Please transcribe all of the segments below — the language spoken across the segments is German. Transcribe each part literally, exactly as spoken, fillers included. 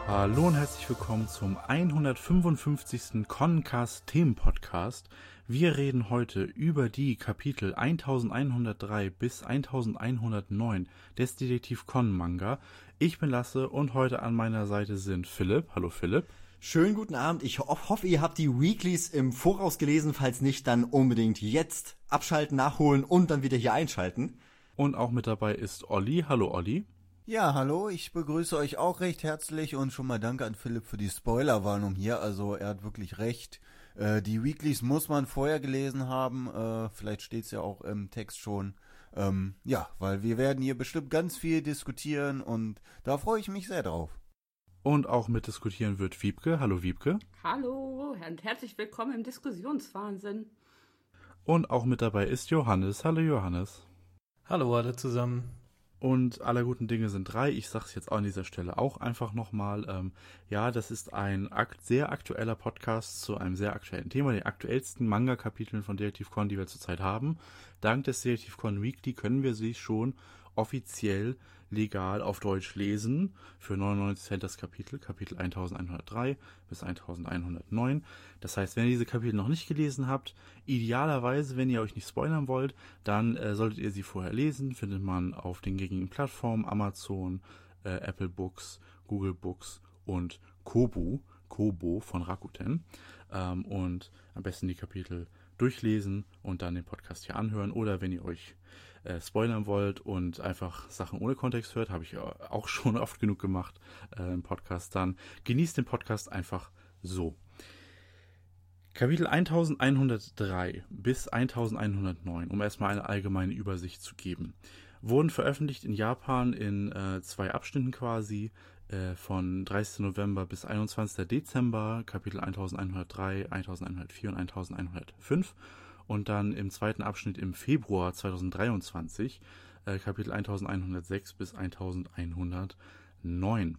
Hallo und herzlich willkommen zum hundertfünfundfünfzigsten Conncast Themenpodcast. Wir reden heute über die Kapitel elfhundertdrei bis elfhundertneun des Detektiv Conan Manga. Ich bin Lasse und heute an meiner Seite sind Philipp. Hallo Philipp. Schönen guten Abend. Ich ho- hoffe, ihr habt die Weeklies im Voraus gelesen. Falls nicht, dann unbedingt jetzt abschalten, nachholen und dann wieder hier einschalten. Und auch mit dabei ist Olli. Hallo Olli. Ja, hallo, ich begrüße euch auch recht herzlich und schon mal danke an Philipp für die Spoilerwarnung hier. Also er hat wirklich recht. Äh, die Weeklies muss man vorher gelesen haben. Äh, vielleicht steht es ja auch im Text schon. Ähm, ja, weil wir werden hier bestimmt ganz viel diskutieren und da freue ich mich sehr drauf. Und auch mitdiskutieren wird Wiebke. Hallo Wiebke. Hallo und herzlich willkommen im Diskussionswahnsinn. Und auch mit dabei ist Johannes. Hallo Johannes. Hallo alle zusammen. Und aller guten Dinge sind drei. Ich sage es jetzt an dieser Stelle auch einfach nochmal. Ähm, ja, das ist ein akt- sehr aktueller Podcast zu einem sehr aktuellen Thema, den aktuellsten Manga-Kapiteln von Detektiv Conan, die wir zurzeit haben. Dank des Detektiv Conan Weekly können wir sie schon offiziell legal auf Deutsch lesen. Für neunundneunzig Cent das Kapitel, Kapitel elfhundertdrei bis elfhundertneun. Das heißt, wenn ihr diese Kapitel noch nicht gelesen habt, idealerweise, wenn ihr euch nicht spoilern wollt, dann äh, solltet ihr sie vorher lesen. Findet man auf den gängigen Plattformen Amazon, äh, Apple Books, Google Books und Kobo, Kobo von Rakuten. Ähm, und am besten die Kapitel durchlesen und dann den Podcast hier anhören. Oder wenn ihr euch äh, spoilern wollt und einfach Sachen ohne Kontext hört, habe ich auch schon oft genug gemacht äh, im Podcast, dann genießt den Podcast einfach so. Kapitel elfhundertdrei bis elfhundertneun, um erstmal eine allgemeine Übersicht zu geben, wurden veröffentlicht in Japan in äh, zwei Abschnitten quasi, äh, von dreißigsten November bis einundzwanzigsten Dezember, Kapitel elfhundertdrei, elfhundertvier und elfhundertfünf. Und dann im zweiten Abschnitt im Februar zweitausenddreiundzwanzig, äh, Kapitel elfhundertsechs bis elfhundertneun.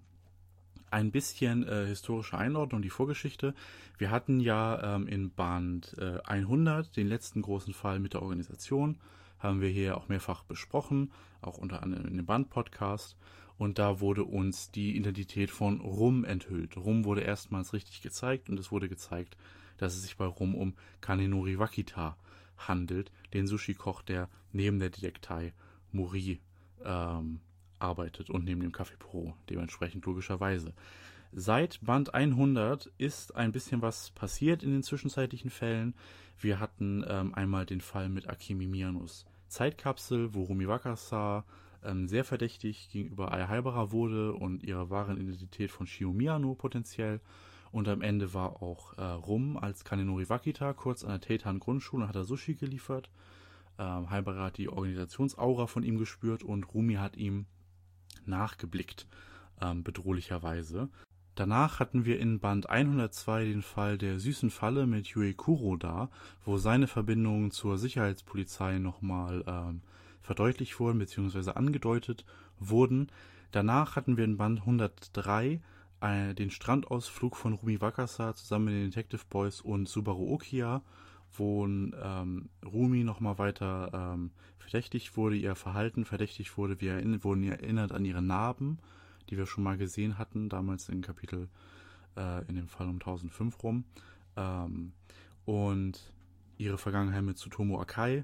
Ein bisschen äh, historische Einordnung, die Vorgeschichte. Wir hatten ja ähm, in Band äh, hundert, den letzten großen Fall mit der Organisation, haben wir hier auch mehrfach besprochen, auch unter anderem in dem Band-Podcast. Und da wurde uns die Identität von Rum enthüllt. Rum wurde erstmals richtig gezeigt und es wurde gezeigt, dass es sich bei Rum um Kanenori Wakita handelt, den Sushi-Koch, der neben der Detektei Mori ähm, arbeitet und neben dem Café Pro, dementsprechend logischerweise. Seit Band hundert ist ein bisschen was passiert in den zwischenzeitlichen Fällen. Wir hatten ähm, einmal den Fall mit Akemi Miyanos Zeitkapsel, wo Rumi Wakasa ähm, sehr verdächtig gegenüber Ayahabara wurde und ihrer wahren Identität von Shio Miyano potenziell. Und am Ende war auch äh, Rum als Kanenori Wakita kurz an der Teitan Grundschule und hat er Sushi geliefert. Ähm, Haibara hat die Organisationsaura von ihm gespürt und Rumi hat ihm nachgeblickt, ähm, bedrohlicherweise. Danach hatten wir in Band hundertzwei den Fall der süßen Falle mit Yue Kuroda, wo seine Verbindungen zur Sicherheitspolizei nochmal ähm, verdeutlicht wurden bzw. angedeutet wurden. Danach hatten wir in Band hundertdrei äh, den Strandausflug von Rumi Wakasa zusammen mit den Detective Boys und Subaru Okiya, wo ähm, Rumi nochmal weiter ähm, verdächtigt wurde, ihr Verhalten verdächtigt wurde, wir erinn- wurden erinnert an ihre Narben, die wir schon mal gesehen hatten, damals in Kapitel, äh, in dem Fall um tausendfünf rum. Ähm, und ihre Vergangenheit mit Tsutomu Akai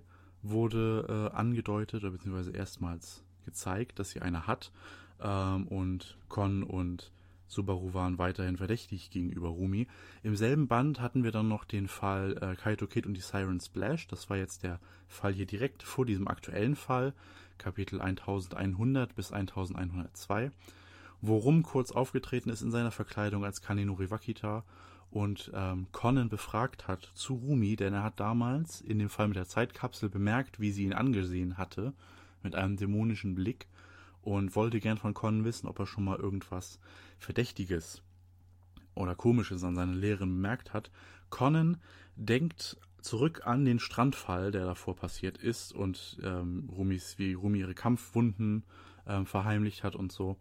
wurde äh, angedeutet, oder beziehungsweise erstmals gezeigt, dass sie eine hat. Ähm, und Kon und Subaru waren weiterhin verdächtig gegenüber Rumi. Im selben Band hatten wir dann noch den Fall äh, Kaito Kid und die Siren Splash. Das war jetzt der Fall hier direkt vor diesem aktuellen Fall, Kapitel elfhunderthundert bis elfhundertzwei, wo Rum kurz aufgetreten ist in seiner Verkleidung als Kanenori Wakita und ähm, Conan befragt hat zu Rumi, denn er hat damals in dem Fall mit der Zeitkapsel bemerkt, wie sie ihn angesehen hatte, mit einem dämonischen Blick, und wollte gern von Conan wissen, ob er schon mal irgendwas Verdächtiges oder Komisches an seiner Lehrerin bemerkt hat. Conan denkt zurück an den Strandfall, der davor passiert ist und ähm, Rumis, wie Rumi ihre Kampfwunden ähm, verheimlicht hat und so.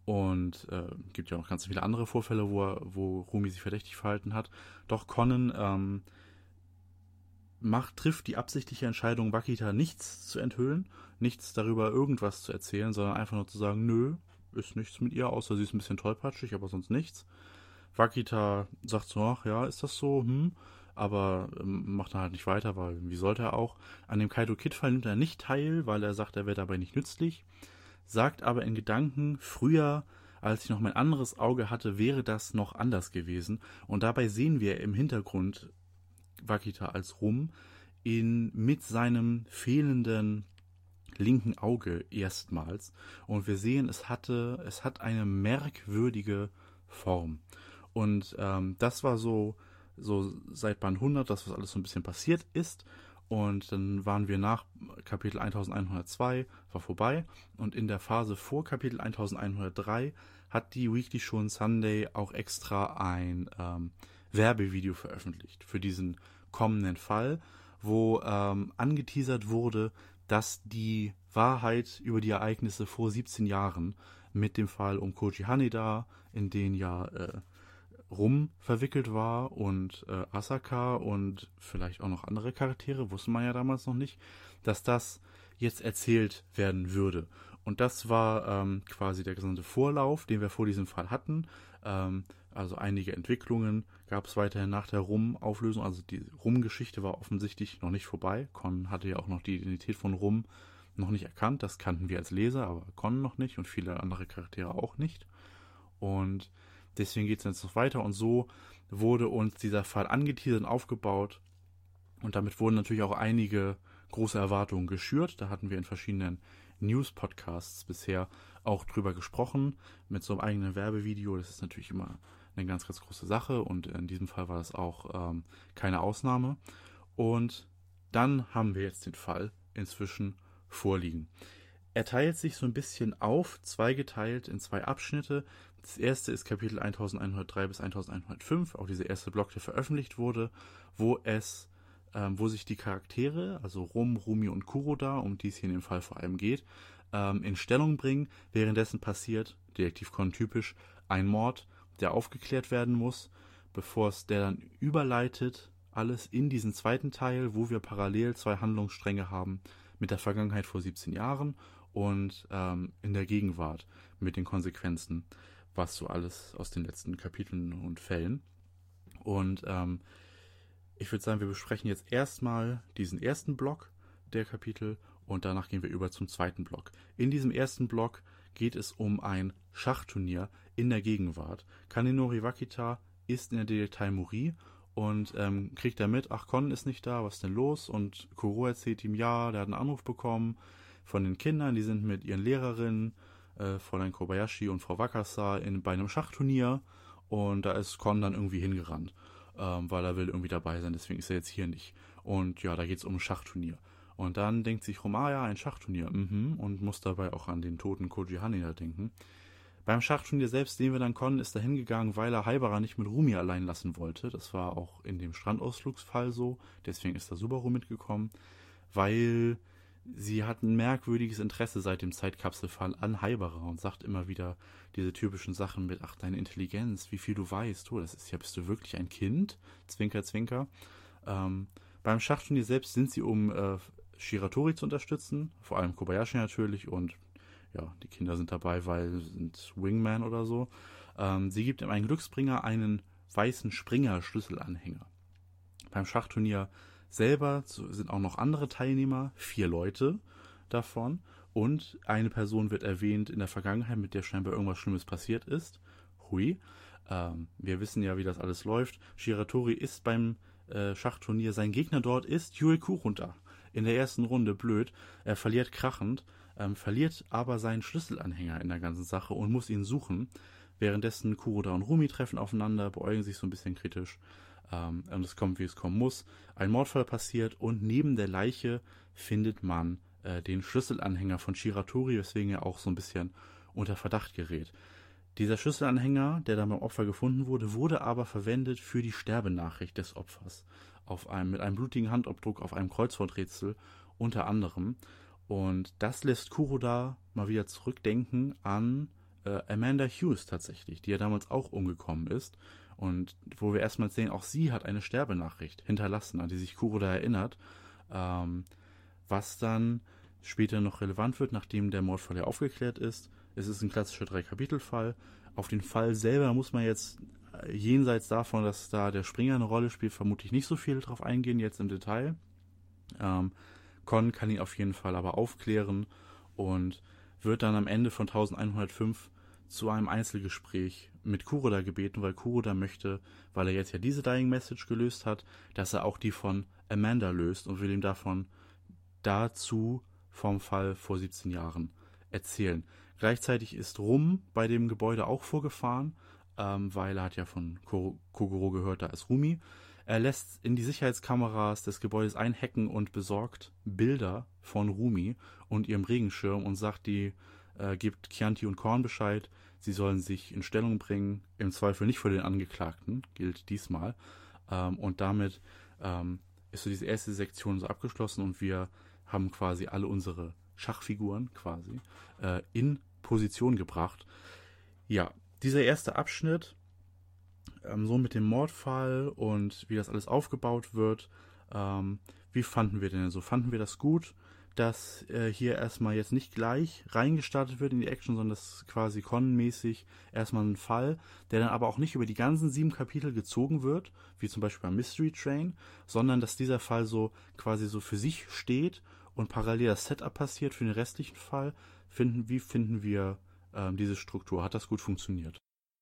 Und äh, gibt ja noch ganz viele andere Vorfälle, wo, er, wo Rumi sich verdächtig verhalten hat. Doch Conan ähm, macht, trifft die absichtliche Entscheidung, Wakita nichts zu enthüllen, nichts darüber irgendwas zu erzählen, sondern einfach nur zu sagen, nö, ist nichts mit ihr, außer sie ist ein bisschen tollpatschig, aber sonst nichts. Wakita sagt so, ach ja, ist das so, hm, aber ähm, macht er halt nicht weiter, weil wie sollte er auch? An dem Kaito-Kid-Fall nimmt er nicht teil, weil er sagt, er wäre dabei nicht nützlich, sagt aber in Gedanken, früher, als ich noch mein anderes Auge hatte, wäre das noch anders gewesen. Und dabei sehen wir im Hintergrund Wakita als Rum in, mit seinem fehlenden linken Auge erstmals. Und wir sehen, es hatte, es hat eine merkwürdige Form. Und ähm, das war so, so seit Band hundert, das was alles so ein bisschen passiert ist. Und dann waren wir nach Kapitel elfhundertzwei, war vorbei. Und in der Phase vor Kapitel elfhundertdrei hat die Weekly Shonen Sunday auch extra ein ähm, Werbevideo veröffentlicht für diesen kommenden Fall, wo ähm, angeteasert wurde, dass die Wahrheit über die Ereignisse vor siebzehn Jahren mit dem Fall um Koji Haneda, in den ja äh, Rum verwickelt war und äh, Asaka und vielleicht auch noch andere Charaktere, wusste man ja damals noch nicht, dass das jetzt erzählt werden würde. Und das war ähm, quasi der gesamte Vorlauf, den wir vor diesem Fall hatten. Ähm, also einige Entwicklungen gab es weiterhin nach der Rum-Auflösung. Also die Rum-Geschichte war offensichtlich noch nicht vorbei. Kon hatte ja auch noch die Identität von Rum noch nicht erkannt. Das kannten wir als Leser, aber Kon noch nicht und viele andere Charaktere auch nicht. Und deswegen geht es jetzt noch weiter. Und so wurde uns dieser Fall angeteasert und aufgebaut. Und damit wurden natürlich auch einige große Erwartungen geschürt. Da hatten wir in verschiedenen News-Podcasts bisher auch drüber gesprochen, mit so einem eigenen Werbevideo. Das ist natürlich immer eine ganz, ganz große Sache und in diesem Fall war das auch ähm, keine Ausnahme. Und dann haben wir jetzt den Fall inzwischen vorliegen. Er teilt sich so ein bisschen auf, zweigeteilt in zwei Abschnitte. Das erste ist Kapitel elfhundertdrei bis elfhundertfünf, auch dieser erste Block, der veröffentlicht wurde, wo es Ähm, wo sich die Charaktere, also Rum, Rumi und Kuroda, um die es hier in dem Fall vor allem geht, ähm, in Stellung bringen. Währenddessen passiert, Detektiv Kon typisch, ein Mord, der aufgeklärt werden muss, bevor es der dann überleitet, alles in diesen zweiten Teil, wo wir parallel zwei Handlungsstränge haben mit der Vergangenheit vor siebzehn Jahren und ähm, in der Gegenwart mit den Konsequenzen, was so alles aus den letzten Kapiteln und Fällen. Und ähm, ich würde sagen, wir besprechen jetzt erstmal diesen ersten Block der Kapitel und danach gehen wir über zum zweiten Block. In diesem ersten Block geht es um ein Schachturnier in der Gegenwart. Kanenori Wakita ist in der Detektei Mori und ähm, kriegt da mit, ach, Kon ist nicht da, was ist denn los? Und Kuro erzählt ihm, ja, der hat einen Anruf bekommen von den Kindern, die sind mit ihren Lehrerinnen, äh, Fräulein Kobayashi und Frau Wakasa, in, bei einem Schachturnier und da ist Kon dann irgendwie hingerannt. Ähm, weil er will irgendwie dabei sein, deswegen ist er jetzt hier nicht. Und ja, da geht es um ein Schachturnier. Und dann denkt sich Rum, ah ja, ein Schachturnier, mhm, und muss dabei auch an den toten Koji Haneda denken. Beim Schachturnier selbst sehen wir dann, Kon ist da hingegangen, weil er Haibara nicht mit Rumi allein lassen wollte. Das war auch in dem Strandausflugsfall so, deswegen ist da Subaru mitgekommen, weil sie hat ein merkwürdiges Interesse seit dem Zeitkapselfall an Haibara und sagt immer wieder diese typischen Sachen mit, ach, deine Intelligenz, wie viel du weißt, oh, das ist ja, bist du wirklich ein Kind? Zwinker, zwinker. Ähm, beim Schachturnier selbst sind sie, um äh, Shiratori zu unterstützen, vor allem Kobayashi natürlich und ja, die Kinder sind dabei, weil sie sind Wingman oder so. Ähm, sie gibt ihm einen Glücksbringer, einen weißen Springer-Schlüsselanhänger. Beim Schachturnier selber sind auch noch andere Teilnehmer, vier Leute davon. Und eine Person wird erwähnt in der Vergangenheit, mit der scheinbar irgendwas Schlimmes passiert ist. Hui. Ähm, wir wissen ja, wie das alles läuft. Shiratori ist beim äh, Schachturnier. Sein Gegner dort ist Yue Kurunta. In der ersten Runde blöd. Er verliert krachend, ähm, verliert aber seinen Schlüsselanhänger in der ganzen Sache und muss ihn suchen. Währenddessen Kuroda und Rumi treffen aufeinander, beäugen sich so ein bisschen kritisch. Ähm, und es kommt, wie es kommen muss. Ein Mordfall passiert und neben der Leiche findet man äh, den Schlüsselanhänger von Shiratori, weswegen er auch so ein bisschen unter Verdacht gerät. Dieser Schlüsselanhänger, der dann beim Opfer gefunden wurde, wurde aber verwendet für die Sterbenachricht des Opfers. Auf einem, mit einem blutigen Handabdruck auf einem Kreuzworträtsel unter anderem. Und das lässt Kuroda mal wieder zurückdenken an äh, Amanda Hughes tatsächlich, die ja damals auch umgekommen ist. Und wo wir erstmal sehen, auch sie hat eine Sterbenachricht hinterlassen, an die sich Kuroda erinnert, ähm, was dann später noch relevant wird, nachdem der Mordfall ja aufgeklärt ist. Es ist ein klassischer Drei-Kapitel-Fall. Auf den Fall selber muss man jetzt äh, jenseits davon, dass da der Springer eine Rolle spielt, vermutlich nicht so viel drauf eingehen, jetzt im Detail. Ähm, Con kann ihn auf jeden Fall aber aufklären und wird dann am Ende von elfhundertfünf zu einem Einzelgespräch mit Kuroda gebeten, weil Kuroda möchte, weil er jetzt ja diese Dying Message gelöst hat, dass er auch die von Amanda löst und will ihm davon dazu vom Fall vor siebzehn Jahren erzählen. Gleichzeitig ist Rum bei dem Gebäude auch vorgefahren, ähm, weil er hat ja von Kogoro gehört, da ist Rumi. Er lässt in die Sicherheitskameras des Gebäudes einhacken und besorgt Bilder von Rumi und ihrem Regenschirm und sagt, die äh, gibt Chianti und Korn Bescheid, sie sollen sich in Stellung bringen, im Zweifel nicht für den Angeklagten, gilt diesmal. Ähm, und damit ähm, ist so diese erste Sektion so abgeschlossen und wir haben quasi alle unsere Schachfiguren quasi äh, in Position gebracht. Ja, dieser erste Abschnitt, ähm, so mit dem Mordfall und wie das alles aufgebaut wird, ähm, wie fanden wir denn so? Fanden wir das gut, dass äh, hier erstmal jetzt nicht gleich reingestartet wird in die Action, sondern das quasi Con-mäßig erstmal ein Fall, der dann aber auch nicht über die ganzen sieben Kapitel gezogen wird, wie zum Beispiel beim Mystery Train, sondern dass dieser Fall so quasi so für sich steht und parallel das Setup passiert für den restlichen Fall. Finden, wie finden wir ähm, diese Struktur? Hat das gut funktioniert?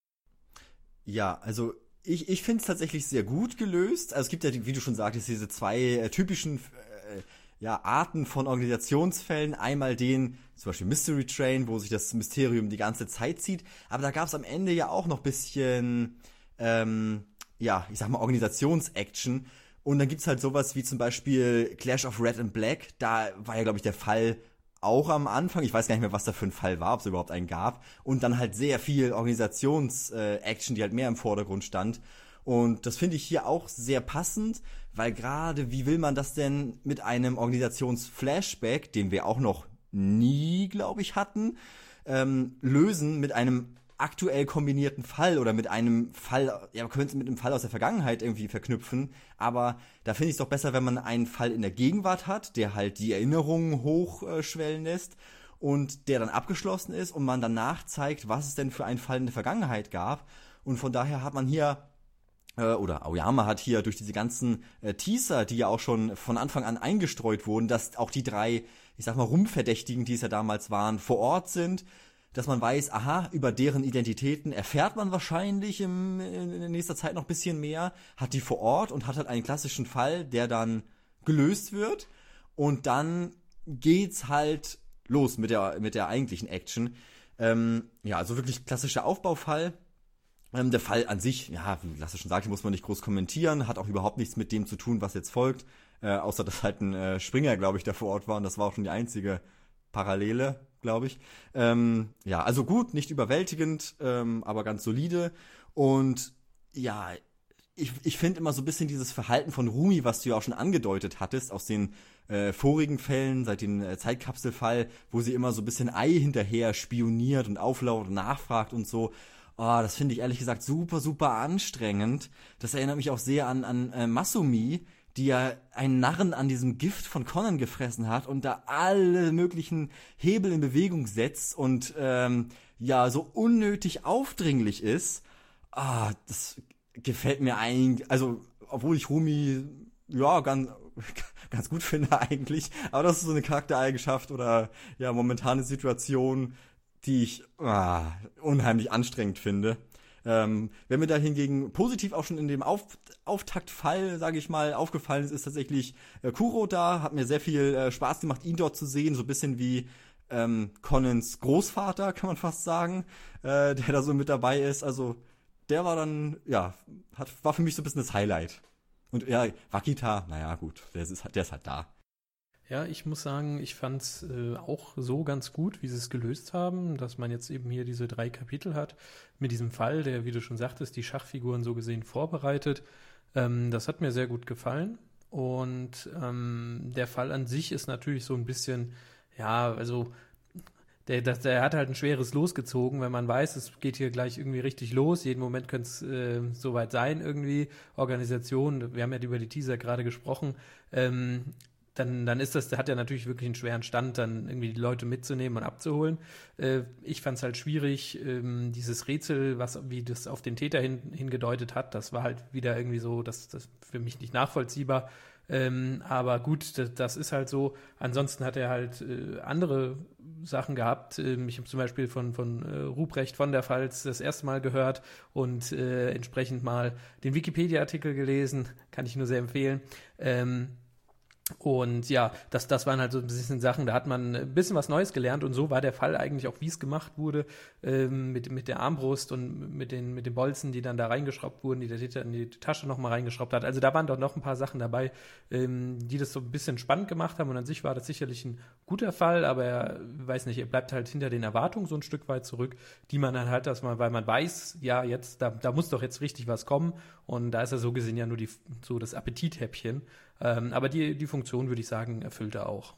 Ja, also ich, ich finde es tatsächlich sehr gut gelöst. Also es gibt ja, wie du schon sagtest, diese zwei äh, typischen äh, ja, Arten von Organisationsfällen. Einmal den, zum Beispiel Mystery Train, wo sich das Mysterium die ganze Zeit zieht. Aber da gab es am Ende ja auch noch ein bisschen, ähm, ja, ich sag mal Organisationsaction. Und dann gibt's halt sowas wie zum Beispiel Clash of Red and Black. Da war ja, glaube ich, der Fall auch am Anfang. Ich weiß gar nicht mehr, was da für ein Fall war, ob es überhaupt einen gab. Und dann halt sehr viel Organisations-Action, die halt mehr im Vordergrund stand. Und das finde ich hier auch sehr passend, weil gerade, wie will man das denn mit einem Organisations-Flashback, den wir auch noch nie, glaube ich, hatten, ähm, lösen mit einem aktuell kombinierten Fall oder mit einem Fall, ja, man könnte es mit einem Fall aus der Vergangenheit irgendwie verknüpfen, aber da finde ich es doch besser, wenn man einen Fall in der Gegenwart hat, der halt die Erinnerungen hochschwellen lässt und der dann abgeschlossen ist und man danach zeigt, was es denn für einen Fall in der Vergangenheit gab. Und von daher hat man hier äh, oder Aoyama hat hier durch diese ganzen äh, Teaser, die ja auch schon von Anfang an eingestreut wurden, dass auch die drei, ich sag mal, Rumverdächtigen, die es ja damals waren, vor Ort sind, dass man weiß, aha, über deren Identitäten erfährt man wahrscheinlich im, in nächster Zeit noch ein bisschen mehr, hat die vor Ort und hat halt einen klassischen Fall, der dann gelöst wird und dann geht's halt los mit der, mit der eigentlichen Action. Ähm, ja, also wirklich klassischer Aufbaufall. Ähm, der Fall an sich, ja, wie Lasse schon sagte, muss man nicht groß kommentieren, hat auch überhaupt nichts mit dem zu tun, was jetzt folgt, äh, außer dass halt ein äh, Springer, glaube ich, da vor Ort war und das war auch schon die einzige Parallele, glaube ich. Ähm, ja, also gut, nicht überwältigend, ähm, aber ganz solide. Und ja, ich, ich finde immer so ein bisschen dieses Verhalten von Rumi, was du ja auch schon angedeutet hattest, aus den äh, vorigen Fällen, seit dem äh, Zeitkapselfall, wo sie immer so ein bisschen Ei hinterher spioniert und auflauert und nachfragt und so. Oh, das finde ich ehrlich gesagt super, super anstrengend. Das erinnert mich auch sehr an, an äh, Masumi, die ja einen Narren an diesem Gift von Conan gefressen hat und da alle möglichen Hebel in Bewegung setzt und ähm, ja, so unnötig aufdringlich ist. Ah, das gefällt mir eigentlich, also, obwohl ich Rumi, ja, ganz, ganz gut finde eigentlich, aber das ist so eine Charaktereigenschaft oder, ja, momentane Situation, die ich ah, unheimlich anstrengend finde. Ähm, wer mir da hingegen positiv auch schon in dem Auf- Auftaktfall, sage ich mal, aufgefallen ist, ist tatsächlich äh, Kuro da. Hat mir sehr viel äh, Spaß gemacht, ihn dort zu sehen. So ein bisschen wie ähm, Conans Großvater, kann man fast sagen, äh, der da so mit dabei ist. Also der war dann, ja, hat, war für mich so ein bisschen das Highlight. Und ja, Wakita, naja gut, der ist, der ist halt da. Ja, ich muss sagen, ich fand es äh, auch so ganz gut, wie sie es gelöst haben, dass man jetzt eben hier diese drei Kapitel hat, mit diesem Fall, der, wie du schon sagtest, die Schachfiguren so gesehen vorbereitet. Ähm, das hat mir sehr gut gefallen. Und ähm, der Fall an sich ist natürlich so ein bisschen, ja, also der, der, der hat halt ein schweres Los gezogen, wenn man weiß, es geht hier gleich irgendwie richtig los. Jeden Moment könnte es äh, soweit sein irgendwie. Organisation, wir haben ja über die Teaser gerade gesprochen, ähm, dann, dann ist das, der hat ja natürlich wirklich einen schweren Stand, dann irgendwie die Leute mitzunehmen und abzuholen. Äh, ich fand es halt schwierig, ähm, dieses Rätsel, was wie das auf den Täter hin, hingedeutet hat, das war halt wieder irgendwie so, das, das für mich nicht nachvollziehbar. Ähm, aber gut, das, das ist halt so. Ansonsten hat er halt äh, andere Sachen gehabt. Ähm, ich habe zum Beispiel von, von äh, Ruprecht von der Pfalz das erste Mal gehört und äh, entsprechend mal den Wikipedia-Artikel gelesen. Kann ich nur sehr empfehlen. Ähm, Und ja, das, das waren halt so ein bisschen Sachen, da hat man ein bisschen was Neues gelernt und so war der Fall eigentlich auch, wie es gemacht wurde, ähm, mit, mit der Armbrust und mit den, mit den Bolzen, die dann da reingeschraubt wurden, die der Täter in die Tasche nochmal reingeschraubt hat. Also da waren doch noch ein paar Sachen dabei, ähm, die das so ein bisschen spannend gemacht haben und an sich war das sicherlich ein guter Fall, aber er, weiß nicht, er bleibt halt hinter den Erwartungen so ein Stück weit zurück, die man dann halt, dass man, weil man weiß, ja, jetzt, da, da muss doch jetzt richtig was kommen und da ist er so gesehen ja nur die, so das Appetithäppchen. Ähm, aber die, die Funktion, würde ich sagen, erfüllt er auch.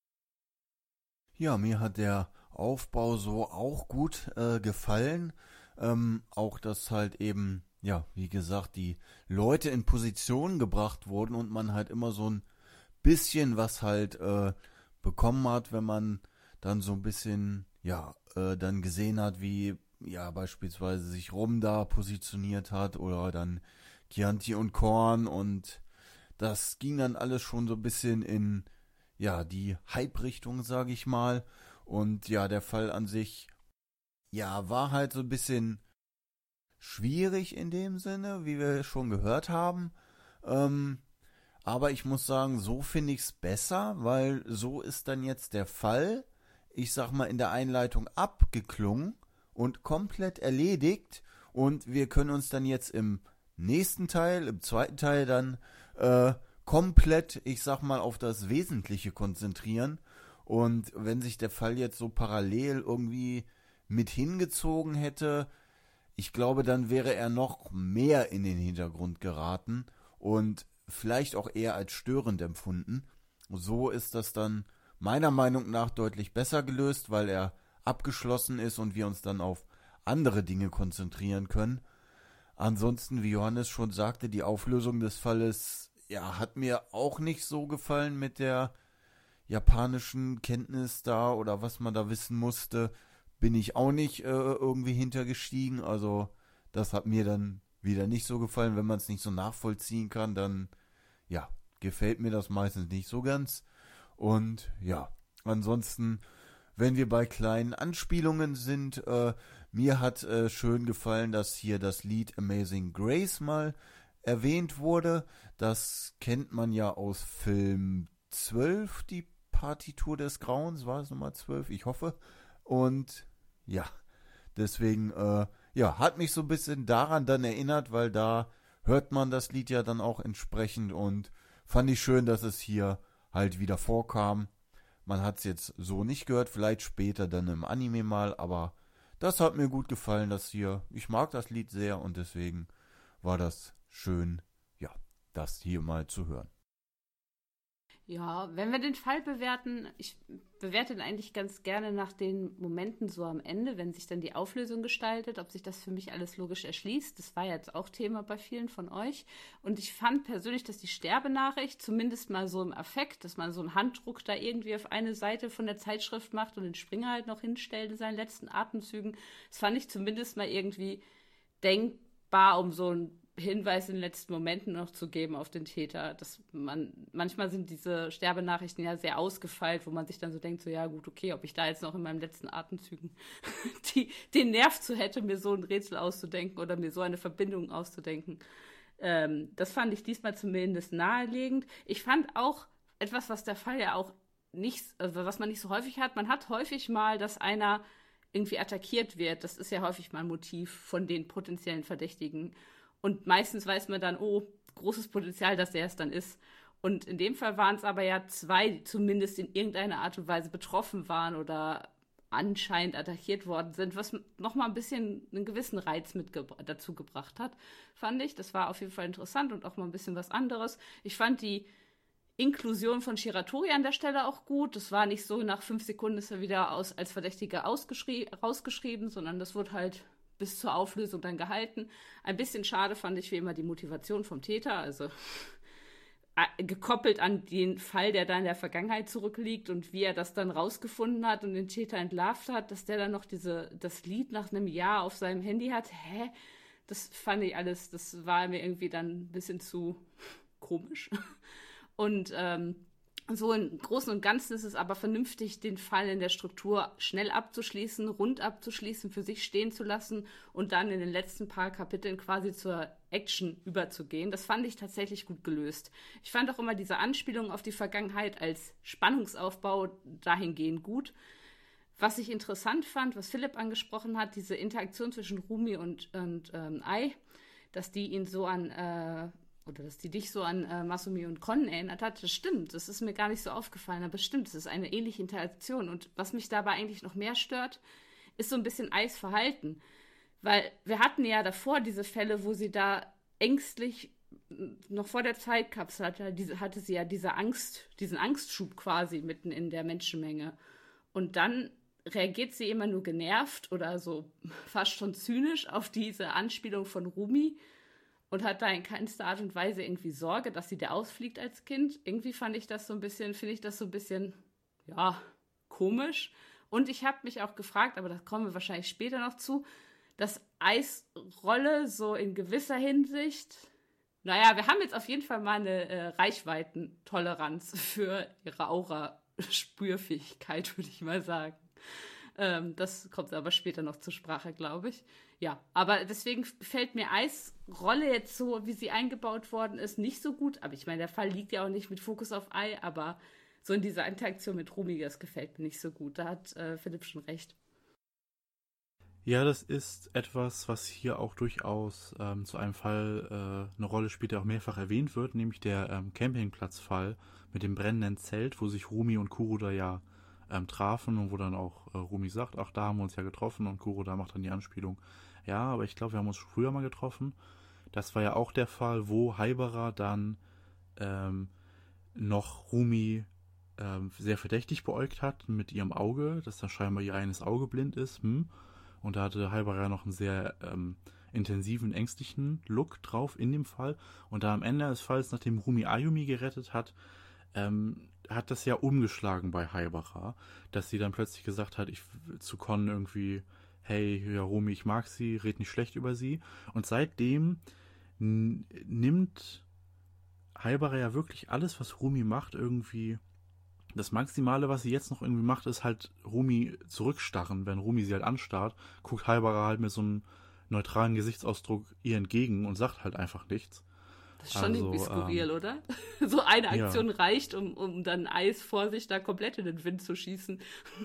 Ja, mir hat der Aufbau so auch gut äh, gefallen. Ähm, auch, dass halt eben, ja, wie gesagt, die Leute in Position gebracht wurden und man halt immer so ein bisschen was halt äh, bekommen hat, wenn man dann so ein bisschen, ja, äh, dann gesehen hat, wie, ja, beispielsweise sich Rum da positioniert hat oder dann Chianti und Korn und das ging dann alles schon so ein bisschen in, ja, die Hype-Richtung, sage ich mal. Und ja, der Fall an sich, ja, war halt so ein bisschen schwierig in dem Sinne, wie wir schon gehört haben. Ähm, aber ich muss sagen, so finde ich es besser, weil so ist dann jetzt der Fall, ich sag mal, in der Einleitung abgeklungen und komplett erledigt. Und wir können uns dann jetzt im nächsten Teil, im zweiten Teil dann Äh, komplett, ich sag mal, auf das Wesentliche konzentrieren. Und wenn sich der Fall jetzt so parallel irgendwie mit hingezogen hätte, ich glaube, dann wäre er noch mehr in den Hintergrund geraten und vielleicht auch eher als störend empfunden. So ist das dann meiner Meinung nach deutlich besser gelöst, weil er abgeschlossen ist und wir uns dann auf andere Dinge konzentrieren können. Ansonsten, wie Johannes schon sagte, die Auflösung des Falles, ja, hat mir auch nicht so gefallen mit der japanischen Kenntnis da oder was man da wissen musste, bin ich auch nicht äh, irgendwie hintergestiegen. Also das hat mir dann wieder nicht so gefallen. Wenn man es nicht so nachvollziehen kann, dann, ja, gefällt mir das meistens nicht so ganz. Und ja, ansonsten, wenn wir bei kleinen Anspielungen sind, äh, mir hat äh, schön gefallen, dass hier das Lied Amazing Grace mal erwähnt wurde. Das kennt man ja aus Film zwölf, die Partitur des Grauens, war es Nummer zwölf, ich hoffe. Und ja, deswegen, äh, ja, hat mich so ein bisschen daran dann erinnert, weil da hört man das Lied ja dann auch entsprechend und fand ich schön, dass es hier halt wieder vorkam. Man hat es jetzt so nicht gehört, vielleicht später dann im Anime mal, aber das hat mir gut gefallen, das hier. Ich mag das Lied sehr und deswegen war das schön, ja, das hier mal zu hören. Ja, wenn wir den Fall bewerten, ich bewerte ihn eigentlich ganz gerne nach den Momenten so am Ende, wenn sich dann die Auflösung gestaltet, ob sich das für mich alles logisch erschließt. Das war jetzt auch Thema bei vielen von euch. Und ich fand persönlich, dass die Sterbenachricht zumindest mal so im Affekt, dass man so einen Handdruck da irgendwie auf eine Seite von der Zeitschrift macht und den Springer halt noch hinstellt in seinen letzten Atemzügen. Das fand ich zumindest mal irgendwie denkbar, um so ein Hinweis in den letzten Momenten noch zu geben auf den Täter, dass man, manchmal sind diese Sterbenachrichten ja sehr ausgefeilt, wo man sich dann so denkt, so ja gut, okay, ob ich da jetzt noch in meinen letzten Atemzügen die, den Nerv zu hätte, mir so ein Rätsel auszudenken oder mir so eine Verbindung auszudenken. Ähm, das fand ich diesmal zumindest naheliegend. Ich fand auch etwas, was der Fall ja auch nicht, also was man nicht so häufig hat, man hat häufig mal, dass einer irgendwie attackiert wird. Das ist ja häufig mal ein Motiv von den potenziellen Verdächtigen. Und meistens weiß man dann, oh, großes Potenzial, dass der es dann ist. Und in dem Fall waren es aber ja zwei, die zumindest in irgendeiner Art und Weise betroffen waren oder anscheinend attackiert worden sind, was nochmal ein bisschen einen gewissen Reiz mit ge- dazu gebracht hat, fand ich. Das war auf jeden Fall interessant und auch mal ein bisschen was anderes. Ich fand die Inklusion von Shiratori an der Stelle auch gut. Das war nicht so, nach fünf Sekunden ist er wieder aus, als Verdächtiger ausgeschrie- rausgeschrieben, sondern das wurde halt bis zur Auflösung dann gehalten. Ein bisschen schade fand ich wie immer die Motivation vom Täter. Also gekoppelt an den Fall, der da in der Vergangenheit zurückliegt und wie er das dann rausgefunden hat und den Täter entlarvt hat, dass der dann noch diese, das Lied nach einem Jahr auf seinem Handy hat. Hä? Das fand ich alles, das war mir irgendwie dann ein bisschen zu komisch. Und ähm, so im Großen und Ganzen ist es aber vernünftig, den Fall in der Struktur schnell abzuschließen, rund abzuschließen, für sich stehen zu lassen und dann in den letzten paar Kapiteln quasi zur Action überzugehen. Das fand ich tatsächlich gut gelöst. Ich fand auch immer diese Anspielung auf die Vergangenheit als Spannungsaufbau dahingehend gut. Was ich interessant fand, was Philipp angesprochen hat, diese Interaktion zwischen Rumi und, und ähm, Ai, dass die ihn so an... Äh, oder dass die dich so an äh, Masumi und Kon erinnert hat, das stimmt. Das ist mir gar nicht so aufgefallen, aber stimmt, es ist eine ähnliche Interaktion. Und was mich dabei eigentlich noch mehr stört, ist so ein bisschen Ais Verhalten. Weil wir hatten ja davor diese Fälle, wo sie da ängstlich, noch vor der Zeitkapsel hatte, diese, hatte sie ja diese Angst, diesen Angstschub quasi mitten in der Menschenmenge. Und dann reagiert sie immer nur genervt oder so fast schon zynisch auf diese Anspielung von Rumi und hat da in keinster Art und Weise irgendwie Sorge, dass sie da ausfliegt als Kind. Irgendwie fand ich das so ein bisschen, finde ich das so ein bisschen, ja, komisch. Und ich habe mich auch gefragt, aber da kommen wir wahrscheinlich später noch zu, dass Ais Rolle so in gewisser Hinsicht, naja, wir haben jetzt auf jeden Fall mal eine äh, Reichweitentoleranz für ihre Aura-Spürfähigkeit, würde ich mal sagen. Ähm, das kommt aber später noch zur Sprache, glaube ich. Ja, aber deswegen gefällt mir Ais Rolle jetzt so, wie sie eingebaut worden ist, nicht so gut. Aber ich meine, der Fall liegt ja auch nicht mit Fokus auf Ai, aber so in dieser Interaktion mit Rumi, das gefällt mir nicht so gut. Da hat äh, Philipp schon recht. Ja, das ist etwas, was hier auch durchaus ähm, zu einem Fall äh, eine Rolle spielt, der auch mehrfach erwähnt wird, nämlich der ähm, Campingplatzfall mit dem brennenden Zelt, wo sich Rumi und Kuroda ja ähm, trafen und wo dann auch äh, Rumi sagt, ach, da haben wir uns ja getroffen, und Kuroda macht dann die Anspielung, ja, aber ich glaube, wir haben uns früher mal getroffen. Das war ja auch der Fall, wo Haibara dann ähm, noch Rumi ähm, sehr verdächtig beäugt hat mit ihrem Auge, dass da scheinbar ihr eines Auge blind ist, hm. Und da hatte Haibara ja noch einen sehr ähm, intensiven, ängstlichen Look drauf in dem Fall. Und da am Ende des Falls, nachdem Rumi Ayumi gerettet hat, ähm, hat das ja umgeschlagen bei Haibara, dass sie dann plötzlich gesagt hat, ich zu Kon irgendwie, hey, ja, Rumi, ich mag sie, red nicht schlecht über sie. Und seitdem n- nimmt Haibara ja wirklich alles, was Rumi macht, irgendwie. Das Maximale, was sie jetzt noch irgendwie macht, ist halt Rumi zurückstarren. Wenn Rumi sie halt anstarrt, guckt Haibara halt mit so einem neutralen Gesichtsausdruck ihr entgegen und sagt halt einfach nichts. Das ist schon Also, irgendwie skurril, ähm, oder? So eine Aktion ja. reicht, um, um dann Eis vor sich da komplett in den Wind zu schießen.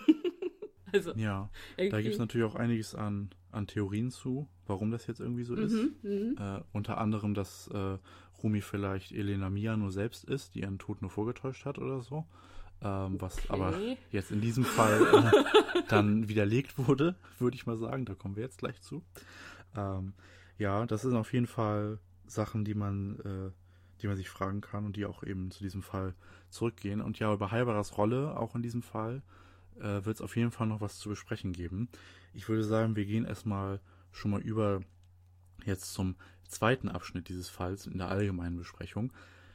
Also, Ja, da irgendwie- gibt es natürlich auch einiges an, an Theorien zu, warum das jetzt irgendwie so ist. Mhm, mhm. Äh, unter anderem, dass äh, Rumi vielleicht Elena Mia nur selbst ist, die ihren Tod nur vorgetäuscht hat oder so. Ähm, was Okay. aber jetzt in diesem Fall äh, dann widerlegt wurde, würde ich mal sagen. Da kommen wir jetzt gleich zu. Ähm, ja, das sind auf jeden Fall Sachen, die man, äh, die man sich fragen kann und die auch eben zu diesem Fall zurückgehen. Und ja, über Haibaras Rolle auch in diesem Fall äh, wird es auf jeden Fall noch was zu besprechen geben. Ich würde sagen, wir gehen erstmal schon mal über jetzt zum zweiten Abschnitt dieses Falls in der allgemeinen Besprechung.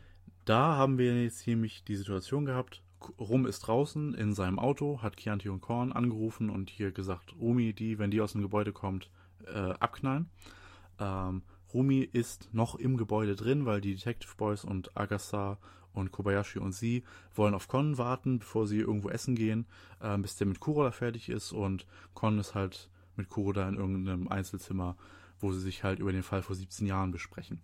Da haben wir jetzt nämlich die Situation gehabt, Rum ist draußen in seinem Auto, hat Chianti und Korn angerufen und hier gesagt, Rumi, die, wenn die aus dem Gebäude kommt, äh, abknallen. Ähm, Rumi ist noch im Gebäude drin, weil die Detective Boys und Agasa und Kobayashi und sie wollen auf Kon warten, bevor sie irgendwo essen gehen, äh, bis der mit Kuroda fertig ist, und Kon ist halt mit Kuroda in irgendeinem Einzelzimmer, wo sie sich halt über den Fall vor siebzehn Jahren besprechen.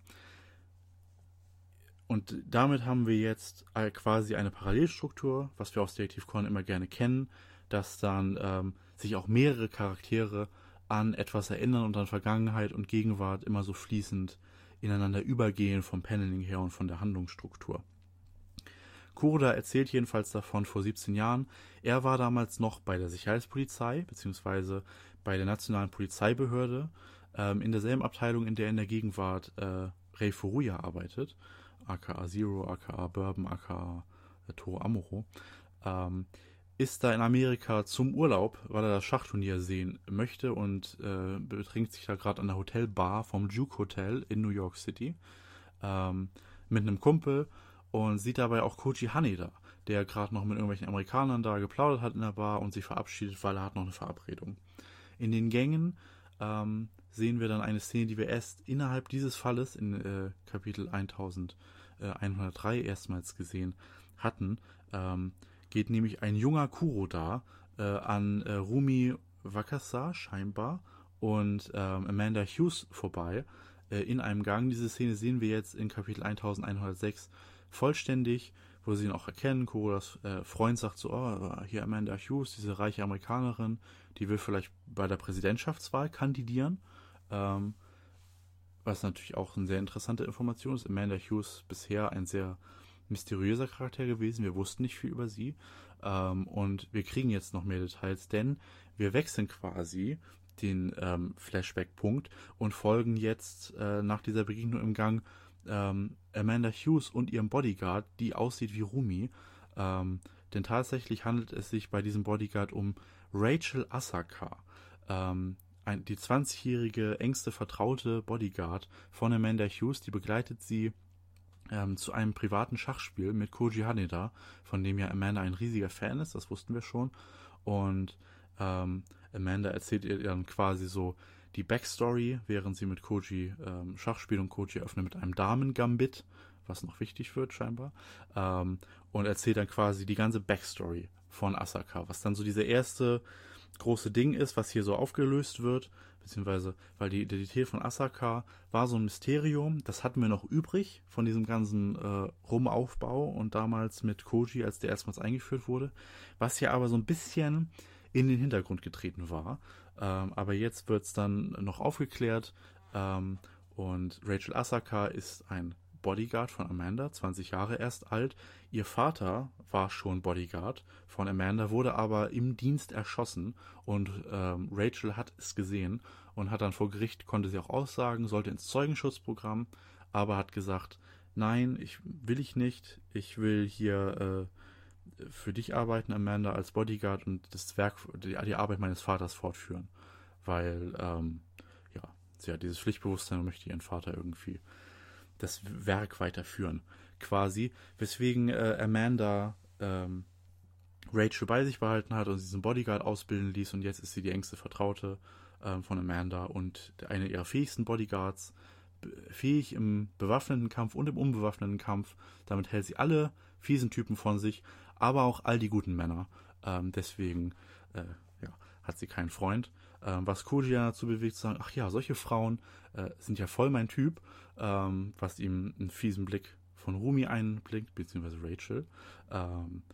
Und damit haben wir jetzt quasi eine Parallelstruktur, was wir aus Detective Conan immer gerne kennen, dass dann ähm, sich auch mehrere Charaktere an etwas erinnern und an Vergangenheit und Gegenwart immer so fließend ineinander übergehen vom Paneling her und von der Handlungsstruktur. Kuroda erzählt jedenfalls davon vor siebzehn Jahren, er war damals noch bei der Sicherheitspolizei beziehungsweise bei der Nationalen Polizeibehörde, ähm, in derselben Abteilung, in der in der Gegenwart äh, Rei Furuya arbeitet, aka Zero, aka Bourbon, aka äh, Toro Amuro, ähm, ist da in Amerika zum Urlaub, weil er das Schachturnier sehen möchte, und äh, betrinkt sich da gerade an der Hotelbar vom Juke Hotel in New York City ähm, mit einem Kumpel, und sieht dabei auch Koji Haneda, der gerade noch mit irgendwelchen Amerikanern da geplaudert hat in der Bar und sich verabschiedet, weil er hat noch eine Verabredung. In den Gängen ähm, sehen wir dann eine Szene, die wir erst innerhalb dieses Falles in äh, Kapitel elfhundertdrei erstmals gesehen hatten. Ähm, geht nämlich ein junger Kuroda äh, an äh, Rumi Wakasa scheinbar und ähm, Amanda Hughes vorbei äh, in einem Gang. Diese Szene sehen wir jetzt in Kapitel elfhundertsechs vollständig, wo sie ihn auch erkennen. Kurodas äh, Freund sagt so, oh, hier Amanda Hughes, diese reiche Amerikanerin, die will vielleicht bei der Präsidentschaftswahl kandidieren. Ähm, was natürlich auch eine sehr interessante Information ist. Amanda Hughes bisher ein sehr mysteriöser Charakter gewesen. Wir wussten nicht viel über sie. Ähm, und wir kriegen jetzt noch mehr Details, denn wir wechseln quasi den ähm, Flashback-Punkt und folgen jetzt äh, nach dieser Begegnung im Gang ähm, Amanda Hughes und ihrem Bodyguard, die aussieht wie Rumi. Ähm, denn tatsächlich handelt es sich bei diesem Bodyguard um Rachel Asaka, ähm, ein, die zwanzigjährige engste vertraute Bodyguard von Amanda Hughes, die begleitet sie ähm, zu einem privaten Schachspiel mit Koji Haneda, von dem ja Amanda ein riesiger Fan ist, das wussten wir schon. Und ähm, Amanda erzählt ihr dann quasi so die Backstory, während sie mit Koji ähm, Schach spielt, und Koji öffnet mit einem Damen-Gambit, was noch wichtig wird scheinbar, ähm, und erzählt dann quasi die ganze Backstory von Asaka, was dann so diese erste große Ding ist, was hier so aufgelöst wird, beziehungsweise, weil die Identität von Asaka war so ein Mysterium, das hatten wir noch übrig von diesem ganzen äh, Rumaufbau und damals mit Koji, als der erstmals eingeführt wurde, was ja aber so ein bisschen in den Hintergrund getreten war. Ähm, aber jetzt wird es dann noch aufgeklärt ähm, und Rachel Asaka ist ein Bodyguard von Amanda, zwanzig Jahre erst alt. Ihr Vater war schon Bodyguard von Amanda, wurde aber im Dienst erschossen und ähm, Rachel hat es gesehen und hat dann vor Gericht, konnte sie auch aussagen, sollte ins Zeugenschutzprogramm, aber hat gesagt, nein, ich will ich nicht, ich will hier äh, für dich arbeiten, Amanda, als Bodyguard und das Werk, die, die Arbeit meines Vaters fortführen, weil ähm, ja, sie hat dieses Pflichtbewusstsein und möchte ihren Vater irgendwie das Werk weiterführen, quasi, weswegen äh, Amanda ähm, Rachel bei sich behalten hat und sie diesen Bodyguard ausbilden ließ und jetzt ist sie die engste Vertraute ähm, von Amanda und eine ihrer fähigsten Bodyguards, fähig im bewaffneten Kampf und im unbewaffneten Kampf. Damit hält sie alle fiesen Typen von sich, aber auch all die guten Männer. Ähm, deswegen äh, ja, hat sie keinen Freund. Ähm, was Koji dazu bewegt, zu sagen, ach ja, solche Frauen äh, sind ja voll mein Typ, ähm, was ihm einen fiesen Blick von Rumi einblickt, beziehungsweise Rachel, ähm,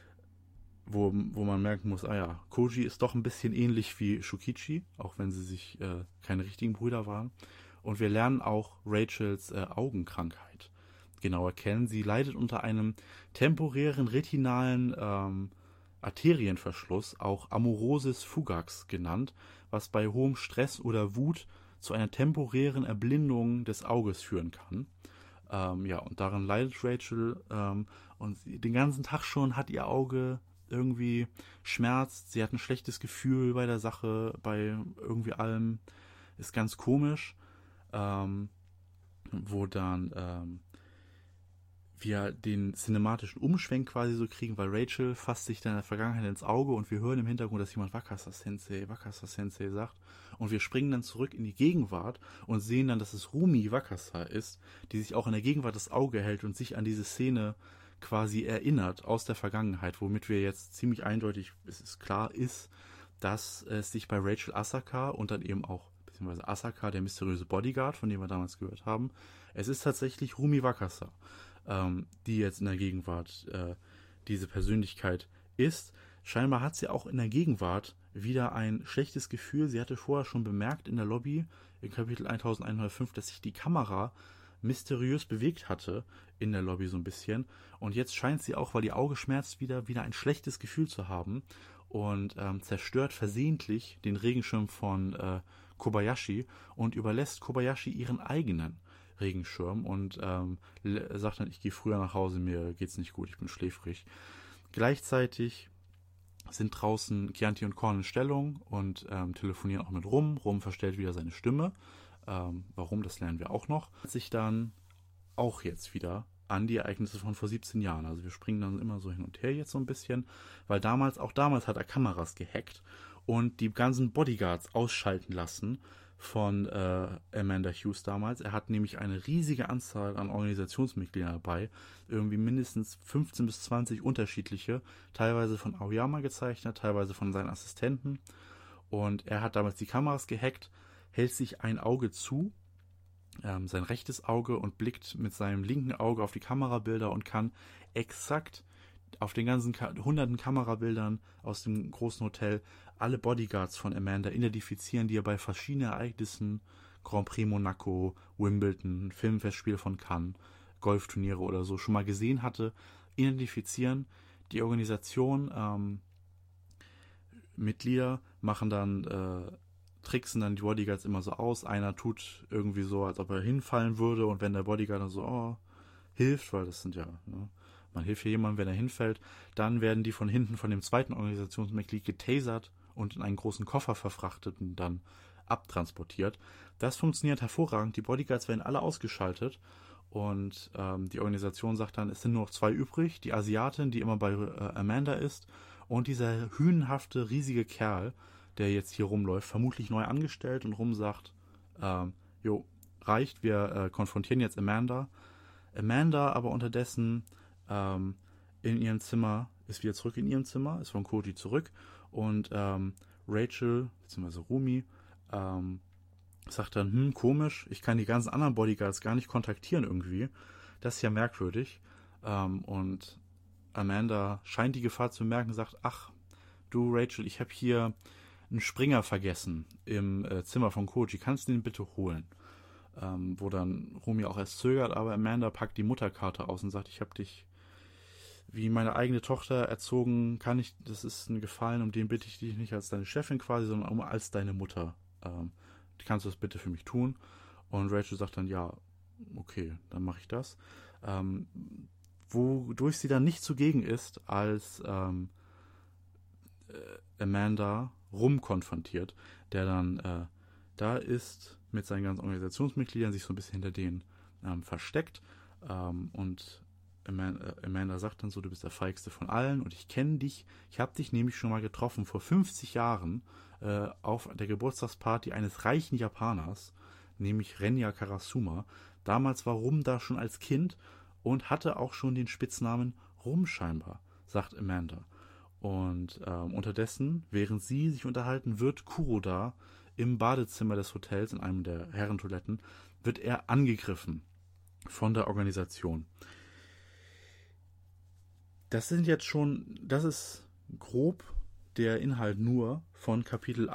wo, wo man merken muss, ah ja, Koji ist doch ein bisschen ähnlich wie Shukichi, auch wenn sie sich äh, keine richtigen Brüder waren. Und wir lernen auch Rachels äh, Augenkrankheit genauer kennen. Sie leidet unter einem temporären retinalen ähm, Arterienverschluss, auch Amaurosis fugax genannt, was bei hohem Stress oder Wut zu einer temporären Erblindung des Auges führen kann. Ähm, ja, und daran leidet Rachel ähm, und sie, den ganzen Tag schon hat ihr Auge irgendwie schmerzt. Sie hat ein schlechtes Gefühl bei der Sache, bei irgendwie allem. Ist ganz komisch. Ähm, wo dann ähm, wir den cinematischen Umschwenk quasi so kriegen, weil Rachel fasst sich dann in der Vergangenheit ins Auge und wir hören im Hintergrund, dass jemand Wakasa Sensei, Wakasa Sensei sagt und wir springen dann zurück in die Gegenwart und sehen dann, dass es Rumi Wakasa ist, die sich auch in der Gegenwart das Auge hält und sich an diese Szene quasi erinnert aus der Vergangenheit, womit wir jetzt ziemlich eindeutig, es ist klar ist, dass es sich bei Rachel Asaka und dann eben auch beziehungsweise Asaka, der mysteriöse Bodyguard, von dem wir damals gehört haben. Es ist tatsächlich Rumi Wakasa, ähm, die jetzt in der Gegenwart äh, diese Persönlichkeit ist. Scheinbar hat sie auch in der Gegenwart wieder ein schlechtes Gefühl. Sie hatte vorher schon bemerkt in der Lobby, in Kapitel elfhundertfünf, dass sich die Kamera mysteriös bewegt hatte in der Lobby so ein bisschen. Und jetzt scheint sie auch, weil ihr Auge schmerzt, wieder, wieder ein schlechtes Gefühl zu haben und ähm, zerstört versehentlich den Regenschirm von äh, Kobayashi und überlässt Kobayashi ihren eigenen Regenschirm und ähm, sagt dann, ich gehe früher nach Hause, mir geht's nicht gut, ich bin schläfrig. Gleichzeitig sind draußen Chianti und Korn in Stellung und ähm, telefonieren auch mit Rum. Rum verstellt wieder seine Stimme. Ähm, warum, das lernen wir auch noch. Sich dann auch jetzt wieder an die Ereignisse von vor siebzehn Jahren. Also wir springen dann immer so hin und her jetzt so ein bisschen, weil damals, auch damals hat er Kameras gehackt und die ganzen Bodyguards ausschalten lassen von äh, Amanda Hughes damals. Er hat nämlich eine riesige Anzahl an Organisationsmitgliedern dabei, irgendwie mindestens fünfzehn bis zwanzig unterschiedliche, teilweise von Aoyama gezeichnet, teilweise von seinen Assistenten. Und er hat damals die Kameras gehackt, hält sich ein Auge zu, ähm, sein rechtes Auge, und blickt mit seinem linken Auge auf die Kamerabilder und kann exakt auf den ganzen Ka- hunderten Kamerabildern aus dem großen Hotel alle Bodyguards von Amanda identifizieren, die er bei verschiedenen Ereignissen, Grand Prix Monaco, Wimbledon, Filmfestspiele von Cannes, Golfturniere oder so, schon mal gesehen hatte, identifizieren. Die Organisation, ähm, Mitglieder machen dann, äh, tricksen dann die Bodyguards immer so aus. Einer tut irgendwie so, als ob er hinfallen würde, und wenn der Bodyguard dann so, oh, hilft, weil das sind ja, ne, man hilft ja jemandem, wenn er hinfällt, dann werden die von hinten von dem zweiten Organisationsmitglied getasert und in einen großen Koffer verfrachtet und dann abtransportiert. Das funktioniert hervorragend. Die Bodyguards werden alle ausgeschaltet und ähm, die Organisation sagt dann, es sind nur noch zwei übrig. Die Asiatin, die immer bei äh, Amanda ist, und dieser hünenhafte, riesige Kerl, der jetzt hier rumläuft, vermutlich neu angestellt, und rum sagt, ähm, jo, reicht, wir äh, konfrontieren jetzt Amanda. Amanda aber unterdessen ähm, in ihrem Zimmer, ist wieder zurück in ihrem Zimmer, ist von Koji zurück, und ähm, Rachel, beziehungsweise Rumi, ähm, sagt dann, hm, komisch, ich kann die ganzen anderen Bodyguards gar nicht kontaktieren irgendwie. Das ist ja merkwürdig. Ähm, und Amanda scheint die Gefahr zu merken, sagt, ach, du Rachel, ich habe hier einen Springer vergessen im äh, Zimmer von Koji, kannst du den bitte holen? Ähm, wo dann Rumi auch erst zögert, aber Amanda packt die Mutterkarte aus und sagt, ich habe dich wie meine eigene Tochter erzogen, kann ich, das ist ein Gefallen, um den bitte ich dich nicht als deine Chefin quasi, sondern um als deine Mutter. Ähm, kannst du das bitte für mich tun? Und Rachel sagt dann, ja, okay, dann mache ich das. Ähm, wodurch sie dann nicht zugegen ist, als ähm, äh, Amanda Rum konfrontiert, der dann äh, da ist mit seinen ganzen Organisationsmitgliedern, sich so ein bisschen hinter denen ähm, versteckt, ähm, und Amanda, Amanda sagt dann so, du bist der feigste von allen und ich kenne dich, ich habe dich nämlich schon mal getroffen vor fünfzig Jahren äh, auf der Geburtstagsparty eines reichen Japaners, nämlich Renya Karasuma. Damals war Rum da schon als Kind und hatte auch schon den Spitznamen Rum scheinbar, sagt Amanda. Und ähm, unterdessen, während sie sich unterhalten, wird Kuroda im Badezimmer des Hotels, in einem der Herrentoiletten, wird er angegriffen von der Organisation. Das sind jetzt schon, das ist grob der Inhalt nur von Kapitel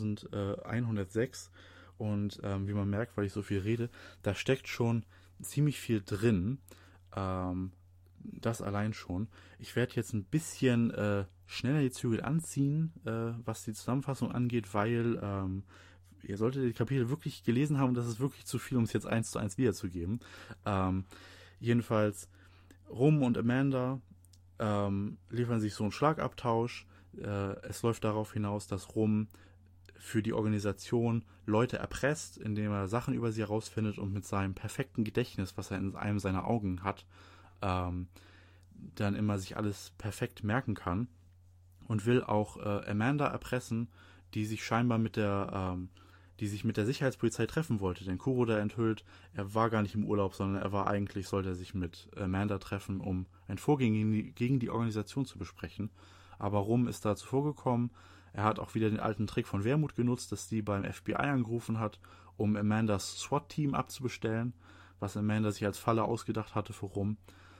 elfhundertsechs, und ähm, wie man merkt, weil ich so viel rede, da steckt schon ziemlich viel drin, ähm, das allein schon. Ich werde jetzt ein bisschen äh, schneller die Zügel anziehen, äh, was die Zusammenfassung angeht, weil ähm, ihr solltet die Kapitel wirklich gelesen haben, und das ist wirklich zu viel, um es jetzt eins zu eins wiederzugeben. Ähm, jedenfalls, Rum und Amanda ähm, liefern sich so einen Schlagabtausch. Äh, es läuft darauf hinaus, dass Rum für die Organisation Leute erpresst, indem er Sachen über sie herausfindet und mit seinem perfekten Gedächtnis, was er in einem seiner Augen hat, ähm, dann immer sich alles perfekt merken kann, und will auch äh, Amanda erpressen, die sich scheinbar mit der ähm, die sich mit der Sicherheitspolizei treffen wollte, denn Kuroda enthüllt, er war gar nicht im Urlaub, sondern er war eigentlich, sollte er sich mit Amanda treffen, um ein Vorgehen gegen die, gegen die Organisation zu besprechen. Aber Rum ist da zuvor gekommen. Er hat auch wieder den alten Trick von Wermut genutzt, dass sie beim F B I angerufen hat, um Amandas SWAT-Team abzubestellen, was Amanda sich als Falle ausgedacht hatte für Rum.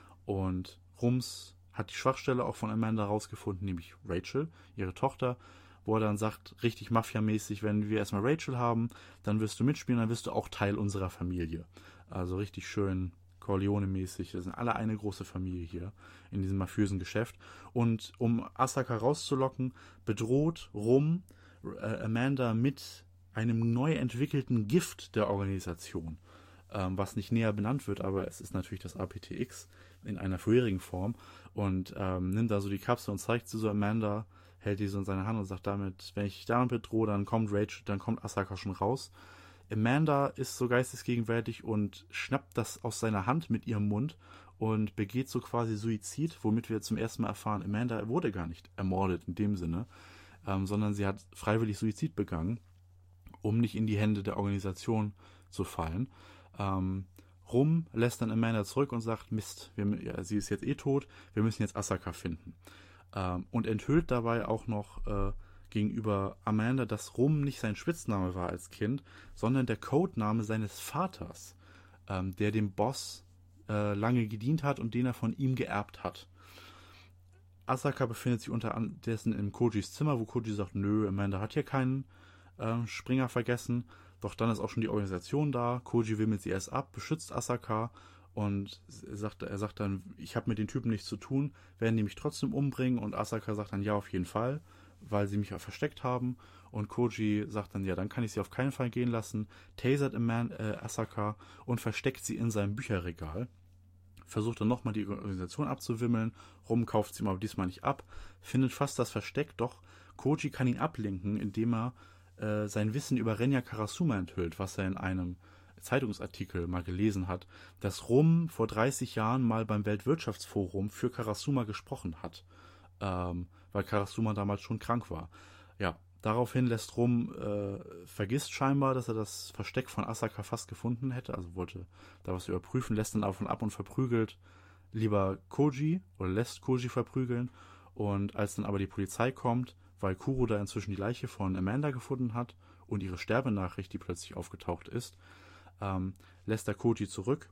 Und Rums hat die Schwachstelle auch von Amanda rausgefunden, nämlich Rachel, ihre Tochter, wo er dann sagt, richtig mafiamäßig, wenn wir erstmal Rachel haben, dann wirst du mitspielen, dann wirst du auch Teil unserer Familie. Also richtig schön Corleone-mäßig. Das sind alle eine große Familie hier in diesem mafiösen Geschäft. Und um Asaka rauszulocken, bedroht Rum äh, Amanda mit einem neu entwickelten Gift der Organisation, ähm, was nicht näher benannt wird, aber es ist natürlich das A P T X in einer vorherigen Form, und ähm, nimmt da so die Kapsel und zeigt sie so Amanda, hält die so in seine Hand und sagt damit, wenn ich dich damit bedrohe, dann kommt Rachel, dann kommt Asaka schon raus. Amanda ist so geistesgegenwärtig und schnappt das aus seiner Hand mit ihrem Mund und begeht so quasi Suizid, womit wir zum ersten Mal erfahren, Amanda wurde gar nicht ermordet in dem Sinne, ähm, sondern sie hat freiwillig Suizid begangen, um nicht in die Hände der Organisation zu fallen. Ähm, Rum lässt dann Amanda zurück und sagt, Mist, wir, ja, sie ist jetzt eh tot, wir müssen jetzt Asaka finden. Ähm, und enthüllt dabei auch noch äh, gegenüber Amanda, dass Rum nicht sein Spitzname war als Kind, sondern der Codename seines Vaters, ähm, der dem Boss äh, lange gedient hat und den er von ihm geerbt hat. Asaka befindet sich unterdessen in Kojis Zimmer, wo Koji sagt, nö, Amanda hat hier keinen äh, Springer vergessen. Doch dann ist auch schon die Organisation da. Koji wimmelt sie erst ab, beschützt Asaka und er sagt, er sagt dann, ich habe mit den Typen nichts zu tun, werden die mich trotzdem umbringen? Und Asaka sagt dann, ja, auf jeden Fall, weil sie mich auch versteckt haben. Und Koji sagt dann, ja, dann kann ich sie auf keinen Fall gehen lassen, tasert äh, Asaka und versteckt sie in seinem Bücherregal. Versucht dann nochmal die Organisation abzuwimmeln. Rum kauft sie ihm aber diesmal nicht ab. Findet fast das Versteck, doch Koji kann ihn ablenken, indem er äh, sein Wissen über Renya Karasuma enthüllt, was er in einem Zeitungsartikel mal gelesen hat, dass Rum vor dreißig Jahren mal beim Weltwirtschaftsforum für Karasuma gesprochen hat, ähm, weil Karasuma damals schon krank war. Ja, daraufhin lässt Rum, äh, vergisst scheinbar, dass er das Versteck von Asaka fast gefunden hätte, also wollte da was überprüfen, lässt dann davon ab und verprügelt lieber Koji, oder lässt Koji verprügeln, und als dann aber die Polizei kommt, weil Kuroda inzwischen die Leiche von Amanda gefunden hat und ihre Sterbenachricht, die plötzlich aufgetaucht ist, ähm, lässt er Koji zurück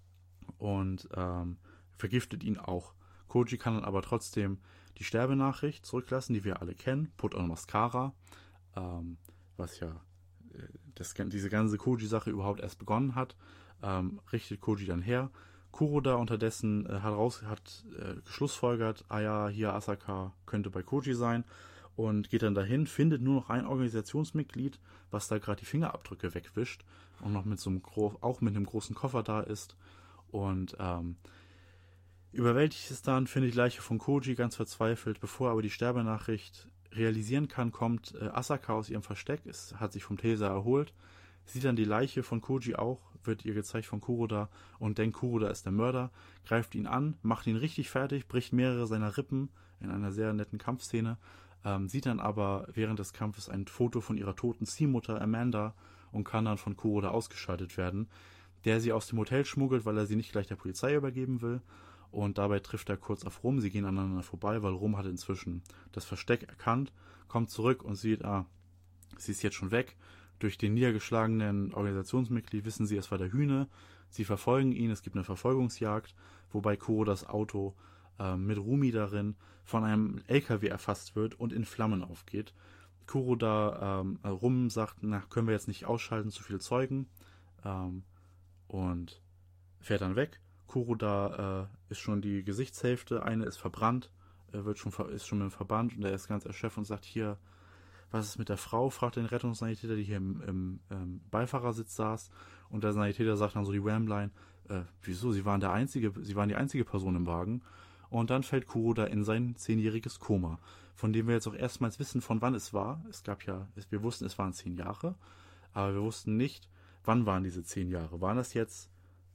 und ähm, vergiftet ihn auch. Koji kann dann aber trotzdem die Sterbenachricht zurücklassen, die wir alle kennen, Put on Mascara, ähm, was ja äh, das, diese ganze Koji-Sache überhaupt erst begonnen hat, ähm, richtet Koji dann her. Kuroda unterdessen äh, hat, raus, hat äh, geschlussfolgert, ah ja, hier Asaka könnte bei Koji sein, und geht dann dahin, findet nur noch ein Organisationsmitglied, was da gerade die Fingerabdrücke wegwischt und noch mit so einem Gro- auch mit einem großen Koffer da ist, und ähm, überwältigt es dann, findet die Leiche von Koji ganz verzweifelt. Bevor er aber die Sterbenachricht realisieren kann, kommt äh, Asaka aus ihrem Versteck, es hat sich vom Taser erholt, sieht dann die Leiche von Koji auch, wird ihr gezeigt von Kuroda und denkt, Kuroda ist der Mörder, greift ihn an, macht ihn richtig fertig, bricht mehrere seiner Rippen in einer sehr netten Kampfszene, ähm, sieht dann aber während des Kampfes ein Foto von ihrer toten Ziehmutter Amanda und kann dann von Kuroda ausgeschaltet werden, der sie aus dem Hotel schmuggelt, weil er sie nicht gleich der Polizei übergeben will. Und dabei trifft er kurz auf Rum, sie gehen aneinander vorbei, weil Rum hat inzwischen das Versteck erkannt, kommt zurück und sieht, ah, sie ist jetzt schon weg. Durch den niedergeschlagenen Organisationsmitglied wissen sie, es war der Hühne. Sie verfolgen ihn, es gibt eine Verfolgungsjagd, wobei Kurodas Auto äh, mit Rumi darin von einem L K W erfasst wird und in Flammen aufgeht. Kuroda, ähm, Rum sagt, na, können wir jetzt nicht ausschalten, zu viele Zeugen, ähm, und fährt dann weg. Kuroda äh, ist schon die Gesichtshälfte, eine ist verbrannt, er wird schon, ist schon mit dem Verband, und er ist ganz erschöpft und sagt, hier, was ist mit der Frau, fragt den Rettungssanitäter, die hier im, im ähm, Beifahrersitz saß, und der Sanitäter sagt dann so die Wham-Line, äh, wieso, sie waren der einzige, sie waren die einzige Person im Wagen, und dann fällt Kuroda in sein zehnjähriges Koma, von dem wir jetzt auch erstmals wissen, von wann es war. Es gab ja, wir wussten, es waren zehn Jahre, aber wir wussten nicht, wann waren diese zehn Jahre. Waren das jetzt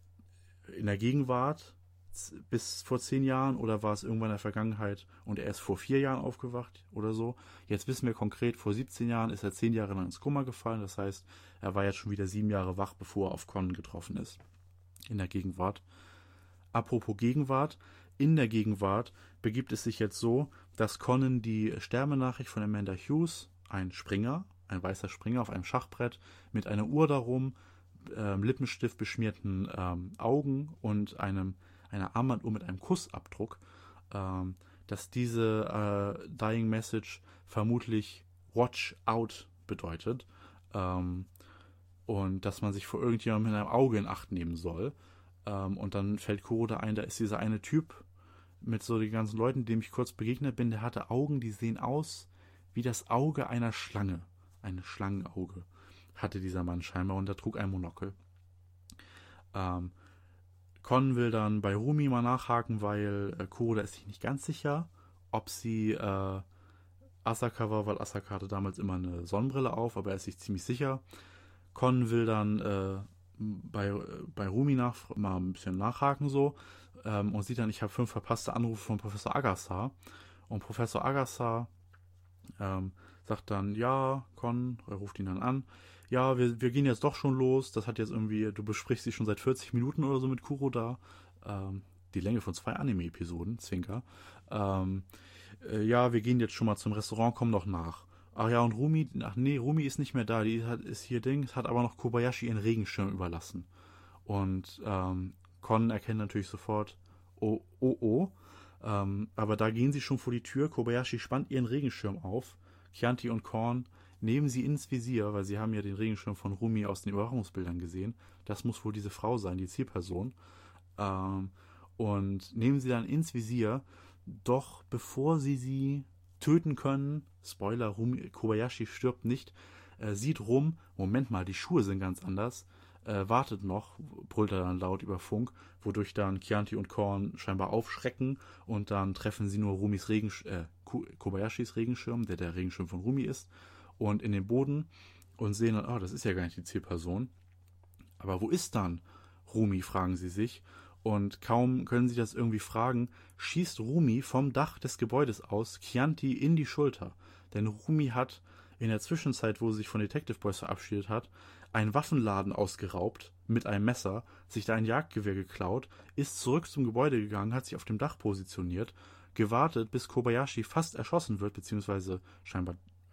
in der Gegenwart bis vor zehn Jahren oder war es irgendwann in der Vergangenheit und er ist vor vier Jahren aufgewacht oder so? Jetzt wissen wir konkret, vor siebzehn Jahren ist er zehn Jahre lang ins Koma gefallen. Das heißt, er war jetzt schon wieder sieben Jahre wach, bevor er auf Conan getroffen ist. In der Gegenwart. Apropos Gegenwart. In der Gegenwart begibt es sich jetzt so, dass Conan die Sterbenachricht von Amanda Hughes, ein Springer, ein weißer Springer auf einem Schachbrett mit einer Uhr darum, ähm, Lippenstift beschmierten ähm, Augen und einem einer Armbanduhr mit einem Kussabdruck, ähm, dass diese äh, Dying Message vermutlich Watch Out bedeutet, ähm, und dass man sich vor irgendjemandem mit einem Auge in Acht nehmen soll. Ähm, und dann fällt Kuroda ein, da ist dieser eine Typ mit so den ganzen Leuten, dem ich kurz begegnet bin, der hatte Augen, die sehen aus wie das Auge einer Schlange. Ein Schlangenauge hatte dieser Mann scheinbar, und der trug ein Monokel. Ähm, Con will dann bei Rumi mal nachhaken, weil äh, Kuroda ist sich nicht ganz sicher, ob sie äh, Asaka war, weil Asaka hatte damals immer eine Sonnenbrille auf, aber er ist sich ziemlich sicher. Con will dann äh, bei, bei Rumi nach, mal ein bisschen nachhaken so ähm, und sieht dann, ich habe fünf verpasste Anrufe von Professor Agassar. Und Professor Agassar ähm, sagt dann, ja, Con, er ruft ihn dann an, ja, wir, wir gehen jetzt doch schon los, das hat jetzt irgendwie, du besprichst dich schon seit vierzig Minuten oder so mit Kuroda, ähm, die Länge von zwei Anime-Episoden, Zwinker, ähm, äh, ja, wir gehen jetzt schon mal zum Restaurant, komm doch nach. Ach ja, und Rumi, ach nee, Rumi ist nicht mehr da, die hat, ist hier Dings, hat aber noch Kobayashi ihren Regenschirm überlassen. Und ähm, Con erkennt natürlich sofort, oh, oh, oh, ähm, aber da gehen sie schon vor die Tür, Kobayashi spannt ihren Regenschirm auf, Chianti und Korn nehmen sie ins Visier, weil sie haben ja den Regenschirm von Rumi aus den Überwachungsbildern gesehen. Das muss wohl diese Frau sein, die Zielperson. Ähm, und nehmen sie dann ins Visier, doch bevor sie sie töten können, Spoiler, Rumi, Kobayashi stirbt nicht, äh, sieht Rum, Moment mal, die Schuhe sind ganz anders, äh, wartet noch, brüllt er dann laut über Funk, wodurch dann Chianti und Korn scheinbar aufschrecken und dann treffen sie nur Rumis Regensch- äh, Kobayashis Regenschirm, der der Regenschirm von Rumi ist, und in den Boden und sehen dann, oh, das ist ja gar nicht die Zielperson. Aber wo ist dann Rumi, fragen sie sich. Und kaum können sie das irgendwie fragen, schießt Rumi vom Dach des Gebäudes aus Chianti in die Schulter. Denn Rumi hat in der Zwischenzeit, wo sie sich von Detective Boys verabschiedet hat, einen Waffenladen ausgeraubt mit einem Messer, sich da ein Jagdgewehr geklaut, ist zurück zum Gebäude gegangen, hat sich auf dem Dach positioniert, gewartet, bis Kobayashi fast erschossen wird, beziehungsweise scheinbar,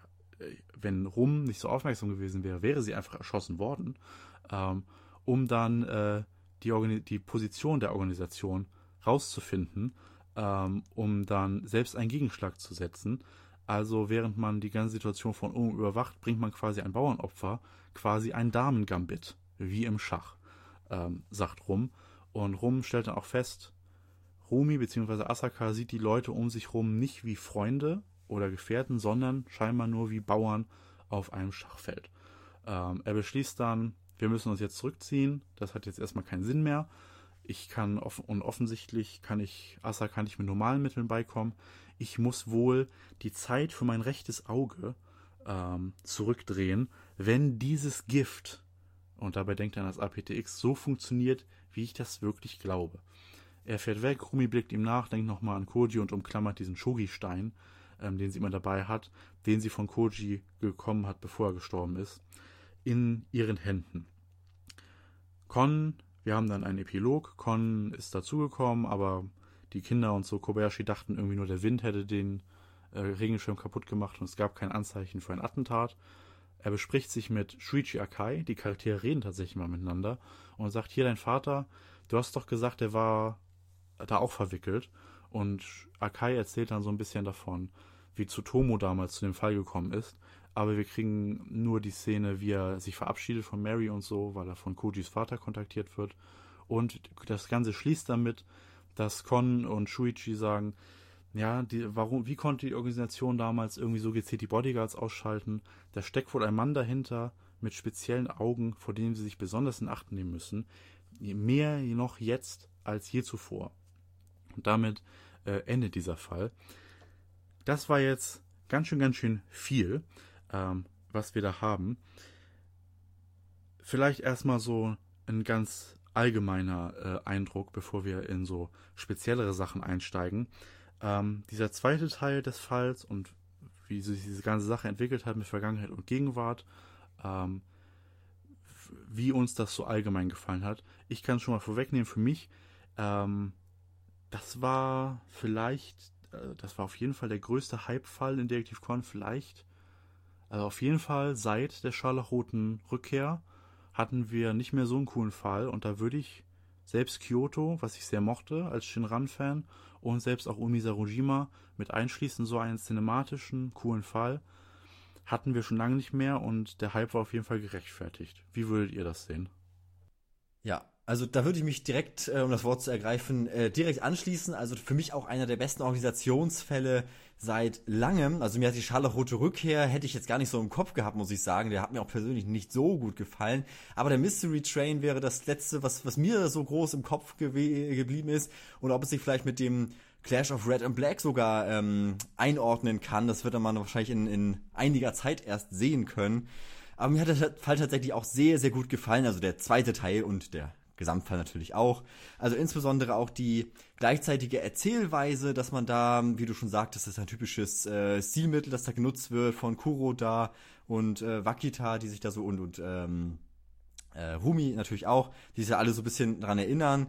wenn Rum nicht so aufmerksam gewesen wäre, wäre sie einfach erschossen worden, ähm, um dann äh, die, Organi- die Position der Organisation rauszufinden, ähm, um dann selbst einen Gegenschlag zu setzen. Also während man die ganze Situation von oben überwacht, bringt man quasi ein Bauernopfer, quasi ein Damen-Gambit, wie im Schach, ähm, sagt Rum. Und Rum stellt dann auch fest, Rumi bzw. Asaka sieht die Leute um sich rum nicht wie Freunde oder Gefährten, sondern scheinbar nur wie Bauern auf einem Schachfeld. Ähm, er beschließt dann, wir müssen uns jetzt zurückziehen, das hat jetzt erstmal keinen Sinn mehr. Ich kann, off- und offensichtlich kann ich, Asaka nicht mit normalen Mitteln beikommen. Ich muss wohl die Zeit für mein rechtes Auge ähm, zurückdrehen, wenn dieses Gift, und dabei denkt er an das A P T X, so funktioniert, wie ich das wirklich glaube. Er fährt weg, Rumi blickt ihm nach, denkt nochmal an Koji und umklammert diesen Shogi-Stein, ähm, den sie immer dabei hat, den sie von Koji bekommen hat, bevor er gestorben ist, in ihren Händen. Kon, wir haben dann einen Epilog, Kon ist dazugekommen, aber die Kinder und so, Kobayashi dachten irgendwie nur, der Wind hätte den äh, Regenschirm kaputt gemacht und es gab kein Anzeichen für ein Attentat. Er bespricht sich mit Shuichi Akai, die Charaktere reden tatsächlich mal miteinander und sagt, hier dein Vater, du hast doch gesagt, er war da auch verwickelt. Und Akai erzählt dann so ein bisschen davon, wie Tsutomu damals zu dem Fall gekommen ist. Aber wir kriegen nur die Szene, wie er sich verabschiedet von Mary und so, weil er von Kojis Vater kontaktiert wird. Und das Ganze schließt damit, dass Kon und Shuichi sagen, ja, die, warum, wie konnte die Organisation damals irgendwie so gezielt die Bodyguards ausschalten? Da steckt wohl ein Mann dahinter mit speziellen Augen, vor denen sie sich besonders in Acht nehmen müssen. Mehr noch jetzt als je zuvor. Und damit äh, endet dieser Fall. Das war jetzt ganz schön, ganz schön viel, ähm, was wir da haben. Vielleicht erstmal so ein ganz allgemeiner äh, Eindruck, bevor wir in so speziellere Sachen einsteigen. Ähm, dieser zweite Teil des Falls und wie sich diese ganze Sache entwickelt hat mit Vergangenheit und Gegenwart, ähm, wie uns das so allgemein gefallen hat. Ich kann es schon mal vorwegnehmen, für mich, ähm, das war vielleicht, äh, das war auf jeden Fall der größte Hype-Fall in Detective Conan, vielleicht, also auf jeden Fall seit der scharlachroten Rückkehr hatten wir nicht mehr so einen coolen Fall und da würde ich selbst Kyoto, was ich sehr mochte als Shinran-Fan und selbst auch Umi Sarojima mit einschließen, so einen cinematischen, coolen Fall, hatten wir schon lange nicht mehr und der Hype war auf jeden Fall gerechtfertigt. Wie würdet ihr das sehen? Ja, also da würde ich mich direkt, äh, um das Wort zu ergreifen, äh, direkt anschließen. Also für mich auch einer der besten Organisationsfälle seit langem. Also mir hat die Scharlachrote Rückkehr, hätte ich jetzt gar nicht so im Kopf gehabt, muss ich sagen. Der hat mir auch persönlich nicht so gut gefallen. Aber der Mystery Train wäre das Letzte, was, was mir so groß im Kopf gew- geblieben ist. Und ob es sich vielleicht mit dem Clash of Red and Black sogar ähm, einordnen kann, das wird man wahrscheinlich in, in einiger Zeit erst sehen können. Aber mir hat der Fall tatsächlich auch sehr, sehr gut gefallen. Also der zweite Teil und der Gesamtfall natürlich auch. Also insbesondere auch die gleichzeitige Erzählweise, dass man da, wie du schon sagtest, das ist ein typisches äh, Stilmittel, das da genutzt wird von Kuroda und äh, Wakita, die sich da so und, und ähm, äh, Rumi natürlich auch, die sich ja alle so ein bisschen dran erinnern.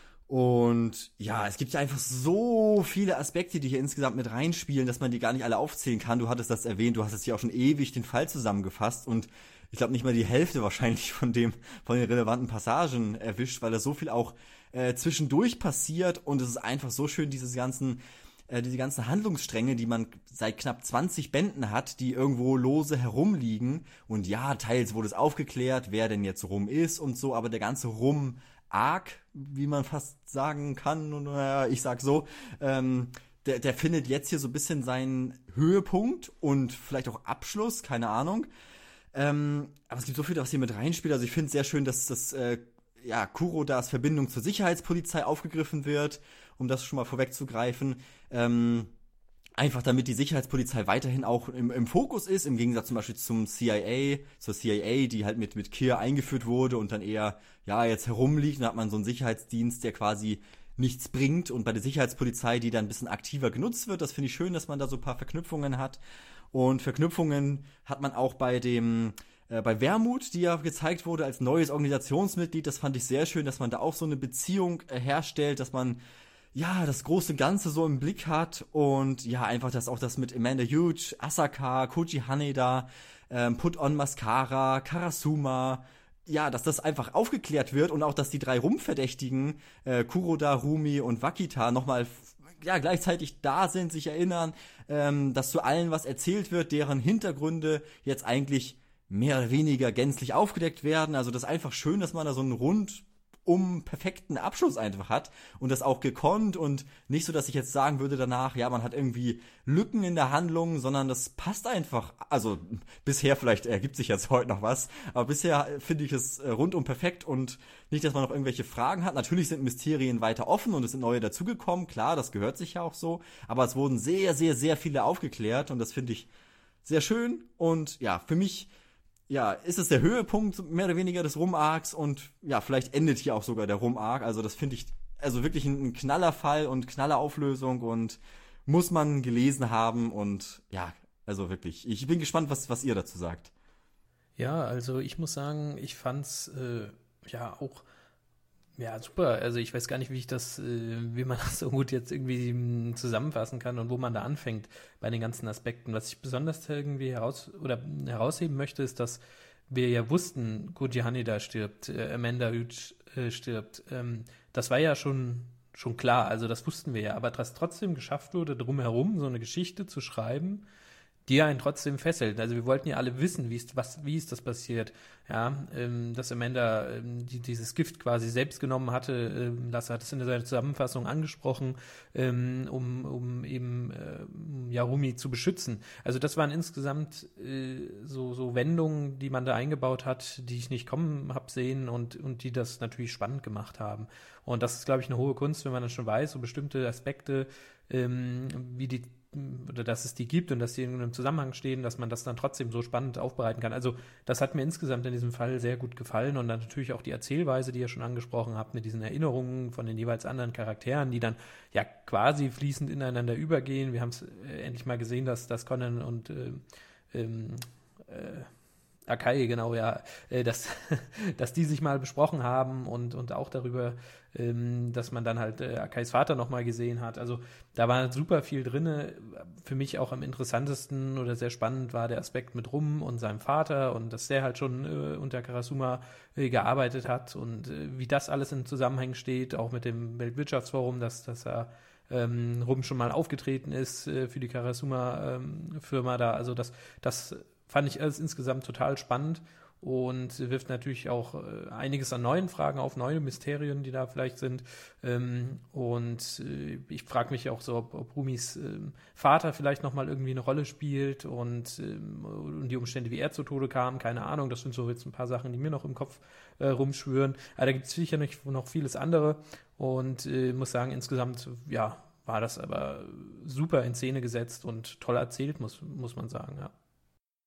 Und ja, es gibt ja einfach so viele Aspekte, die hier insgesamt mit reinspielen, dass man die gar nicht alle aufzählen kann. Du hattest das erwähnt, du hast jetzt hier auch schon ewig den Fall zusammengefasst und ich glaube nicht mal die Hälfte wahrscheinlich von dem von den relevanten Passagen erwischt, weil da so viel auch äh, zwischendurch passiert und es ist einfach so schön, dieses ganzen äh, diese ganzen Handlungsstränge, die man seit knapp zwanzig Bänden hat, die irgendwo lose herumliegen und ja, teils wurde es aufgeklärt, wer denn jetzt rum ist und so, aber der ganze Rum Arc, wie man fast sagen kann, und naja, ich sag so, ähm, der, der findet jetzt hier so ein bisschen seinen Höhepunkt und vielleicht auch Abschluss, keine Ahnung. Ähm, aber es gibt so viel, was hier mit reinspielt. Also ich finde es sehr schön, dass das äh, ja, Kurodas Verbindung zur Sicherheitspolizei aufgegriffen wird, um das schon mal vorwegzugreifen. Ähm, Einfach damit die Sicherheitspolizei weiterhin auch im, im Fokus ist, im Gegensatz zum Beispiel zum C I A, zur C I A, die halt mit, mit Keir eingeführt wurde und dann eher, ja, jetzt herumliegt. Dann hat man so einen Sicherheitsdienst, der quasi nichts bringt. Und bei der Sicherheitspolizei, die dann ein bisschen aktiver genutzt wird, das finde ich schön, dass man da so ein paar Verknüpfungen hat. Und Verknüpfungen hat man auch bei dem, äh, bei Wermut, die ja gezeigt wurde als neues Organisationsmitglied. Das fand ich sehr schön, dass man da auch so eine Beziehung äh, herstellt, dass man ja, das große Ganze so im Blick hat und ja, einfach das auch das mit Amanda Huge, Asaka, Koji Haneda, ähm, Put On Mascara, Karasuma, ja, dass das einfach aufgeklärt wird und auch, dass die drei Rumverdächtigen, äh, Kuroda, Rumi und Wakita nochmal ja, gleichzeitig da sind, sich erinnern, ähm, dass zu allen was erzählt wird, deren Hintergründe jetzt eigentlich mehr oder weniger gänzlich aufgedeckt werden. Also das ist einfach schön, dass man da so einen rund um perfekten Abschluss einfach hat und das auch gekonnt und nicht so, dass ich jetzt sagen würde danach, ja, man hat irgendwie Lücken in der Handlung, sondern das passt einfach, also bisher, vielleicht ergibt sich jetzt heute noch was, aber bisher finde ich es rundum perfekt und nicht, dass man noch irgendwelche Fragen hat. Natürlich sind Mysterien weiter offen und es sind neue dazugekommen, klar, das gehört sich ja auch so, aber es wurden sehr, sehr, sehr viele aufgeklärt und das finde ich sehr schön und ja, für mich ja, ist es der Höhepunkt mehr oder weniger des Rum-Arcs und ja, vielleicht endet hier auch sogar der Rum-Arc. Also das finde ich also wirklich ein, ein Knallerfall und Knallerauflösung und muss man gelesen haben und ja, also wirklich. Ich bin gespannt, was, was ihr dazu sagt. Ja, also ich muss sagen, ich fand's äh, ja auch ja, super. Also ich weiß gar nicht, wie ich das, äh, wie man das so gut jetzt irgendwie m, zusammenfassen kann und wo man da anfängt bei den ganzen Aspekten. Was ich besonders irgendwie heraus oder herausheben möchte, ist, dass wir ja wussten, Koji Haneda stirbt, äh, Amanda Huge äh, stirbt. Ähm, das war ja schon schon klar. Also das wussten wir ja. Aber dass trotzdem geschafft wurde, drumherum so eine Geschichte zu schreiben, die einen trotzdem fesselt. Also wir wollten ja alle wissen, wie ist, was, wie ist das passiert, ja, ähm, dass Amanda ähm, die, dieses Gift quasi selbst genommen hatte. Ähm, Lasse hat es in seiner Zusammenfassung angesprochen, ähm, um, um eben äh, Yarumi zu beschützen. Also das waren insgesamt äh, so, so Wendungen, die man da eingebaut hat, die ich nicht kommen habe sehen und, und die das natürlich spannend gemacht haben. Und das ist, glaube ich, eine hohe Kunst, wenn man dann schon weiß, so bestimmte Aspekte, ähm, wie die oder dass es die gibt und dass die in einem Zusammenhang stehen, dass man das dann trotzdem so spannend aufbereiten kann. Also das hat mir insgesamt in diesem Fall sehr gut gefallen und dann natürlich auch die Erzählweise, die ihr schon angesprochen habt, mit diesen Erinnerungen von den jeweils anderen Charakteren, die dann ja quasi fließend ineinander übergehen. Wir haben es äh, endlich mal gesehen, dass, dass Conan und äh, ähm, äh, Akai, genau, ja, äh, dass, dass die sich mal besprochen haben und, und auch darüber, ähm, dass man dann halt äh, Akais Vater nochmal gesehen hat. Also da war super viel drin. Für mich auch am interessantesten oder sehr spannend war der Aspekt mit Rum und seinem Vater und dass der halt schon äh, unter Karasuma äh, gearbeitet hat und äh, wie das alles in Zusammenhang steht, auch mit dem Weltwirtschaftsforum, dass, dass er ähm, Rum schon mal aufgetreten ist äh, für die Karasuma-Firma ähm, da. Also das, das fand ich alles insgesamt total spannend und wirft natürlich auch äh, einiges an neuen Fragen auf, neue Mysterien, die da vielleicht sind. Ähm, und äh, ich frage mich auch so, ob, ob Rumis äh, Vater vielleicht nochmal irgendwie eine Rolle spielt und, ähm, und die Umstände, wie er zu Tode kam, keine Ahnung. Das sind so jetzt ein paar Sachen, die mir noch im Kopf äh, rumschwören. Aber da gibt es sicher nicht, noch vieles andere und äh, muss sagen, insgesamt, ja, war das aber super in Szene gesetzt und toll erzählt, muss, muss man sagen, ja.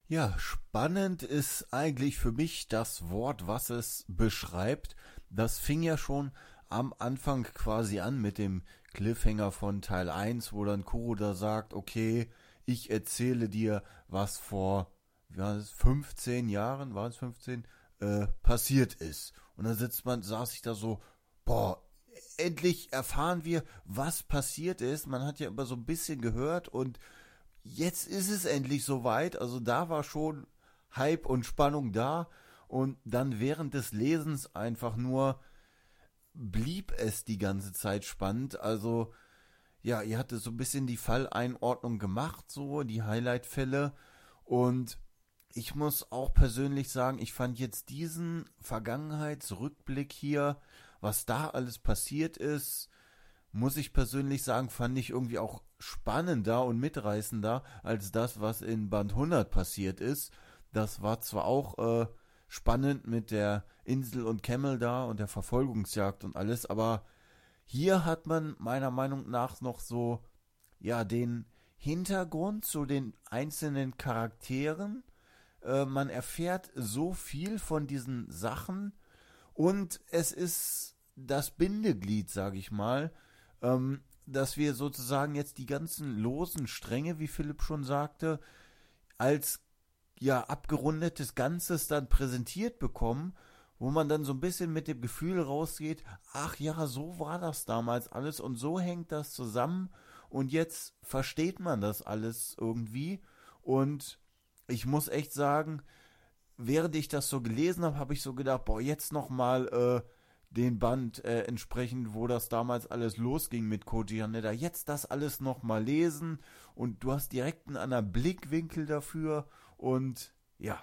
Ja, spannend ist eigentlich für mich das Wort, was es beschreibt. Das fing ja schon am Anfang quasi an mit dem Cliffhanger von Teil eins, wo dann Kuroda sagt, okay, ich erzähle dir, was vor wie war es, fünfzehn Jahren, war es fünfzehn, äh, passiert ist. Und dann sitzt man, saß ich da so, boah, endlich erfahren wir, was passiert ist. Man hat ja immer so ein bisschen gehört und jetzt ist es endlich soweit. Also da war schon Hype und Spannung da und dann während des Lesens einfach nur blieb es die ganze Zeit spannend. Also ja, ihr hattet so ein bisschen die Falleinordnung gemacht, so die Highlight-Fälle und ich muss auch persönlich sagen, ich fand jetzt diesen Vergangenheitsrückblick hier, was da alles passiert ist, muss ich persönlich sagen, fand ich irgendwie auch spannender und mitreißender als das, was in Band hundert passiert ist. Das war zwar auch äh, spannend mit der Insel und Camel da und der Verfolgungsjagd und alles, aber hier hat man meiner Meinung nach noch so, ja, den Hintergrund zu den einzelnen Charakteren. Äh, man erfährt so viel von diesen Sachen und es ist das Bindeglied, sage ich mal, ähm, dass wir sozusagen jetzt die ganzen losen Stränge, wie Philipp schon sagte, als ja abgerundetes Ganzes dann präsentiert bekommen, wo man dann so ein bisschen mit dem Gefühl rausgeht, ach ja, so war das damals alles und so hängt das zusammen und jetzt versteht man das alles irgendwie und ich muss echt sagen, während ich das so gelesen habe, habe ich so gedacht, boah, jetzt nochmal äh, den Band äh, entsprechend, wo das damals alles losging mit Koji Haneda, jetzt das alles nochmal lesen und du hast direkt einen anderen Blickwinkel dafür und ja.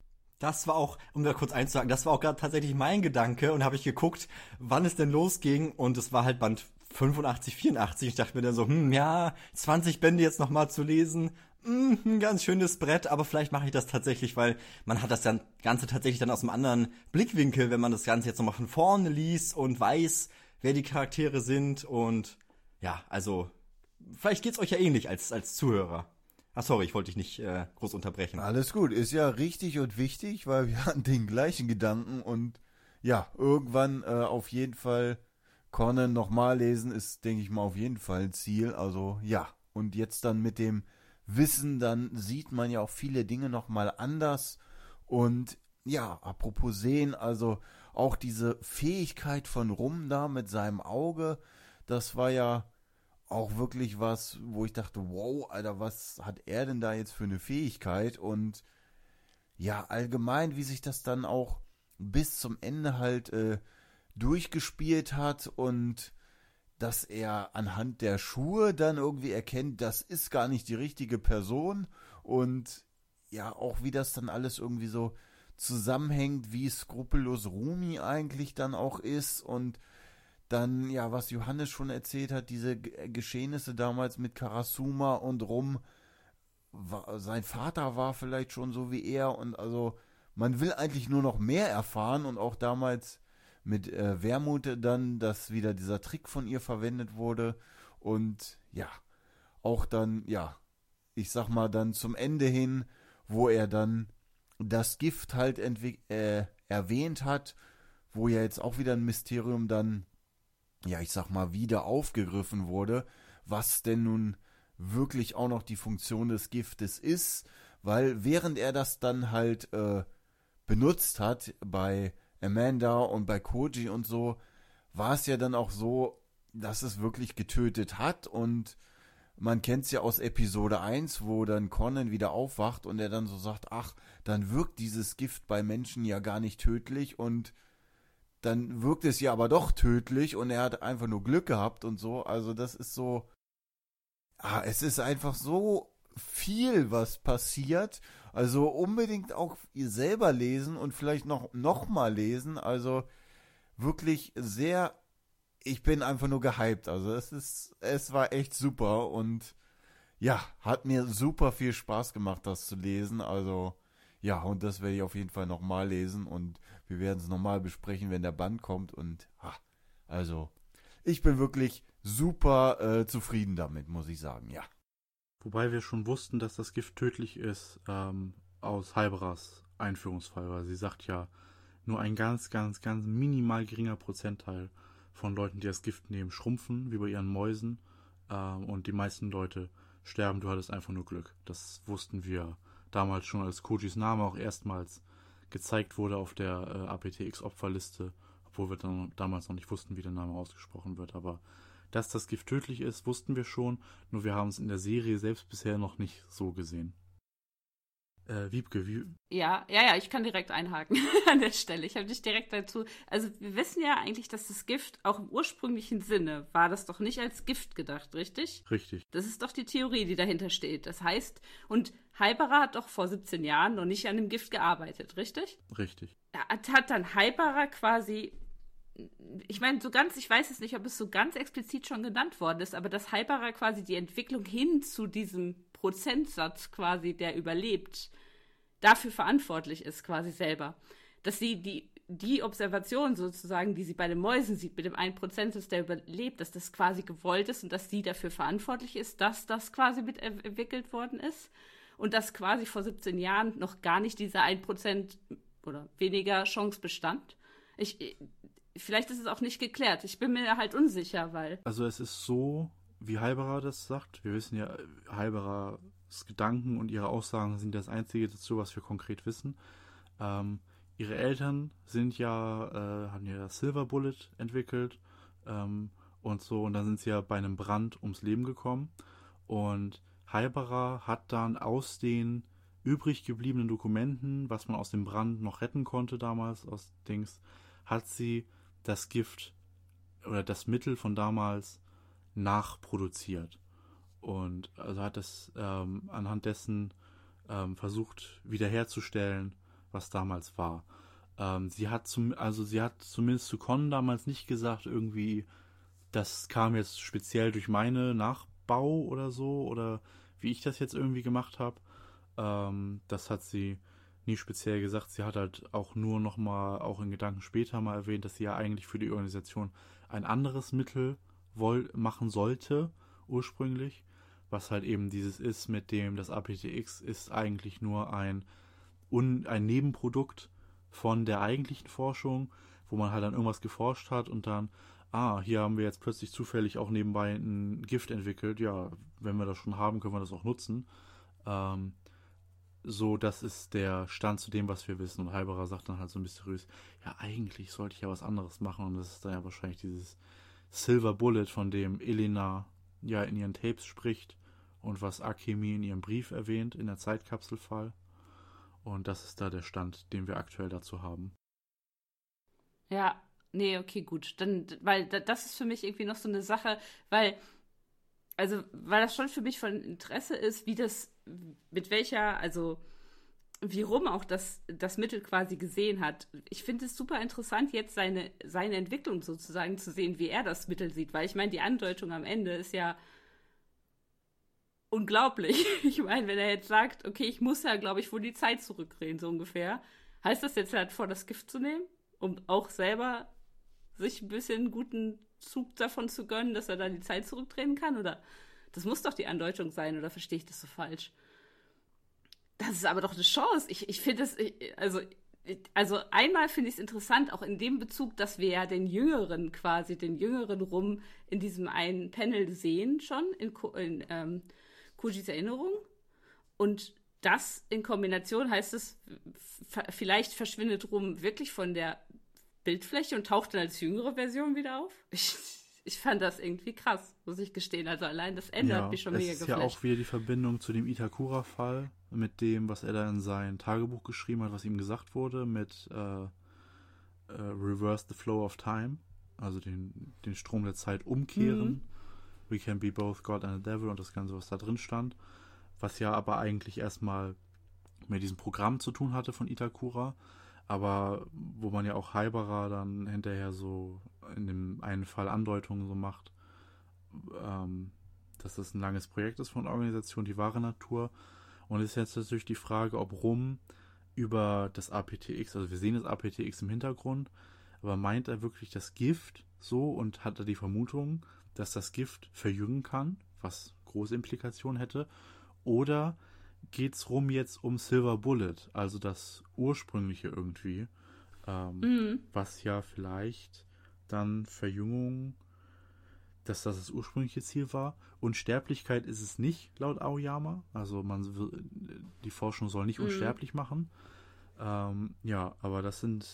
Das war auch, um da kurz einzusagen, das war auch gerade tatsächlich mein Gedanke und habe ich geguckt, wann es denn losging und es war halt Band fünfundachtzig, vierundachtzig. Ich dachte mir dann so, hm, ja, zwanzig Bände jetzt nochmal zu lesen, hm, ein ganz schönes Brett, aber vielleicht mache ich das tatsächlich, weil man hat das Ganze tatsächlich dann aus einem anderen Blickwinkel, wenn man das Ganze jetzt nochmal von vorne liest und weiß, wer die Charaktere sind und ja, also vielleicht geht's euch ja ähnlich als, als Zuhörer. Ach sorry, ich wollte dich nicht äh, groß unterbrechen. Alles gut, ist ja richtig und wichtig, weil wir hatten den gleichen Gedanken und ja, irgendwann äh, auf jeden Fall Conan nochmal lesen ist, denke ich mal, auf jeden Fall ein Ziel. Also ja, und jetzt dann mit dem Wissen, dann sieht man ja auch viele Dinge nochmal anders und ja, apropos sehen, also auch diese Fähigkeit von Rum da mit seinem Auge, das war ja auch wirklich was, wo ich dachte, wow, Alter, was hat er denn da jetzt für eine Fähigkeit? Und ja, allgemein, wie sich das dann auch bis zum Ende halt äh, durchgespielt hat und dass er anhand der Schuhe dann irgendwie erkennt, das ist gar nicht die richtige Person und ja, auch wie das dann alles irgendwie so zusammenhängt, wie skrupellos Rumi eigentlich dann auch ist und dann, ja, was Johannes schon erzählt hat, diese G- Geschehnisse damals mit Karasuma und Rum, war, sein Vater war vielleicht schon so wie er und also man will eigentlich nur noch mehr erfahren und auch damals mit äh, Wermut dann, dass wieder dieser Trick von ihr verwendet wurde und ja, auch dann, ja, ich sag mal dann zum Ende hin, wo er dann das Gift halt entwick- äh, erwähnt hat, wo ja jetzt auch wieder ein Mysterium dann ja, ich sag mal, wieder aufgegriffen wurde, was denn nun wirklich auch noch die Funktion des Giftes ist, weil während er das dann halt äh, benutzt hat bei Amanda und bei Koji und so, war es ja dann auch so, dass es wirklich getötet hat und man kennt es ja aus Episode eins, wo dann Conan wieder aufwacht und er dann so sagt, ach, dann wirkt dieses Gift bei Menschen ja gar nicht tödlich und dann wirkt es ja aber doch tödlich und er hat einfach nur Glück gehabt und so. Also das ist so, ah, es ist einfach so viel, was passiert. Also unbedingt auch ihr selber lesen und vielleicht noch, noch mal lesen. Also wirklich sehr, ich bin einfach nur gehypt. Also es ist, es war echt super und ja, hat mir super viel Spaß gemacht, das zu lesen. Also ja, und das werde ich auf jeden Fall nochmal lesen und wir werden es nochmal besprechen, wenn der Band kommt und ha, also ich bin wirklich super äh, zufrieden damit, muss ich sagen, ja. Wobei wir schon wussten, dass das Gift tödlich ist, ähm, aus Hyberas Einführungsfall, weil sie sagt ja, nur ein ganz, ganz, ganz minimal geringer Prozentteil von Leuten, die das Gift nehmen, schrumpfen, wie bei ihren Mäusen. Ähm, und die meisten Leute sterben, du hattest einfach nur Glück. Das wussten wir damals schon, als Kojis Name auch erstmals gezeigt wurde auf der äh, A P T X-Opferliste, obwohl wir dann damals noch nicht wussten, wie der Name ausgesprochen wird. Aber dass das Gift tödlich ist, wussten wir schon, nur wir haben es in der Serie selbst bisher noch nicht so gesehen. Äh, Wiebke, wie... Ja, ja, ja, ich kann direkt einhaken an der Stelle. Ich habe dich direkt dazu. Also wir wissen ja eigentlich, dass das Gift auch im ursprünglichen Sinne war das doch nicht als Gift gedacht, richtig? Richtig. Das ist doch die Theorie, die dahinter steht. Das heißt, und Hypera hat doch vor siebzehn Jahren noch nicht an dem Gift gearbeitet, richtig? Richtig. Hat dann Hypera quasi, ich meine, so ganz, ich weiß es nicht, ob es so ganz explizit schon genannt worden ist, aber dass Hypera quasi die Entwicklung hin zu diesem Prozentsatz quasi, der überlebt, dafür verantwortlich ist quasi selber. Dass sie die, die Observation sozusagen, die sie bei den Mäusen sieht, mit dem ein Prozent ist, der überlebt, dass das quasi gewollt ist und dass sie dafür verantwortlich ist, dass das quasi mit entwickelt worden ist und dass quasi vor siebzehn Jahren noch gar nicht dieser ein Prozent oder weniger Chance bestand. Ich, vielleicht ist es auch nicht geklärt. Ich bin mir halt unsicher, weil... Also es ist so, wie Hypera das sagt. Wir wissen ja, Hyperas Gedanken und ihre Aussagen sind das Einzige dazu, was wir konkret wissen. Ähm, ihre Eltern sind ja, äh, haben ja das Silver Bullet entwickelt ähm, und so, und dann sind sie ja bei einem Brand ums Leben gekommen. Und Hypera hat dann aus den übrig gebliebenen Dokumenten, was man aus dem Brand noch retten konnte damals, aus Dings, hat sie das Gift oder das Mittel von damals nachproduziert. Und also hat es ähm, anhand dessen ähm, versucht wiederherzustellen, was damals war. Ähm, sie hat zum, also sie hat zumindest zu Con damals nicht gesagt, irgendwie, das kam jetzt speziell durch meine Nachbau oder so, oder wie ich das jetzt irgendwie gemacht habe. Ähm, das hat sie nie speziell gesagt. Sie hat halt auch nur nochmal, auch in Gedanken später mal erwähnt, dass sie ja eigentlich für die Organisation ein anderes Mittel woll- machen sollte, ursprünglich. Was halt eben dieses ist, mit dem das A P T X ist eigentlich nur ein, un, ein Nebenprodukt von der eigentlichen Forschung, wo man halt an irgendwas geforscht hat und dann, ah, hier haben wir jetzt plötzlich zufällig auch nebenbei ein Gift entwickelt. Ja, wenn wir das schon haben, können wir das auch nutzen. Ähm, so, das ist der Stand zu dem, was wir wissen. Und Hypera sagt dann halt so mysteriös, ja, eigentlich sollte ich ja was anderes machen. Und das ist dann ja wahrscheinlich dieses Silver Bullet, von dem Elena ja in ihren Tapes spricht und was Akemi in ihrem Brief erwähnt, in der Zeitkapselfall. Und das ist da der Stand, den wir aktuell dazu haben. Ja, nee, okay, gut. Dann, weil das ist für mich irgendwie noch so eine Sache, weil, also, weil das schon für mich von Interesse ist, wie das, mit welcher, also, wie rum auch das, das Mittel quasi gesehen hat. Ich finde es super interessant, jetzt seine, seine Entwicklung sozusagen zu sehen, wie er das Mittel sieht, weil ich meine, die Andeutung am Ende ist ja unglaublich. Ich meine, wenn er jetzt sagt, okay, ich muss ja, glaube ich, wohl die Zeit zurückdrehen, so ungefähr. Heißt das jetzt, er hat vor, das Gift zu nehmen, um auch selber sich ein bisschen einen guten Zug davon zu gönnen, dass er dann die Zeit zurückdrehen kann? Oder das muss doch die Andeutung sein, oder verstehe ich das so falsch? Das ist aber doch eine Chance. Ich, ich finde es, also, also einmal finde ich es interessant, auch in dem Bezug, dass wir ja den Jüngeren quasi, den Jüngeren Rum in diesem einen Panel sehen schon, in, in ähm, Kojis Erinnerung. Und das in Kombination heißt es, f- vielleicht verschwindet Rum wirklich von der Bildfläche und taucht dann als jüngere Version wieder auf. Ich, ich fand das irgendwie krass, muss ich gestehen. Also allein das Ende ja, hat mich schon mega geflasht. geflasht. Es ist ja auch wieder die Verbindung zu dem Itakura-Fall, mit dem, was er da in sein Tagebuch geschrieben hat, was ihm gesagt wurde, mit äh, äh, Reverse the Flow of Time, also den, den Strom der Zeit umkehren. Mhm. We can be both God and the Devil und das Ganze, was da drin stand. Was ja aber eigentlich erstmal mit diesem Programm zu tun hatte von Itakura, aber wo man ja auch Hypera dann hinterher so in dem einen Fall Andeutungen so macht, ähm, dass das ein langes Projekt ist von der Organisation, die wahre Natur. Und es ist jetzt natürlich die Frage, ob Rum über das A P T X, also wir sehen das A P T X im Hintergrund, aber meint er wirklich das Gift so und hat er die Vermutung, dass das Gift verjüngen kann, was große Implikationen hätte, oder geht's rum jetzt um Silver Bullet, also das ursprüngliche irgendwie, ähm, Mhm. was ja vielleicht dann Verjüngung, dass das das ursprüngliche Ziel war. Unsterblichkeit ist es nicht, laut Aoyama. Also man will- die Forschung soll nicht Mhm. unsterblich machen. Ähm, ja, aber das sind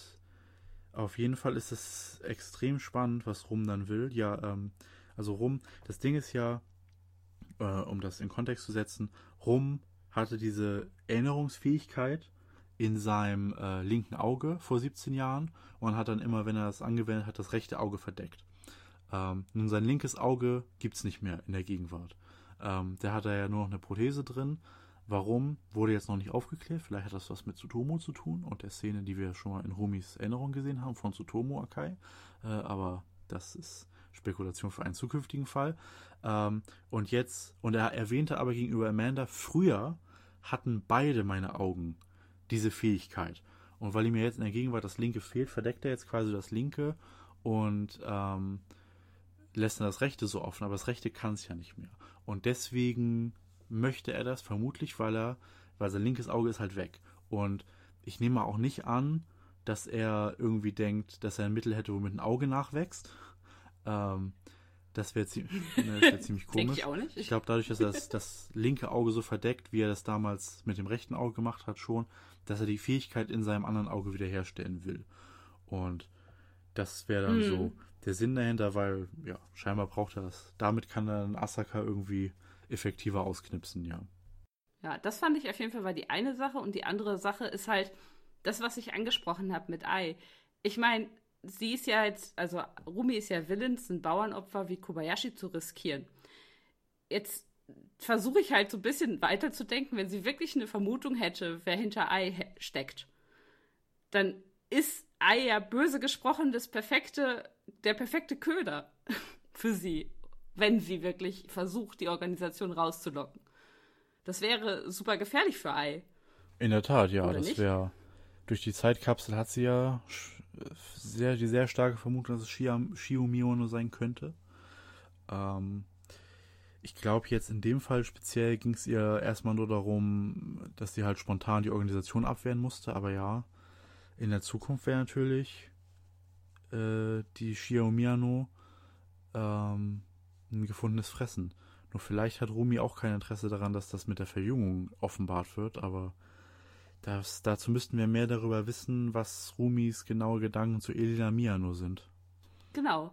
auf jeden Fall ist es extrem spannend, was Rum dann will. Ja, ähm, also Rum, das Ding ist ja, äh, um das in Kontext zu setzen, Rum hatte diese Erinnerungsfähigkeit in seinem äh, linken Auge vor siebzehn Jahren und hat dann immer, wenn er das angewendet hat, das rechte Auge verdeckt. Ähm, nun, sein linkes Auge gibt es nicht mehr in der Gegenwart. Ähm, der hat da ja nur noch eine Prothese drin. Warum, wurde jetzt noch nicht aufgeklärt. Vielleicht hat das was mit Tsutomu zu tun und der Szene, die wir schon mal in Rumis Erinnerung gesehen haben, von Tsutomu Akai. Äh, aber das ist Spekulation für einen zukünftigen Fall. Ähm, und jetzt, und er erwähnte aber gegenüber Amanda, früher hatten beide meine Augen diese Fähigkeit. Und weil ihm ja jetzt in der Gegenwart das linke fehlt, verdeckt er jetzt quasi das linke und ähm, lässt dann das rechte so offen, aber das rechte kann es ja nicht mehr. Und deswegen möchte er das vermutlich, weil er, weil sein linkes Auge ist halt weg. Und ich nehme auch nicht an, dass er irgendwie denkt, dass er ein Mittel hätte, womit ein Auge nachwächst. Ähm, das wäre ziemlich, ne, das wär ziemlich Denke komisch. ich auch nicht. Ich glaube, dadurch, dass er das, das linke Auge so verdeckt, wie er das damals mit dem rechten Auge gemacht hat, schon, dass er die Fähigkeit in seinem anderen Auge wiederherstellen will. Und das wäre dann Mhm. so der Sinn dahinter, weil, ja, scheinbar braucht er das. Damit kann dann Asaka irgendwie effektiver ausknipsen, ja. Ja, das fand ich auf jeden Fall war die eine Sache. Und die andere Sache ist halt das, was ich angesprochen habe mit Ai. Ich meine, sie ist ja jetzt, also Rumi ist ja willens, ein Bauernopfer wie Kobayashi zu riskieren. Jetzt versuche ich halt so ein bisschen weiterzudenken, wenn sie wirklich eine Vermutung hätte, wer hinter Ai he- steckt, dann ist Ai ja böse gesprochen das perfekte, der perfekte Köder für sie, wenn sie wirklich versucht, die Organisation rauszulocken. Das wäre super gefährlich für Ai. In der Tat, ja, Oder das nicht? wäre. Durch die Zeitkapsel hat sie ja sch- sehr, die sehr starke Vermutung, dass es Shia- Shiomio nur sein könnte. Ähm, ich glaube, jetzt in dem Fall speziell ging es ihr erstmal nur darum, dass sie halt spontan die Organisation abwehren musste, aber ja, in der Zukunft wäre natürlich äh, die Shiomio ähm, ein gefundenes Fressen. Nur vielleicht hat Rumi auch kein Interesse daran, dass das mit der Verjüngung offenbart wird, aber das, dazu müssten wir mehr darüber wissen, was Rumis genaue Gedanken zu Elena Miyano sind. Genau.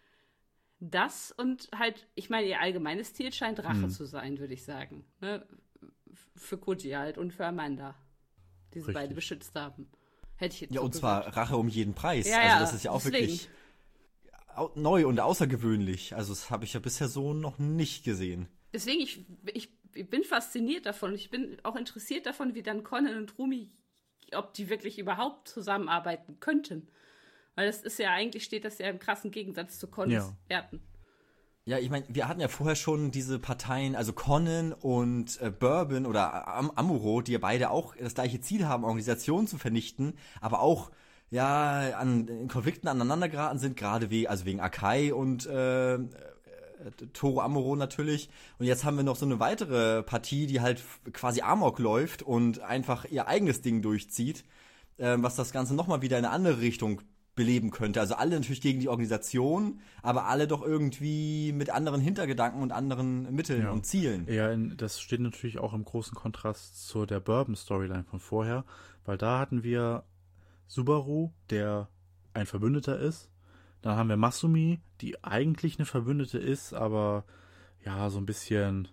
Das und halt, ich meine, ihr allgemeines Ziel scheint Rache Hm. zu sein, würde ich sagen. Ne? Für Koji halt und für Amanda, die sie Richtig. beide beschützt haben. Hätte ich jetzt Ja, so und zwar gesagt. Rache um jeden Preis. Ja, also ja, das ist ja auch deswegen. wirklich au- neu und außergewöhnlich. Also das habe ich ja bisher so noch nicht gesehen. Deswegen, ich, ich, ich bin fasziniert davon. Ich bin auch interessiert davon, wie dann Conan und Rumi, ob die wirklich überhaupt zusammenarbeiten könnten. Weil das ist ja eigentlich, steht das ja im krassen Gegensatz zu Conans Ja. Werten. Ja, ich meine, wir hatten ja vorher schon diese Parteien, also Conan und äh, Bourbon oder Am Amuro, die ja beide auch das gleiche Ziel haben, Organisationen zu vernichten, aber auch ja an in Konflikten aneinander geraten sind, gerade wie also wegen Akai und äh, äh, Toro Amuro natürlich. Und jetzt haben wir noch so eine weitere Partie, die halt f- quasi Amok läuft und einfach ihr eigenes Ding durchzieht, ähm, was das Ganze nochmal wieder in eine andere Richtung beleben könnte. Also alle natürlich gegen die Organisation, aber alle doch irgendwie mit anderen Hintergedanken und anderen Mitteln Ja. und Zielen. Ja, in, das steht natürlich auch im großen Kontrast zu der Bourbon-Storyline von vorher, weil da hatten wir Subaru, der ein Verbündeter ist. Dann haben wir Masumi, die eigentlich eine Verbündete ist, aber ja, so ein bisschen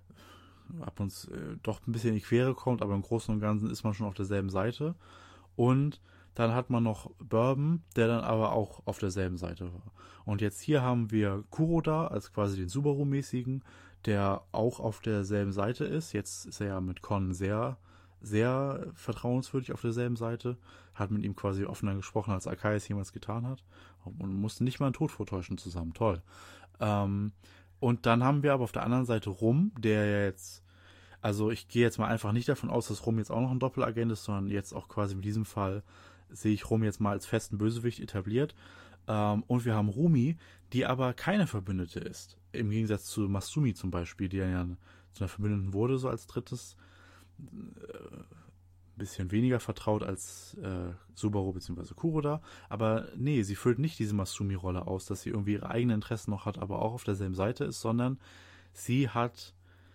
ab und zu äh, doch ein bisschen in die Quere kommt, aber im Großen und Ganzen ist man schon auf derselben Seite. Und dann hat man noch Bourbon, der dann aber auch auf derselben Seite war. Und jetzt hier haben wir Kuroda als quasi den Subaru-mäßigen, der auch auf derselben Seite ist. Jetzt ist er ja mit Con sehr, sehr vertrauenswürdig auf derselben Seite. Hat mit ihm quasi offener gesprochen, als Akai es jemals getan hat. Und musste nicht mal einen Tod vortäuschen zusammen. Toll. Ähm, und dann haben wir aber auf der anderen Seite Rum, der ja jetzt, also ich gehe jetzt mal einfach nicht davon aus, dass Rum jetzt auch noch ein Doppelagent ist, sondern jetzt auch quasi in diesem Fall sehe ich Rum jetzt mal als festen Bösewicht etabliert. Ähm, und wir haben Rumi, die aber keine Verbündete ist. Im Gegensatz zu Masumi zum Beispiel, die ja zu einer Verbündeten wurde, so als drittes. äh, bisschen weniger vertraut als äh, Subaru bzw. Kuroda. Aber nee, sie füllt nicht diese Masumi-Rolle aus, dass sie irgendwie ihre eigenen Interessen noch hat, aber auch auf derselben Seite ist, sondern sie hat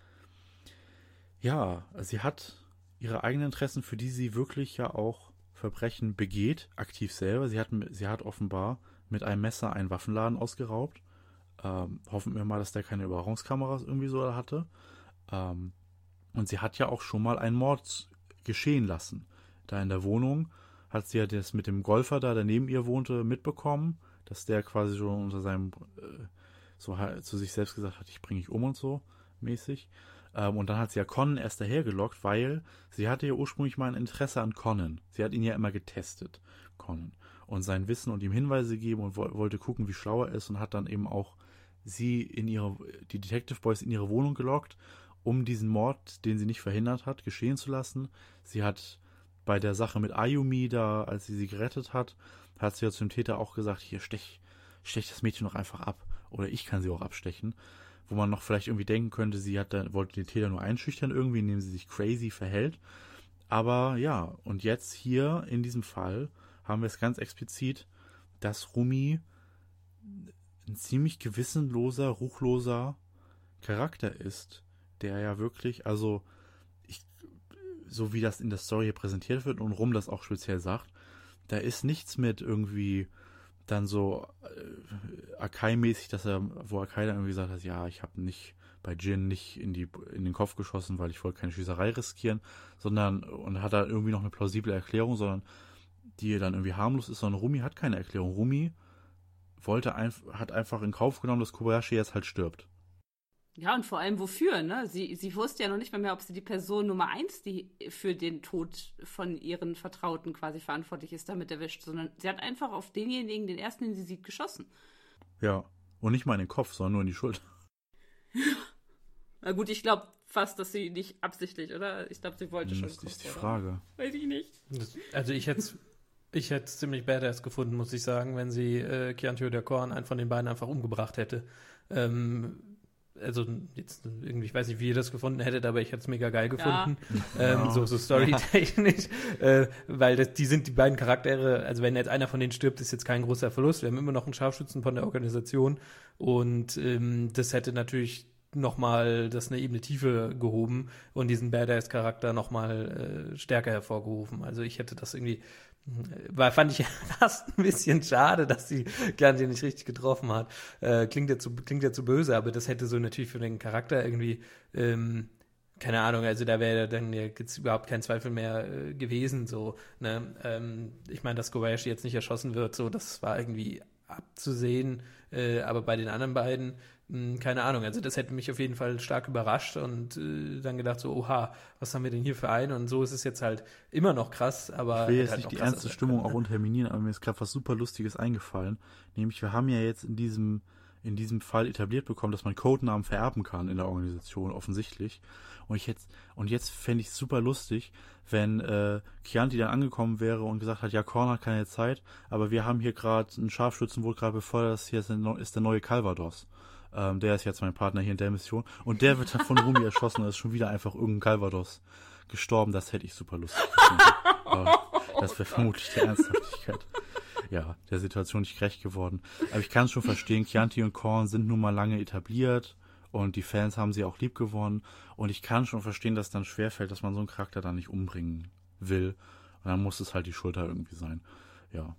ja, sie hat ihre eigenen Interessen, für die sie wirklich ja auch Verbrechen begeht, aktiv selber. Sie hat, sie hat offenbar mit einem Messer einen Waffenladen ausgeraubt. Ähm, hoffen wir mal, dass der keine Überwachungskameras irgendwie so hatte. Ähm, und sie hat ja auch schon mal einen Mord geschehen lassen. Da in der Wohnung hat sie ja das mit dem Golfer da, der neben ihr wohnte, mitbekommen, dass der quasi schon unter seinem, äh, so halt zu sich selbst gesagt hat, ich bringe dich um und so mäßig. Ähm, und dann hat sie ja Conan erst dahergelockt, weil sie hatte ja ursprünglich mal ein Interesse an Conan. Sie hat ihn ja immer getestet, Conan. Und sein Wissen und ihm Hinweise gegeben und wo, wollte gucken, wie schlau er ist und hat dann eben auch sie in ihre, die Detective Boys in ihre Wohnung gelockt, um diesen Mord, den sie nicht verhindert hat, geschehen zu lassen. Sie hat bei der Sache mit Ayumi da, als sie sie gerettet hat, hat sie ja zum Täter auch gesagt, hier, stech, stech das Mädchen doch einfach ab. Oder ich kann sie auch abstechen. Wo man noch vielleicht irgendwie denken könnte, sie hat da, wollte den Täter nur einschüchtern irgendwie, indem sie sich crazy verhält. Aber ja, und jetzt hier in diesem Fall haben wir es ganz explizit, dass Rumi ein ziemlich gewissenloser, ruchloser Charakter ist, der ja wirklich, also ich, so wie das in der Story hier präsentiert wird und Rum das auch speziell sagt, da ist nichts mit irgendwie dann so äh, Akai-mäßig, dass er, wo Akai dann irgendwie gesagt hat, ja, ich habe nicht bei Jin nicht in die in den Kopf geschossen, weil ich wollte keine Schießerei riskieren, sondern und hat da irgendwie noch eine plausible Erklärung, sondern die dann irgendwie harmlos ist, sondern Rumi hat keine Erklärung. Rumi wollte ein, hat einfach in Kauf genommen, dass Kobayashi jetzt halt stirbt. Ja, und vor allem wofür, ne? Sie, sie wusste ja noch nicht mal mehr, ob sie die Person Nummer eins, die für den Tod von ihren Vertrauten quasi verantwortlich ist, damit erwischt, sondern sie hat einfach auf denjenigen, den ersten, den sie sieht, geschossen. Ja, und nicht mal in den Kopf, sondern nur in die Schulter. Na gut, ich glaube fast, dass sie nicht absichtlich, oder? Ich glaube, sie wollte schon. Das ist die Frage. Weiß ich nicht. Das, also ich hätte ich hätte es ziemlich badass gefunden, muss ich sagen, wenn sie äh, Chianti oder Korn, einen von den beiden, einfach umgebracht hätte. Ähm, also jetzt irgendwie, ich weiß nicht, wie ihr das gefunden hättet, aber ich hätte es mega geil gefunden. Ja. Ähm, ja. So, so storytechnisch. äh, weil das, die sind die beiden Charaktere, also wenn jetzt einer von denen stirbt, ist jetzt kein großer Verlust. Wir haben immer noch einen Scharfschützen von der Organisation und ähm, das hätte natürlich nochmal das eine Ebene Tiefe gehoben und diesen Badass-Charakter nochmal äh, stärker hervorgerufen. Also ich hätte das irgendwie, war, fand ich fast ein bisschen schade, dass sie Chianti nicht richtig getroffen hat. Äh, klingt ja zu, klingt ja zu böse, aber das hätte so natürlich für den Charakter irgendwie, ähm, keine Ahnung, also da wäre dann jetzt überhaupt kein Zweifel mehr äh, gewesen, so, ne, ähm, ich meine, dass Kobayashi jetzt nicht erschossen wird, so, das war irgendwie abzusehen, äh, aber bei den anderen beiden, mh, keine Ahnung, also das hätte mich auf jeden Fall stark überrascht und äh, dann gedacht so, oha, was haben wir denn hier für einen? Und so ist es jetzt halt immer noch krass, aber... Ich will jetzt halt nicht die ernste Stimmung können, auch unterminieren, aber mir ist gerade was super Lustiges eingefallen, nämlich wir haben ja jetzt in diesem in diesem Fall etabliert bekommen, dass man Codenamen vererben kann in der Organisation, offensichtlich. Und ich jetzt, und jetzt fände ich es super lustig, wenn äh, Chianti dann angekommen wäre und gesagt hat, ja, Korn hat keine Zeit, aber wir haben hier gerade einen Scharfschützen, wurde gerade befeuert, das hier ist, ein, ist der neue Calvados. Ähm, der ist jetzt mein Partner hier in der Mission. Und der wird dann von Rumi erschossen und ist schon wieder einfach irgendein Calvados gestorben. Das hätte ich super lustig gefunden. Das wäre vermutlich der Ernsthaftigkeit. Ja, der Situation nicht gerecht geworden. Aber ich kann es schon verstehen, Chianti und Korn sind nun mal lange etabliert und die Fans haben sie auch lieb gewonnen. Und ich kann schon verstehen, dass es dann schwerfällt, dass man so einen Charakter dann nicht umbringen will. Und dann muss es halt die Schulter irgendwie sein. Ja.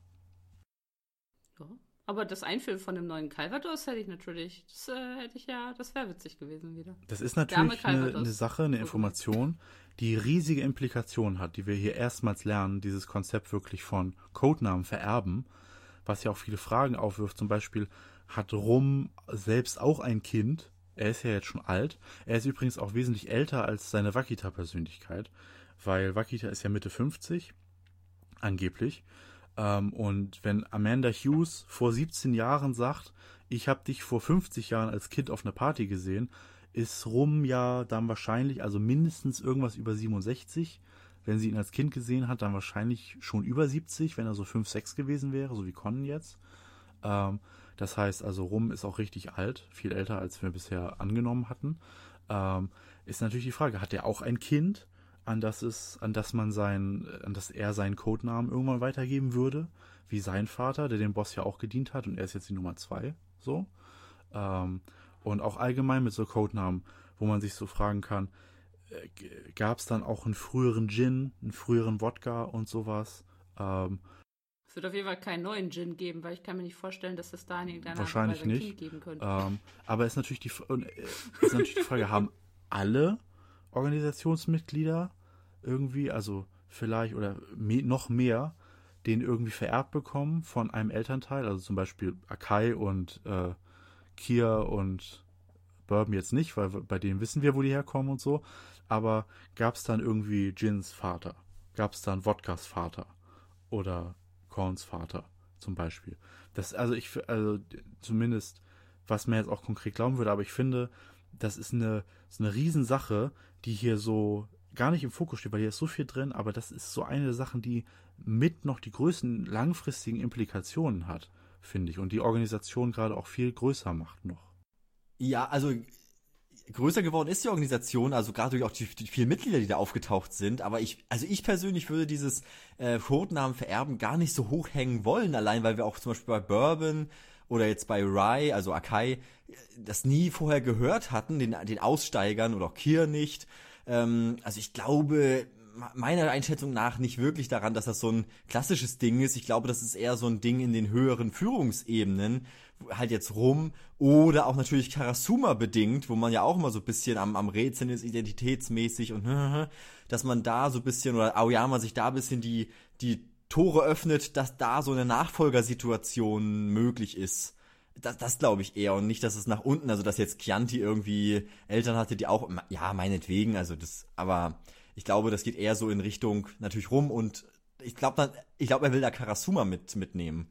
Ja. Aber das Einführen von dem neuen Calvados hätte ich natürlich, das äh, hätte ich ja, das wäre witzig gewesen wieder. Das ist natürlich eine, eine Sache, eine Information, die riesige Implikationen hat, die wir hier erstmals lernen, dieses Konzept wirklich von Codenamen vererben, was ja auch viele Fragen aufwirft. Zum Beispiel, hat Rum selbst auch ein Kind? Er ist ja jetzt schon alt. Er ist übrigens auch wesentlich älter als seine Wakita-Persönlichkeit, weil Wakita ist ja Mitte fünfzig, angeblich. Ähm, und wenn Amanda Hughes vor siebzehn Jahren sagt, ich habe dich vor fünfzig Jahren als Kind auf einer Party gesehen, ist Rum ja dann wahrscheinlich, also mindestens irgendwas über siebenundsechzig. Wenn sie ihn als Kind gesehen hat, dann wahrscheinlich schon über siebzig, wenn er so fünf, sechs gewesen wäre, so wie Conan jetzt. Ähm, das heißt also, Rum ist auch richtig alt, viel älter, als wir bisher angenommen hatten. ähm, ist natürlich die Frage, hat er auch ein Kind, an das es, an das man sein, an das er seinen Codenamen irgendwann weitergeben würde, wie sein Vater, der dem Boss ja auch gedient hat und er ist jetzt die Nummer zwei, so. Ähm, und auch allgemein mit so Codenamen, wo man sich so fragen kann, äh, gab es dann auch einen früheren Gin, einen früheren Wodka und sowas? Ähm, Es wird auf jeden Fall keinen neuen Gin geben, weil ich kann mir nicht vorstellen, dass es da in irgendeiner wahrscheinlich Art und Weise ein nicht. Kind geben könnte. Ähm, aber ist natürlich die, äh, ist natürlich die Frage, haben alle Organisationsmitglieder irgendwie, also vielleicht oder me- noch mehr, den irgendwie vererbt bekommen von einem Elternteil, also zum Beispiel Akai und äh, Kier und Bourbon jetzt nicht, weil bei denen wissen wir, wo die herkommen und so, aber gab es dann irgendwie Gins Vater? Gab es dann Wodkas Vater? Oder Korns Vater zum Beispiel? Das, also ich, also zumindest, was man jetzt auch konkret glauben würde, aber ich finde, das ist eine, das ist eine Riesensache, die hier so gar nicht im Fokus steht, weil hier ist so viel drin, aber das ist so eine der Sachen, die mit noch die größten langfristigen Implikationen hat, finde ich, und die Organisation gerade auch viel größer macht noch. Ja, also größer geworden ist die Organisation, also gerade durch auch die, die vielen Mitglieder, die da aufgetaucht sind, aber ich, also ich persönlich würde dieses äh, Codenamen vererben gar nicht so hoch hängen wollen, allein weil wir auch zum Beispiel bei Bourbon oder jetzt bei Rye, also Akai, das nie vorher gehört hatten, den, den Aussteigern oder auch Kier nicht. Ähm, also ich glaube meiner Einschätzung nach nicht wirklich daran, dass das so ein klassisches Ding ist. Ich glaube, das ist eher so ein Ding in den höheren Führungsebenen, halt jetzt rum, oder auch natürlich Karasuma bedingt, wo man ja auch immer so ein bisschen am, am Rätseln ist, identitätsmäßig und dass man da so ein bisschen, oder Aoyama sich da ein bisschen die, die Tore öffnet, dass da so eine Nachfolgersituation möglich ist. Das, das glaube ich eher und nicht, dass es nach unten, also dass jetzt Chianti irgendwie Eltern hatte, die auch, ja, meinetwegen, also das, aber ich glaube, das geht eher so in Richtung natürlich rum und ich glaube dann, ich glaube, er will da Karasuma mit, mitnehmen.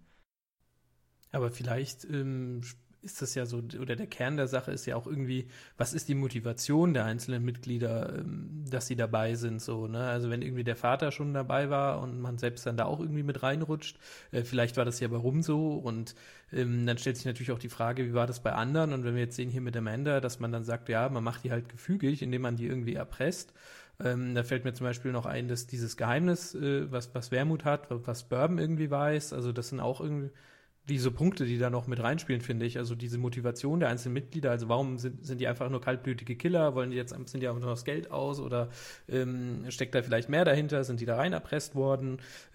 Aber vielleicht ähm, ist das ja so, oder der Kern der Sache ist ja auch irgendwie, was ist die Motivation der einzelnen Mitglieder, ähm, dass sie dabei sind, so, ne? Also wenn irgendwie der Vater schon dabei war und man selbst dann da auch irgendwie mit reinrutscht, äh, vielleicht war das ja bei Rum so und ähm, dann stellt sich natürlich auch die Frage, wie war das bei anderen? Und wenn wir jetzt sehen hier mit Amanda, dass man dann sagt, ja, man macht die halt gefügig, indem man die irgendwie erpresst. Ähm, da fällt mir zum Beispiel noch ein, dass dieses Geheimnis, äh, was, was Wermut hat, was Bourbon irgendwie weiß, also das sind auch irgendwie diese Punkte, die da noch mit reinspielen, finde ich. Also diese Motivation der einzelnen Mitglieder, also warum sind, sind die einfach nur kaltblütige Killer, wollen die jetzt, sind die einfach nur das Geld aus oder ähm, steckt da vielleicht mehr dahinter, sind die da rein erpresst worden?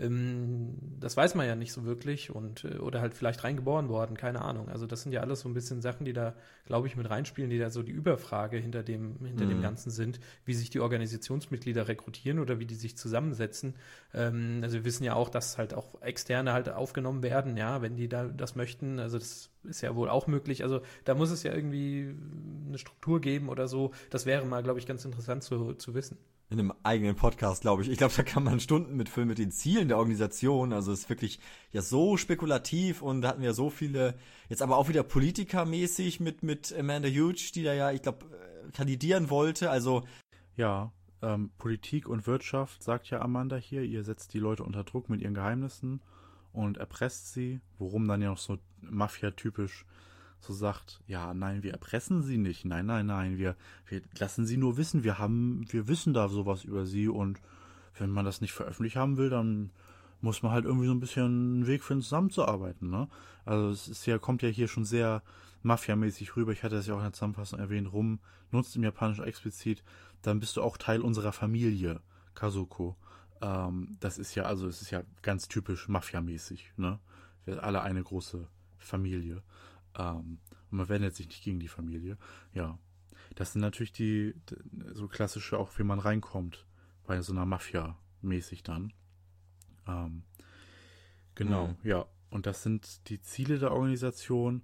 Ähm, das weiß man ja nicht so wirklich und äh, oder halt vielleicht reingeboren worden, keine Ahnung. Also das sind ja alles so ein bisschen Sachen, die da, glaube ich, mit reinspielen, die da so die Überfrage hinter dem, hinter mhm. dem Ganzen sind, wie sich die Organisationsmitglieder rekrutieren oder wie die sich zusammensetzen. Ähm, also wir wissen ja auch, dass halt auch Externe halt aufgenommen werden, ja, wenn die da das möchten, also das ist ja wohl auch möglich, also da muss es ja irgendwie eine Struktur geben oder so, das wäre mal, glaube ich, ganz interessant zu, zu wissen. In einem eigenen Podcast, glaube ich. Ich glaube, da kann man Stunden mitfüllen mit den Zielen der Organisation, also es ist wirklich ja so spekulativ und da hatten wir so viele, jetzt aber auch wieder politikermäßig mit, mit Amanda Huge, die da ja, ich glaube, kandidieren wollte, also ja, ähm, Politik und Wirtschaft, sagt ja Amanda hier, ihr setzt die Leute unter Druck mit ihren Geheimnissen und erpresst sie, worum dann ja noch so Mafia-typisch so sagt, ja, nein, wir erpressen sie nicht, nein, nein, nein, wir, wir lassen sie nur wissen, wir haben, wir wissen da sowas über sie und wenn man das nicht veröffentlicht haben will, dann muss man halt irgendwie so ein bisschen einen Weg finden, zusammenzuarbeiten, ne? Also es ist ja, kommt ja hier schon sehr Mafia-mäßig rüber, ich hatte das ja auch in der Zusammenfassung erwähnt, Rum nutzt im Japanischen explizit, dann bist du auch Teil unserer Familie, Kazuko. Ähm, das ist ja, also es ist ja ganz typisch Mafia-mäßig, ne? Wir sind alle eine große Familie. Ähm, und man wendet sich nicht gegen die Familie. Ja. Das sind natürlich die, so klassische, auch wie man reinkommt, bei so einer Mafia-mäßig dann. Ähm, genau, mhm. ja. Und das sind die Ziele der Organisation.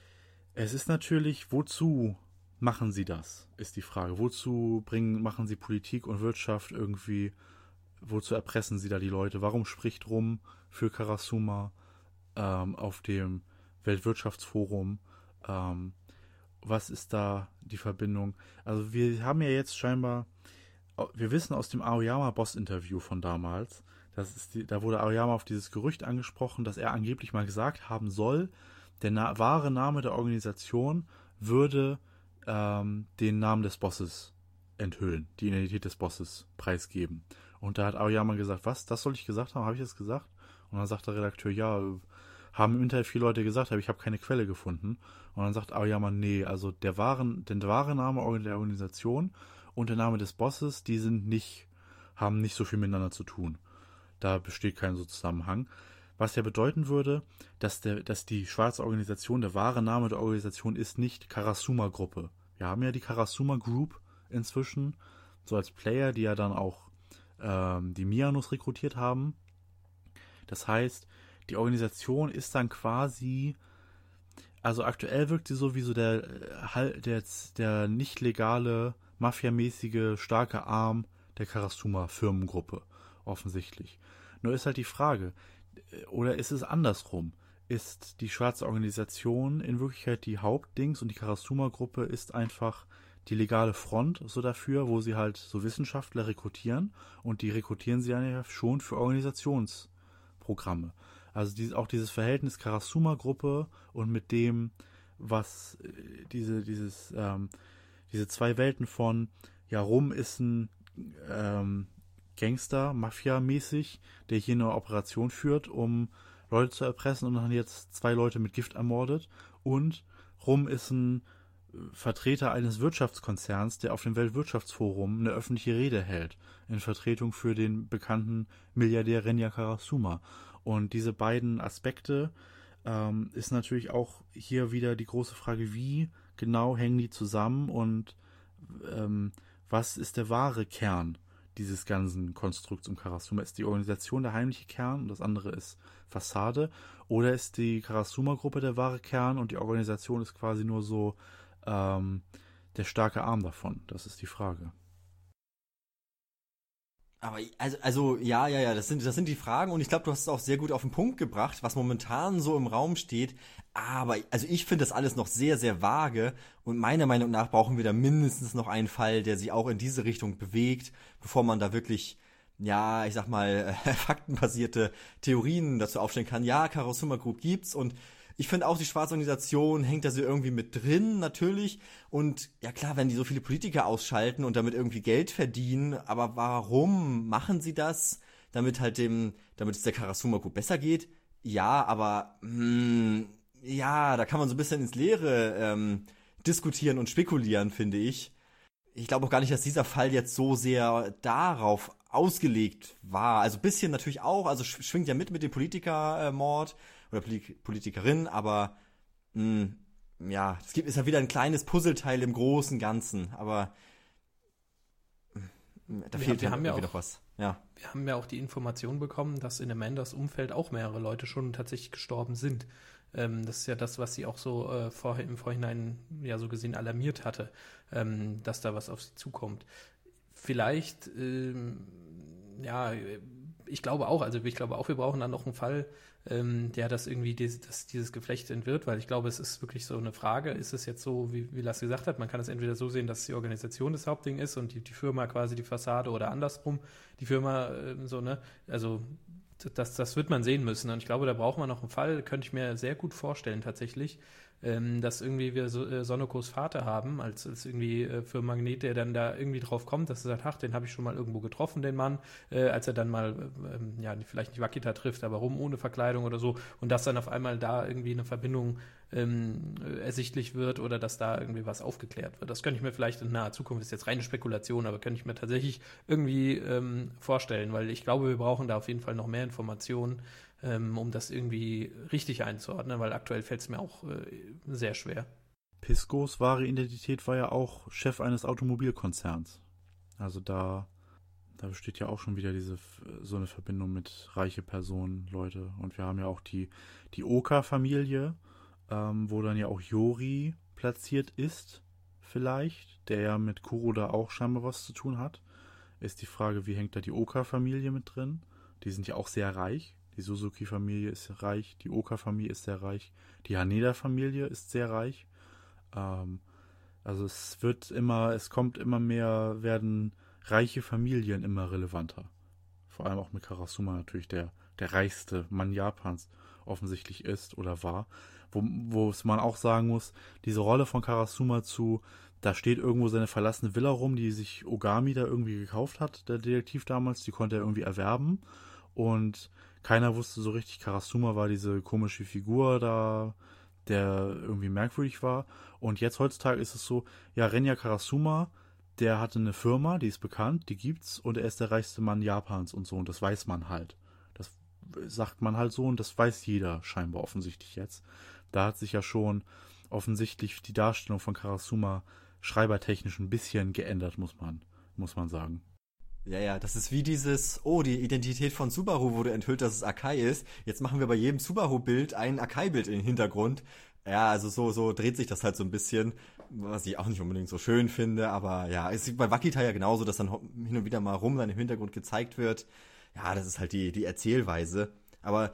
Es ist natürlich, wozu machen sie das, ist die Frage. Wozu bringen, machen sie Politik und Wirtschaft irgendwie, wozu erpressen sie da die Leute? Warum spricht Rum für Karasuma ähm, auf dem Weltwirtschaftsforum? Ähm, was ist da die Verbindung? Also wir haben ja jetzt scheinbar, wir wissen aus dem Aoyama-Boss-Interview von damals, das ist die, da wurde Aoyama auf dieses Gerücht angesprochen, dass er angeblich mal gesagt haben soll, der na- wahre Name der Organisation würde ähm, den Namen des Bosses enthüllen, die Identität des Bosses preisgeben. Und da hat Aoyama gesagt, was, das soll ich gesagt haben? Habe ich das gesagt? Und dann sagt der Redakteur, ja, haben im Internet viele Leute gesagt, aber ich habe keine Quelle gefunden. Und dann sagt Aoyama, nee, also der wahre, der wahre Name der Organisation und der Name des Bosses, die sind nicht, haben nicht so viel miteinander zu tun. Da besteht kein so Zusammenhang. Was ja bedeuten würde, dass, der, dass die schwarze Organisation, der wahre Name der Organisation ist nicht Karasuma-Gruppe. Wir haben ja die Karasuma Group inzwischen, so als Player, die ja dann auch ähm, die Mianos rekrutiert haben. Das heißt, die Organisation ist dann quasi, also aktuell wirkt sie so wie so der, der, der nicht legale, mafiamäßige, starke Arm der Karasuma-Firmengruppe, offensichtlich. Nur ist halt die Frage, oder ist es andersrum? Ist die schwarze Organisation in Wirklichkeit die Hauptdings und die Karasuma-Gruppe ist einfach die legale Front so dafür, wo sie halt so Wissenschaftler rekrutieren und die rekrutieren sie ja schon für Organisationsprogramme. Also dieses, auch dieses Verhältnis Karasuma-Gruppe und mit dem, was diese, dieses, ähm, diese zwei Welten von, ja, Rum ist ein ähm, Gangster, Mafia-mäßig, der hier eine Operation führt, um Leute zu erpressen und dann jetzt zwei Leute mit Gift ermordet. Und Rum ist ein Vertreter eines Wirtschaftskonzerns, der auf dem Weltwirtschaftsforum eine öffentliche Rede hält, in Vertretung für den bekannten Milliardär Renya Karasuma. Und diese beiden Aspekte ähm, ist natürlich auch hier wieder die große Frage, wie genau hängen die zusammen und ähm, was ist der wahre Kern dieses ganzen Konstrukts um Karasuma? Ist die Organisation der heimliche Kern und das andere ist Fassade? Oder ist die Karasuma-Gruppe der wahre Kern und die Organisation ist quasi nur so ähm, der starke Arm davon? Das ist die Frage. Aber also, also ja, ja, ja, das sind, das sind die Fragen und ich glaube, du hast es auch sehr gut auf den Punkt gebracht, was momentan so im Raum steht. Aber also ich finde das alles noch sehr, sehr vage und meiner Meinung nach brauchen wir da mindestens noch einen Fall, der sich auch in diese Richtung bewegt, bevor man da wirklich, ja, ich sag mal, äh, faktenbasierte Theorien dazu aufstellen kann. Ja, Karasuma Group gibt's und ich finde auch, die schwarze Organisation hängt da so irgendwie mit drin, natürlich. Und ja klar, wenn die so viele Politiker ausschalten und damit irgendwie Geld verdienen, aber warum machen sie das? Damit halt dem, damit es der Karasuma Group besser geht? Ja, aber mh, ja, da kann man so ein bisschen ins Leere ähm, diskutieren und spekulieren, finde ich. Ich glaube auch gar nicht, dass dieser Fall jetzt so sehr darauf ausgelegt war. Also ein bisschen natürlich auch, also schwingt ja mit mit dem Politikermord. Äh, oder Politikerin, aber mh, ja, es gibt ist ja wieder ein kleines Puzzleteil im großen Ganzen, aber mh, da wir fehlt wir ja haben ja irgendwie auch, noch was. Ja. Wir haben ja auch die Information bekommen, dass in Amandas Umfeld auch mehrere Leute schon tatsächlich gestorben sind. Ähm, das ist ja das, was sie auch so äh, vor, im Vorhinein ja so gesehen alarmiert hatte, ähm, dass da was auf sie zukommt. Vielleicht, ähm, ja, ich glaube auch, also ich glaube auch, wir brauchen dann noch einen Fall, ähm, der das irgendwie, dieses, das, dieses Geflecht entwirrt, weil ich glaube, es ist wirklich so eine Frage, ist es jetzt so, wie, wie Lasse gesagt hat, man kann es entweder so sehen, dass die Organisation das Hauptding ist und die, die Firma quasi die Fassade oder andersrum, die Firma ähm, so, ne, also das, das wird man sehen müssen und ich glaube, da braucht man noch einen Fall, könnte ich mir sehr gut vorstellen tatsächlich, ähm, dass irgendwie wir so, äh, Sonokos Vater haben, als, als irgendwie äh, für Magnet, der dann da irgendwie drauf kommt, dass er sagt, ach, den habe ich schon mal irgendwo getroffen, den Mann, äh, als er dann mal, äh, ja, vielleicht nicht Wakita trifft, aber rum ohne Verkleidung oder so und dass dann auf einmal da irgendwie eine Verbindung ähm, ersichtlich wird oder dass da irgendwie was aufgeklärt wird. Das könnte ich mir vielleicht in naher Zukunft, ist jetzt reine Spekulation, aber könnte ich mir tatsächlich irgendwie ähm, vorstellen, weil ich glaube, wir brauchen da auf jeden Fall noch mehr Informationen, ähm, um das irgendwie richtig einzuordnen, weil aktuell fällt es mir auch äh, sehr schwer. Piscos wahre Identität war ja auch Chef eines Automobilkonzerns. Also da, da besteht ja auch schon wieder diese so eine Verbindung mit reiche Personen, Leute. Und wir haben ja auch die, die Oka-Familie, ähm, wo dann ja auch Yori platziert ist, vielleicht, der ja mit Kuroda auch scheinbar was zu tun hat. Ist die Frage, wie hängt da die Oka-Familie mit drin? Die sind ja auch sehr reich. Die Suzuki-Familie ist reich, die Oka-Familie ist sehr reich, die Haneda-Familie ist sehr reich. Ähm, also es wird immer, es kommt immer mehr, werden reiche Familien immer relevanter. Vor allem auch mit Karasuma natürlich der, der reichste Mann Japans offensichtlich ist oder war. Wo, wo es man auch sagen muss, diese Rolle von Karasuma zu Da steht irgendwo seine verlassene Villa rum, die sich Ogami da irgendwie gekauft hat, der Detektiv damals. Die konnte er irgendwie erwerben. Und keiner wusste so richtig, Karasuma war diese komische Figur da, der irgendwie merkwürdig war. Und jetzt heutzutage ist es so, ja, Renya Karasuma, der hatte eine Firma, die ist bekannt, die gibt's. Und er ist der reichste Mann Japans und so. Und das weiß man halt. Das sagt man halt so und das weiß jeder scheinbar offensichtlich jetzt. Da hat sich ja schon offensichtlich die Darstellung von Karasuma schreibertechnisch ein bisschen geändert, muss man, muss man sagen. Ja, ja, das ist wie dieses, oh, die Identität von Subaru wurde enthüllt, dass es Akai ist. Jetzt machen wir bei jedem Subaru-Bild ein Akai-Bild in den Hintergrund. Ja, also so, so dreht sich das halt so ein bisschen, was ich auch nicht unbedingt so schön finde, aber ja, es ist bei Wakita ja genauso, dass dann hin und wieder mal rum dann im Hintergrund gezeigt wird. Ja, das ist halt die, die Erzählweise. Aber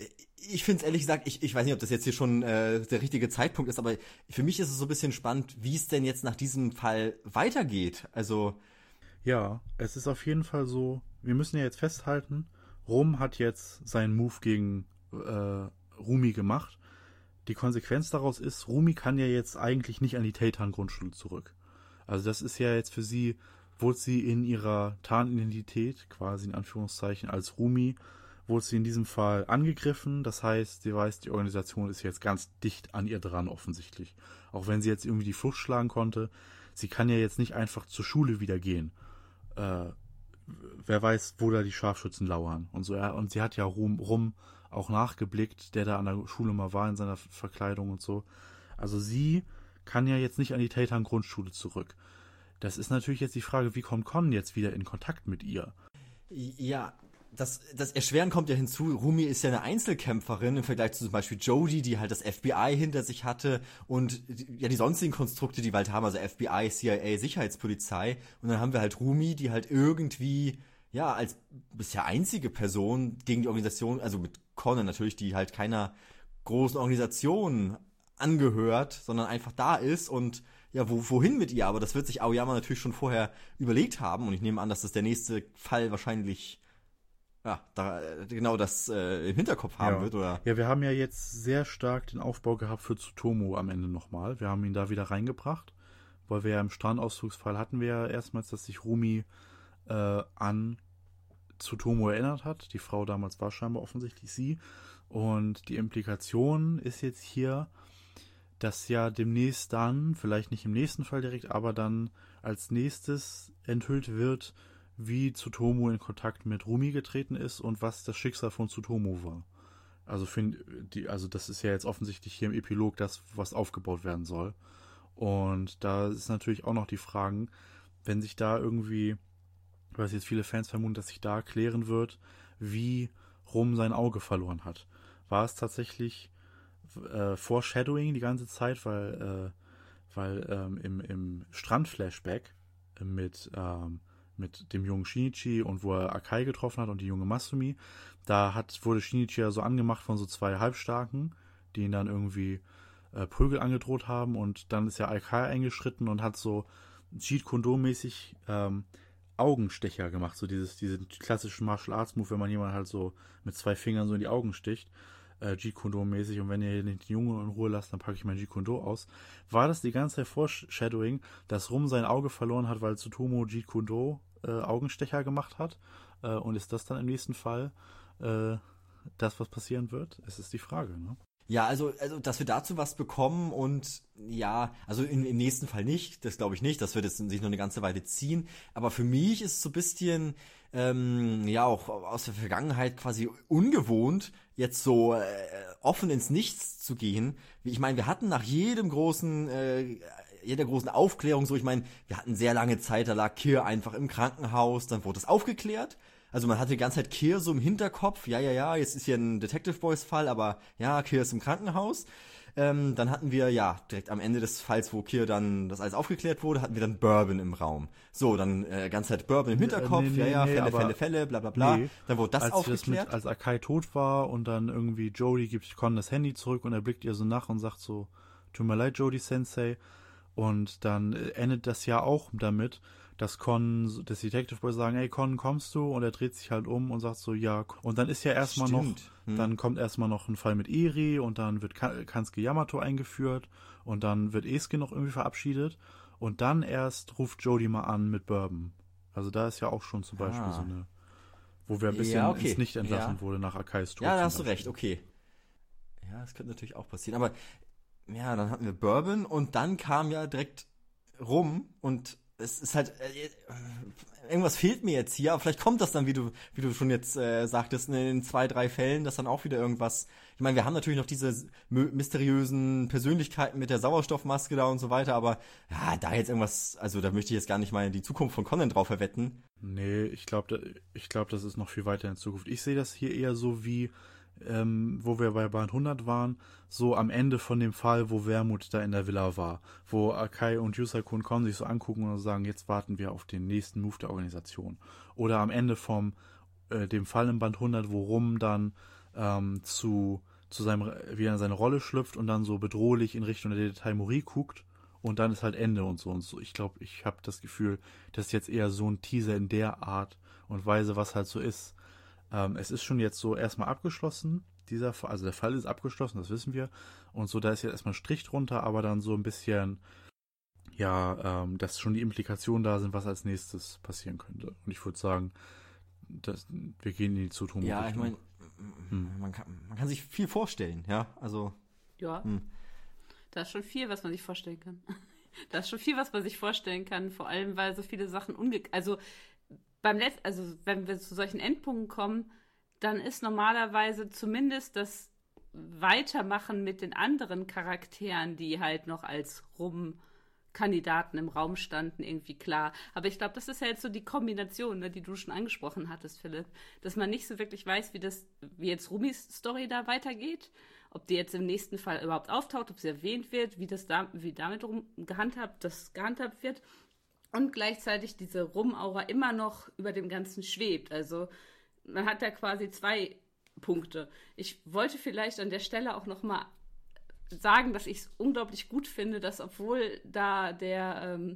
ich finde es ehrlich gesagt, ich, ich weiß nicht, ob das jetzt hier schon äh, der richtige Zeitpunkt ist, aber für mich ist es so ein bisschen spannend, wie es denn jetzt nach diesem Fall weitergeht. Also ja, es ist auf jeden Fall so, wir müssen ja jetzt festhalten, Rum hat jetzt seinen Move gegen äh, Rumi gemacht. Die Konsequenz daraus ist, Rumi kann ja jetzt eigentlich nicht an die Teitan-Grundschule zurück. Also das ist ja jetzt für sie, wurde sie in ihrer Tarnidentität, quasi in Anführungszeichen, als Rumi, wurde sie in diesem Fall angegriffen. Das heißt, sie weiß, die Organisation ist jetzt ganz dicht an ihr dran offensichtlich. Auch wenn sie jetzt irgendwie die Flucht schlagen konnte, sie kann ja jetzt nicht einfach zur Schule wieder gehen. Äh, wer weiß, wo da die Scharfschützen lauern und so. Ja, und sie hat ja Rum, Rum auch nachgeblickt, der da an der Schule mal war in seiner Verkleidung und so. Also sie kann ja jetzt nicht an die Teitan-Grundschule zurück. Das ist natürlich jetzt die Frage, wie kommt Kon jetzt wieder in Kontakt mit ihr? ja, das, das Erschweren kommt ja hinzu, Rumi ist ja eine Einzelkämpferin im Vergleich zu zum Beispiel Jodie, die halt das F B I hinter sich hatte und ja die sonstigen Konstrukte, die wir halt haben, also F B I, C I A, Sicherheitspolizei. Und dann haben wir halt Rumi, die halt irgendwie, ja, als bisher einzige Person gegen die Organisation, also mit Conan natürlich, die halt keiner großen Organisation angehört, sondern einfach da ist und ja, wo, wohin mit ihr? Aber das wird sich Aoyama natürlich schon vorher überlegt haben und ich nehme an, dass das der nächste Fall wahrscheinlich ja, da genau das äh, im Hinterkopf haben ja. wird, oder? Ja, wir haben ja jetzt sehr stark den Aufbau gehabt für Tsutomu am Ende nochmal. Wir haben ihn da wieder reingebracht, weil wir ja im Strandausflugsfall hatten wir ja erstmals, dass sich Rumi äh, an Tsutomu erinnert hat. Die Frau damals war scheinbar offensichtlich sie. Und die Implikation ist jetzt hier, dass ja demnächst dann, vielleicht nicht im nächsten Fall direkt, aber dann als nächstes enthüllt wird, wie Tsutomu in Kontakt mit Rumi getreten ist und was das Schicksal von Tsutomu war. Also, find, die, also das ist ja jetzt offensichtlich hier im Epilog das, was aufgebaut werden soll. Und da ist natürlich auch noch die Frage, wenn sich da irgendwie, was jetzt viele Fans vermuten, dass sich da klären wird, wie Rum sein Auge verloren hat. War es tatsächlich äh, Foreshadowing die ganze Zeit, weil, äh, weil ähm, im, im Strand-Flashback mit ähm, mit dem jungen Shinichi und wo er Akai getroffen hat und die junge Masumi, da hat, wurde Shinichi ja so angemacht von so zwei Halbstarken, die ihn dann irgendwie äh, Prügel angedroht haben und dann ist ja Akai eingeschritten und hat so Jeet Kune-Do-mäßig ähm, Augenstecher gemacht, so dieses, diesen klassischen Martial Arts Move, wenn man jemanden halt so mit zwei Fingern so in die Augen sticht, äh, Jeet Kune-Do-mäßig und wenn ihr den Jungen in Ruhe lasst, dann packe ich mein Jeet Kune-Do aus. War das die ganze Zeit Foreshadowing, dass Rum sein Auge verloren hat, weil Tsutomu Jeet Kune-Do äh, Augenstecher gemacht hat äh, und ist das dann im nächsten Fall äh, das, was passieren wird? Es ist die Frage, ne? Ja, also, also, dass wir dazu was bekommen und ja, also in, im nächsten Fall nicht, das glaube ich nicht, das wird jetzt sich noch eine ganze Weile ziehen, aber für mich ist es so ein bisschen, ähm, ja, auch aus der Vergangenheit quasi ungewohnt, jetzt so äh, offen ins Nichts zu gehen. Ich meine, wir hatten nach jedem großen, äh, jeder großen Aufklärung so, ich meine, wir hatten sehr lange Zeit, da lag Kir einfach im Krankenhaus, dann wurde es aufgeklärt. Also man hatte die ganze Zeit Kir so im Hinterkopf, ja, ja, ja, jetzt ist hier ein Detective Boys Fall, aber ja, Kir ist im Krankenhaus. Ähm, dann hatten wir, ja, direkt am Ende des Falls, wo Kir dann, das alles aufgeklärt wurde, hatten wir dann Bourbon im Raum. So, dann äh, ganze Zeit Bourbon im Hinterkopf, nee, nee, ja, ja, nee, Fälle, aber Fälle, Fälle, bla bla bla. Nee, dann wurde das als aufgeklärt. Das mit, als Akai tot war und dann irgendwie Jodie gibt Kon das Handy zurück und er blickt ihr so nach und sagt so, tut mir leid, Jodie Sensei. Und dann endet das ja auch damit, dass Kon, das Detective Boy sagen, ey Kon, kommst du? Und er dreht sich halt um und sagt so, ja. Und dann ist ja erstmal noch, hm. dann kommt erstmal noch ein Fall mit Eri und dann wird Kansuke Yamato eingeführt und dann wird Esuke noch irgendwie verabschiedet und dann erst ruft Jodie mal an mit Bourbon. Also da ist ja auch schon zum Beispiel Ah. so eine, wo wir ein bisschen Ja, okay. ins Nicht entlassen Ja. wurde nach Akais Tod. Ja, da zum hast du Beispiel. recht, okay. Ja, das könnte natürlich auch passieren. Aber ja, dann hatten wir Bourbon und dann kam ja direkt rum und es ist halt, äh, irgendwas fehlt mir jetzt hier, aber vielleicht kommt das dann, wie du, wie du schon jetzt äh, sagtest, in zwei, drei Fällen, dass dann auch wieder irgendwas, ich meine, wir haben natürlich noch diese mö- mysteriösen Persönlichkeiten mit der Sauerstoffmaske da und so weiter, aber ja, da jetzt irgendwas, also da möchte ich jetzt gar nicht mal die Zukunft von Conan drauf verwetten. Nee, ich glaube, ich glaub, das ist noch viel weiter in Zukunft. Ich sehe das hier eher so wie, ähm, wo wir bei Band hundert waren, so am Ende von dem Fall, wo Wermut da in der Villa war, wo Akai und Yusakun kommen, sich so angucken und sagen, jetzt warten wir auf den nächsten Move der Organisation. Oder am Ende vom äh, dem Fall im Band hundert, wo Rum dann ähm, zu, zu seinem, wieder in seine Rolle schlüpft und dann so bedrohlich in Richtung der Detail-Mori guckt. Und dann ist halt Ende und so und so. Ich glaube, ich habe das Gefühl, das ist jetzt eher so ein Teaser in der Art und Weise, was halt so ist. Ähm, es ist schon jetzt so erstmal abgeschlossen, dieser Fall, also der Fall ist abgeschlossen, das wissen wir. Und so, da ist jetzt erstmal ein Strich drunter, aber dann so ein bisschen, ja, ähm, dass schon die Implikationen da sind, was als nächstes passieren könnte. Und ich würde sagen, das, wir gehen in die Zukunft. Ja, ich meine, man kann, man kann sich viel vorstellen, ja, also. Ja. Hm. Da ist schon viel, was man sich vorstellen kann. Da ist schon viel, was man sich vorstellen kann, vor allem, weil so viele Sachen unge... Also, beim Letz... also wenn wir zu solchen Endpunkten kommen, dann ist normalerweise zumindest das Weitermachen mit den anderen Charakteren, die halt noch als Rum-Kandidaten im Raum standen, irgendwie klar. Aber ich glaube, das ist ja jetzt so die Kombination, ne, die du schon angesprochen hattest, Philipp, dass man nicht so wirklich weiß, wie das, wie jetzt Rumis Story da weitergeht. Ob die jetzt im nächsten Fall überhaupt auftaucht, ob sie erwähnt wird, wie das da, wie damit rum gehandhabt, das gehandhabt wird. Und gleichzeitig diese Rum-Aura immer noch über dem Ganzen schwebt. Also man hat da quasi zwei Punkte. Ich wollte vielleicht an der Stelle auch noch mal sagen, dass ich es unglaublich gut finde, dass obwohl da der ähm,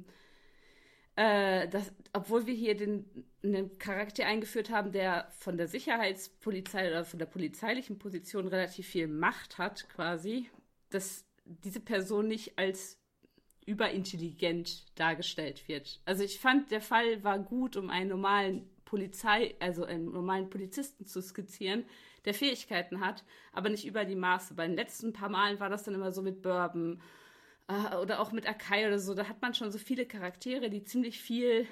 äh, dass, obwohl wir hier den, einen Charakter eingeführt haben, der von der Sicherheitspolizei oder von der polizeilichen Position relativ viel Macht hat, quasi, dass diese Person nicht als überintelligent dargestellt wird. Also ich fand, der Fall war gut, um einen normalen Polizei, also einen normalen Polizisten zu skizzieren, der Fähigkeiten hat, aber nicht über die Maße. Bei den letzten paar Malen war das dann immer so mit Bourbon äh, oder auch mit Akai oder so. Da hat man schon so viele Charaktere, die ziemlich viel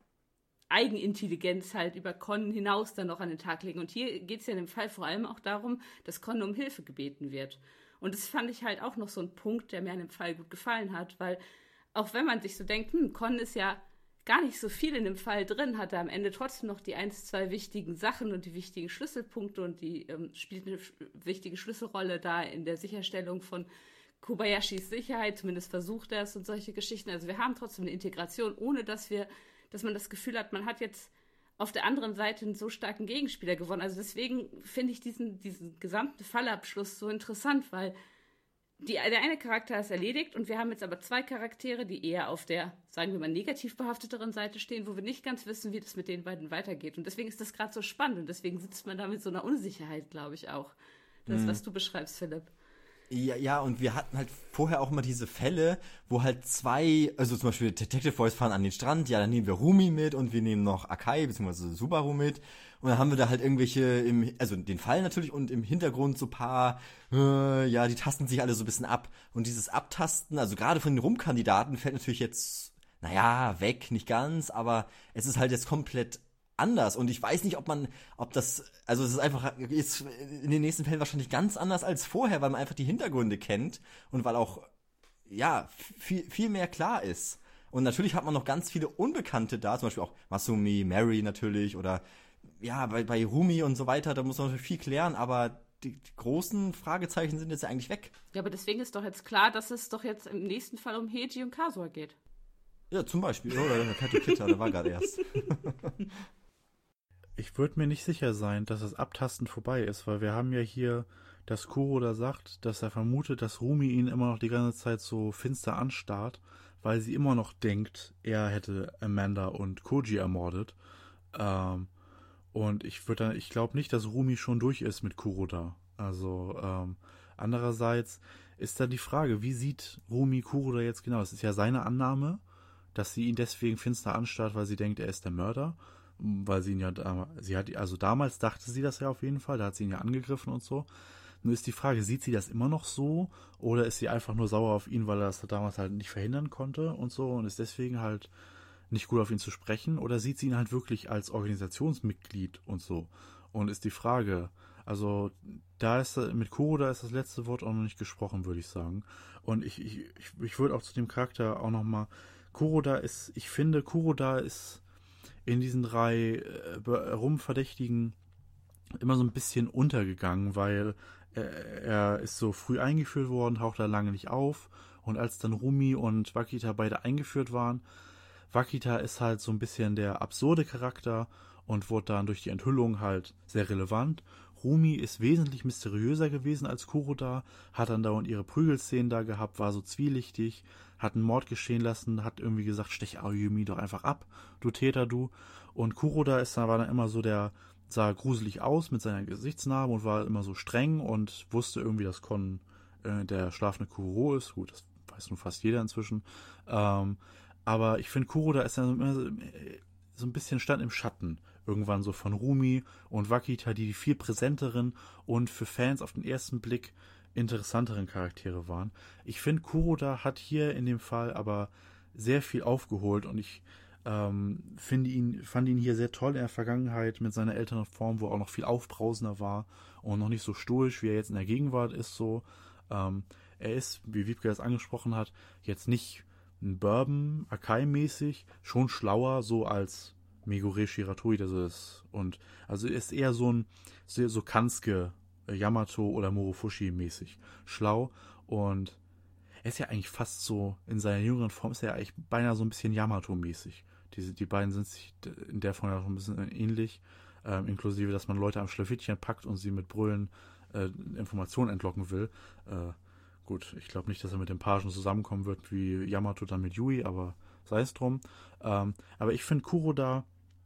Eigenintelligenz halt über Con hinaus dann noch an den Tag legen. Und hier geht es ja in dem Fall vor allem auch darum, dass Con um Hilfe gebeten wird. Und das fand ich halt auch noch so ein Punkt, der mir an dem Fall gut gefallen hat, weil auch wenn man sich so denkt, hm, Con ist ja gar nicht so viel in dem Fall drin, hat er am Ende trotzdem noch die eins, zwei wichtigen Sachen und die wichtigen Schlüsselpunkte und die ähm, spielt eine sch- wichtige Schlüsselrolle da in der Sicherstellung von Kobayashis Sicherheit, zumindest versucht er es und solche Geschichten. Also wir haben trotzdem eine Integration, ohne dass wir, dass man das Gefühl hat, man hat jetzt auf der anderen Seite einen so starken Gegenspieler gewonnen. Also deswegen finde ich diesen, diesen gesamten Fallabschluss so interessant, weil die, der eine Charakter ist erledigt und wir haben jetzt aber zwei Charaktere, die eher auf der, sagen wir mal, negativ behafteteren Seite stehen, wo wir nicht ganz wissen, wie das mit den beiden weitergeht. Und deswegen ist das gerade so spannend und deswegen sitzt man da mit so einer Unsicherheit, glaube ich auch. Das, mhm. was du beschreibst, Philipp. Ja, ja, und wir hatten halt vorher auch immer diese Fälle, wo halt zwei, also zum Beispiel Detective Boys fahren an den Strand, ja, dann nehmen wir Rumi mit und wir nehmen noch Akai bzw. Subaru mit und dann haben wir da halt irgendwelche, im, also den Fall natürlich und im Hintergrund so paar, äh, ja, die tasten sich alle so ein bisschen ab und dieses Abtasten, also gerade von den Rum-Kandidaten fällt natürlich jetzt, naja, weg, nicht ganz, aber es ist halt jetzt komplett anders und ich weiß nicht, ob man, ob das, also es ist einfach jetzt in den nächsten Fällen wahrscheinlich ganz anders als vorher, weil man einfach die Hintergründe kennt und weil auch, ja, viel, viel mehr klar ist. Und natürlich hat man noch ganz viele Unbekannte da, zum Beispiel auch Masumi, Mary natürlich oder ja, bei, bei Rumi und so weiter, da muss man natürlich viel klären, aber die, die großen Fragezeichen sind jetzt ja eigentlich weg. Ja, aber deswegen ist doch jetzt klar, dass es doch jetzt im nächsten Fall um Heiji und Kazuha geht. Ja, zum Beispiel, oder der Kato Kita, der war gerade erst. Ich würde mir nicht sicher sein, dass das Abtasten vorbei ist, weil wir haben ja hier, dass Kuro da sagt, dass er vermutet, dass Rumi ihn immer noch die ganze Zeit so finster anstarrt, weil sie immer noch denkt, er hätte Amanda und Koji ermordet. Ähm, und ich würde, ich glaube nicht, dass Rumi schon durch ist mit Kuro da. Also ähm, andererseits ist da die Frage, wie sieht Rumi Kuro da jetzt genau? Das ist ja seine Annahme. dass sie ihn deswegen finster anstarrt, weil sie denkt, er ist der Mörder. Weil sie ihn ja, sie hat, also damals dachte sie das ja auf jeden Fall, da hat sie ihn ja angegriffen und so. Nur ist die Frage, sieht sie das immer noch so oder ist sie einfach nur sauer auf ihn, weil er das damals halt nicht verhindern konnte und so und ist deswegen halt nicht gut auf ihn zu sprechen oder sieht sie ihn halt wirklich als Organisationsmitglied und so und ist die Frage, also da ist mit Kuroda ist das letzte Wort auch noch nicht gesprochen, würde ich sagen. Und ich, ich, ich, ich würde auch zu dem Charakter auch nochmal, Kuroda ist, ich finde Kuroda ist in diesen drei äh, Rumverdächtigen immer so ein bisschen untergegangen, weil er, er ist so früh eingeführt worden, taucht da lange nicht auf und als dann Rumi und Wakita beide eingeführt waren, Wakita ist halt so ein bisschen der absurde Charakter und wurde dann durch die Enthüllung halt sehr relevant. Rumi ist wesentlich mysteriöser gewesen als Kuroda, hat dann dauernd ihre Prügelszenen da gehabt, war so zwielichtig, hat einen Mord geschehen lassen, hat irgendwie gesagt, stech Aoyumi doch einfach ab, du Täter, du. Und Kuroda ist dann, war dann immer so der, sah gruselig aus mit seiner Gesichtsnarbe und war immer so streng und wusste irgendwie, dass Kon äh, der schlafende Kuroro ist. Gut, das weiß nun fast jeder inzwischen. Ähm, aber ich finde, Kuroda ist dann immer so, so ein bisschen stand im Schatten. Irgendwann so von Rumi und Wakita, die die viel präsenteren und für Fans auf den ersten Blick interessanteren Charaktere waren. Ich finde, Kuroda hat hier in dem Fall aber sehr viel aufgeholt und ich ähm, finde ihn, fand ihn hier sehr toll in der Vergangenheit mit seiner älteren Form, wo er auch noch viel aufbrausender war und noch nicht so stoisch, wie er jetzt in der Gegenwart ist. So, ähm, er ist, wie Wiebke das angesprochen hat, jetzt nicht ein Bourbon, Akai-mäßig, schon schlauer, so als Megure Shiratori, das ist. Und also er ist eher so ein, so, so Kansuke, Yamato oder Morofushi mäßig schlau und er ist ja eigentlich fast so, in seiner jüngeren Form ist er ja eigentlich beinahe so ein bisschen Yamato-mäßig. Die, die beiden sind sich in der Form ja auch ein bisschen ähnlich, ähm, inklusive, dass man Leute am Schlafittchen packt und sie mit Brüllen äh, Informationen entlocken will. Äh, gut, ich glaube nicht, dass er mit dem Pagen zusammenkommen wird wie Yamato dann mit Yui, aber sei es drum. Ähm, aber ich finde Kuroda,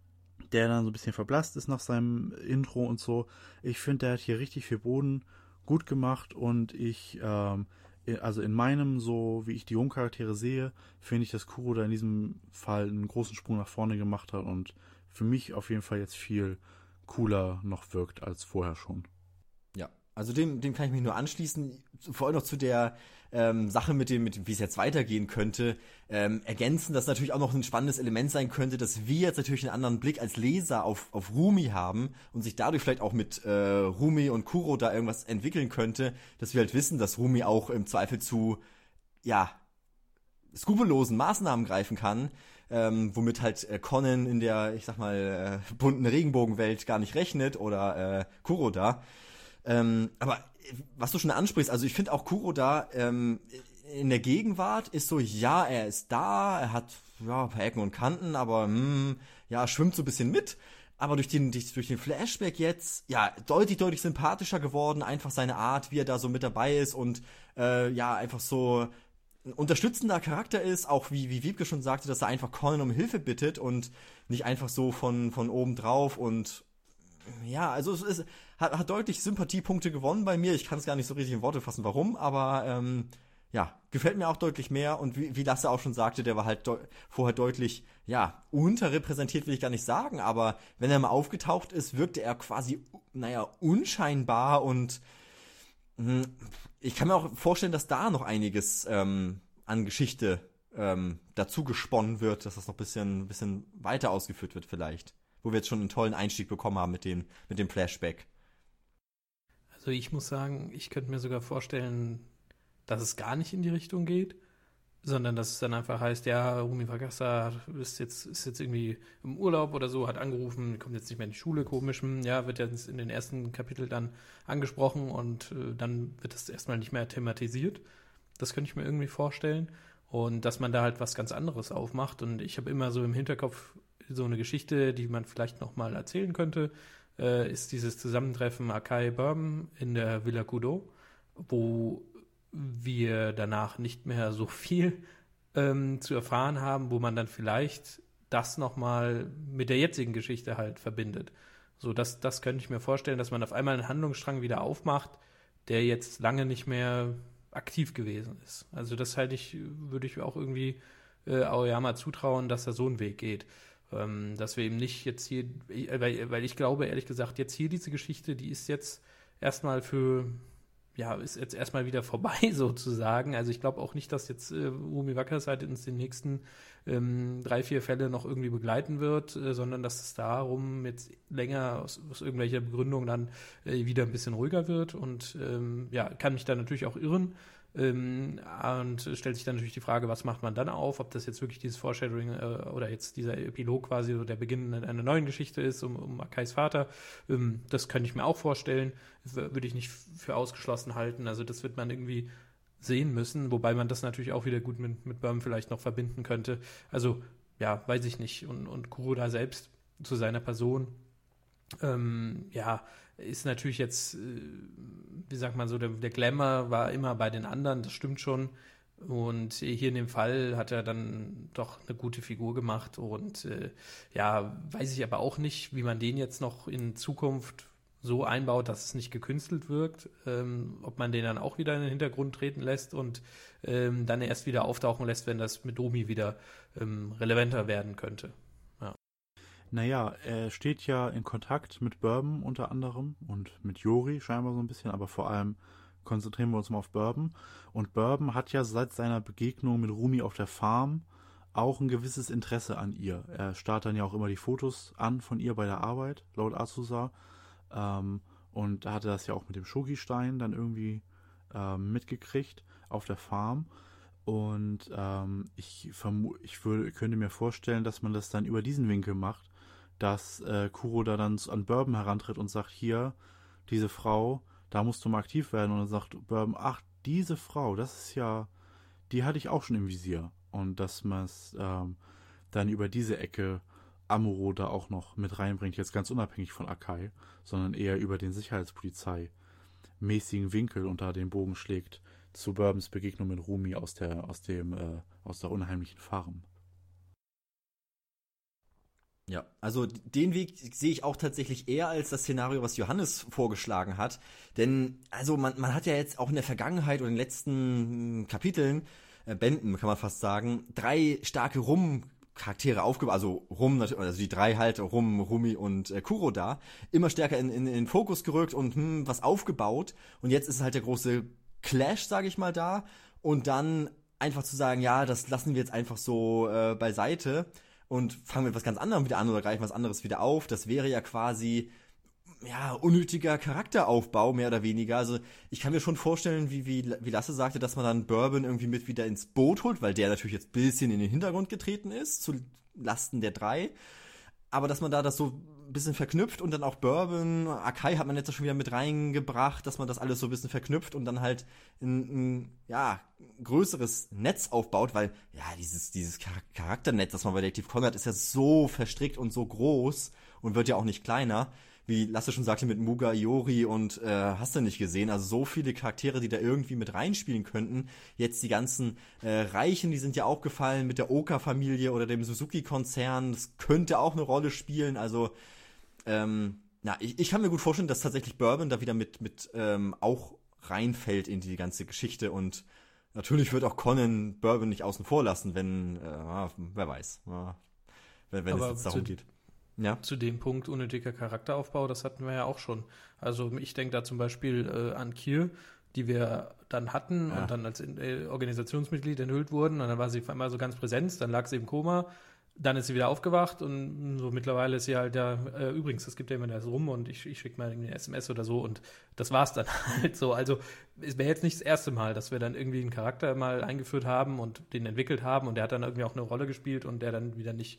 der dann so ein bisschen verblasst ist nach seinem Intro und so, ich finde, der hat hier richtig viel Boden gut gemacht und ich, ähm, also in meinem, so wie ich die Jungcharaktere sehe, finde ich, dass Kuroda in diesem Fall einen großen Sprung nach vorne gemacht hat und für mich auf jeden Fall jetzt viel cooler noch wirkt als vorher schon. Ja, also dem, dem kann ich mich nur anschließen, vor allem noch zu der ähm, Sache mit dem, mit dem, wie es jetzt weitergehen könnte, ähm, ergänzen, dass natürlich auch noch ein spannendes Element sein könnte, dass wir jetzt natürlich einen anderen Blick als Leser auf, auf Rumi haben und sich dadurch vielleicht auch mit äh, Rumi und Kuro da irgendwas entwickeln könnte, dass wir halt wissen, dass Rumi auch im Zweifel zu, ja, skrupellosen Maßnahmen greifen kann, ähm, womit halt äh, Conan in der, ich sag mal, äh, bunten Regenbogenwelt gar nicht rechnet oder äh, Kuroda. Ähm, aber was du schon ansprichst, also ich finde auch Kuroda ähm, in der Gegenwart ist so, ja, er ist da, er hat ja ein paar Ecken und Kanten, aber mh, ja, schwimmt so ein bisschen mit. Aber durch den, durch, durch den Flashback jetzt, ja, deutlich, deutlich sympathischer geworden, einfach seine Art, wie er da so mit dabei ist und äh, ja, einfach so ein unterstützender Charakter ist, auch wie, wie Wiebke schon sagte, dass er einfach Conan um Hilfe bittet und nicht einfach so von, von oben drauf und ja, also es ist, hat, hat deutlich Sympathiepunkte gewonnen bei mir. Ich kann es gar nicht so richtig in Worte fassen, warum, aber ähm, ja, gefällt mir auch deutlich mehr und wie, wie Lasse auch schon sagte, der war halt de- vorher deutlich, ja, unterrepräsentiert will ich gar nicht sagen, aber wenn er mal aufgetaucht ist, wirkte er quasi, naja, unscheinbar und mh, ich kann mir auch vorstellen, dass da noch einiges ähm, an Geschichte ähm, dazu gesponnen wird, dass das noch ein bisschen, bisschen weiter ausgeführt wird vielleicht. Wo wir jetzt schon einen tollen Einstieg bekommen haben mit dem, mit dem Flashback. Also ich muss sagen, ich könnte mir sogar vorstellen, dass es gar nicht in die Richtung geht, sondern dass es dann einfach heißt, ja, Rumi Wakasa ist jetzt, ist jetzt irgendwie im Urlaub oder so, hat angerufen, kommt jetzt nicht mehr in die Schule, komisch, ja, wird jetzt in den ersten Kapiteln dann angesprochen und äh, dann wird das erstmal nicht mehr thematisiert. Das könnte ich mir irgendwie vorstellen. Und dass man da halt was ganz anderes aufmacht. Und ich habe immer so im Hinterkopf so eine Geschichte, die man vielleicht nochmal erzählen könnte, äh, ist dieses Zusammentreffen Akai Bourbon in der Villa Kudo, wo wir danach nicht mehr so viel ähm, zu erfahren haben, wo man dann vielleicht das nochmal mit der jetzigen Geschichte halt verbindet. So, das, das könnte ich mir vorstellen, dass man auf einmal einen Handlungsstrang wieder aufmacht, der jetzt lange nicht mehr aktiv gewesen ist. Also das halte ich, würde ich auch irgendwie äh, Aoyama zutrauen, dass er so einen Weg geht. Ähm, dass wir eben nicht jetzt hier, weil, weil ich glaube, ehrlich gesagt, jetzt hier diese Geschichte, die ist jetzt erstmal für, ja, ist jetzt erstmal wieder vorbei sozusagen. Also ich glaube auch nicht, dass jetzt äh, Umi Wackerseit uns den nächsten ähm, drei, vier Fälle noch irgendwie begleiten wird, äh, sondern dass es darum jetzt länger aus, aus irgendwelcher Begründung dann äh, wieder ein bisschen ruhiger wird und ähm, ja, kann mich da natürlich auch irren. Ähm, und stellt sich dann natürlich die Frage, was macht man dann auf, ob das jetzt wirklich dieses Foreshadowing äh, oder jetzt dieser Epilog quasi so der Beginn einer neuen Geschichte ist um, um Akais Vater. Ähm, das könnte ich mir auch vorstellen, w- würde ich nicht f- für ausgeschlossen halten. Also das wird man irgendwie sehen müssen, wobei man das natürlich auch wieder gut mit, mit Burnham vielleicht noch verbinden könnte. Also ja, weiß ich nicht. Und, und Kuroda selbst zu seiner Person, ähm, ja, ist natürlich jetzt, äh, wie sagt man so, der, der Glamour war immer bei den anderen, das stimmt schon. Und hier in dem Fall hat er dann doch eine gute Figur gemacht. Und äh, ja, weiß ich aber auch nicht, wie man den jetzt noch in Zukunft so einbaut, dass es nicht gekünstelt wirkt. Ähm, ob man den dann auch wieder in den Hintergrund treten lässt und ähm, dann erst wieder auftauchen lässt, wenn das mit Omi wieder ähm, relevanter werden könnte. Naja, er steht ja in Kontakt mit Bourbon unter anderem und mit Yori scheinbar so ein bisschen, aber vor allem konzentrieren wir uns mal auf Bourbon. Und Bourbon hat ja seit seiner Begegnung mit Rumi auf der Farm auch ein gewisses Interesse an ihr. Er starrt dann ja auch immer die Fotos an von ihr bei der Arbeit, laut Azusa. Ähm, und da hatte das ja auch mit dem Shogi-Stein dann irgendwie ähm, mitgekriegt auf der Farm. Und ähm, ich, vermu- ich würde, könnte mir vorstellen, dass man das dann über diesen Winkel macht, dass äh, Kuroda dann an Bourbon herantritt und sagt, hier, diese Frau, da musst du mal aktiv werden. Und dann sagt Bourbon, ach, diese Frau, das ist ja, die hatte ich auch schon im Visier. Und dass man es ähm, dann über diese Ecke Amuro da auch noch mit reinbringt, jetzt ganz unabhängig von Akai, sondern eher über den Sicherheitspolizei-mäßigen Winkel und da den Bogen schlägt zu Bourbons Begegnung mit Rumi aus der, aus dem, äh, aus der unheimlichen Farm. Ja, also den Weg sehe ich auch tatsächlich eher als das Szenario, was Johannes vorgeschlagen hat. Denn, also man, man hat ja jetzt auch in der Vergangenheit oder in den letzten Kapiteln, äh, Bänden kann man fast sagen, drei starke Rum-Charaktere aufgebaut, also Rum, also die drei halt, Rum, Rumi und äh, Kuroda, immer stärker in, in, in den Fokus gerückt und hm, was aufgebaut. Und jetzt ist halt der große Clash, sage ich mal, da. Und dann einfach zu sagen, ja, das lassen wir jetzt einfach so äh, beiseite und fangen mit was ganz anderem wieder an oder greifen was anderes wieder auf. Das wäre ja quasi, ja, unnötiger Charakteraufbau, mehr oder weniger. Also ich kann mir schon vorstellen, wie, wie, wie Lasse sagte, dass man dann Bourbon irgendwie mit wieder ins Boot holt, weil der natürlich jetzt ein bisschen in den Hintergrund getreten ist, zu Lasten der drei. Aber dass man da das so ein bisschen verknüpft und dann auch Bourbon, Akai hat man jetzt schon wieder mit reingebracht, dass man das alles so ein bisschen verknüpft und dann halt ein, ein ja, größeres Netz aufbaut, weil ja, dieses, dieses Charakternetz, das man bei Detektiv Conan hat, ist ja so verstrickt und so groß und wird ja auch nicht kleiner. Wie Lasse schon sagte, mit Muga, Iori und äh, hast du nicht gesehen, also so viele Charaktere, die da irgendwie mit reinspielen könnten. Jetzt die ganzen äh, Reichen, die sind ja auch gefallen mit der Oka-Familie oder dem Suzuki-Konzern, das könnte auch eine Rolle spielen, also ähm, na, ich, ich kann mir gut vorstellen, dass tatsächlich Bourbon da wieder mit, mit ähm, auch reinfällt in die ganze Geschichte und natürlich wird auch Conan Bourbon nicht außen vor lassen, wenn, äh, wer weiß, äh, wenn, wenn es jetzt darum geht. Ja. Zu dem Punkt unnötiger Charakteraufbau, das hatten wir ja auch schon. Also ich denke da zum Beispiel äh, an Kier, die wir dann hatten Ja. und dann als äh, Organisationsmitglied enthüllt wurden und dann war sie auf einmal so ganz präsent, dann lag sie im Koma, dann ist sie wieder aufgewacht und so mittlerweile ist sie halt ja, äh, übrigens, es gibt ja immer das rum und ich, ich schicke mal eine S M S oder so und das war's dann halt so. Also es wäre jetzt nicht das erste Mal, dass wir dann irgendwie einen Charakter mal eingeführt haben und den entwickelt haben und der hat dann irgendwie auch eine Rolle gespielt und der dann wieder nicht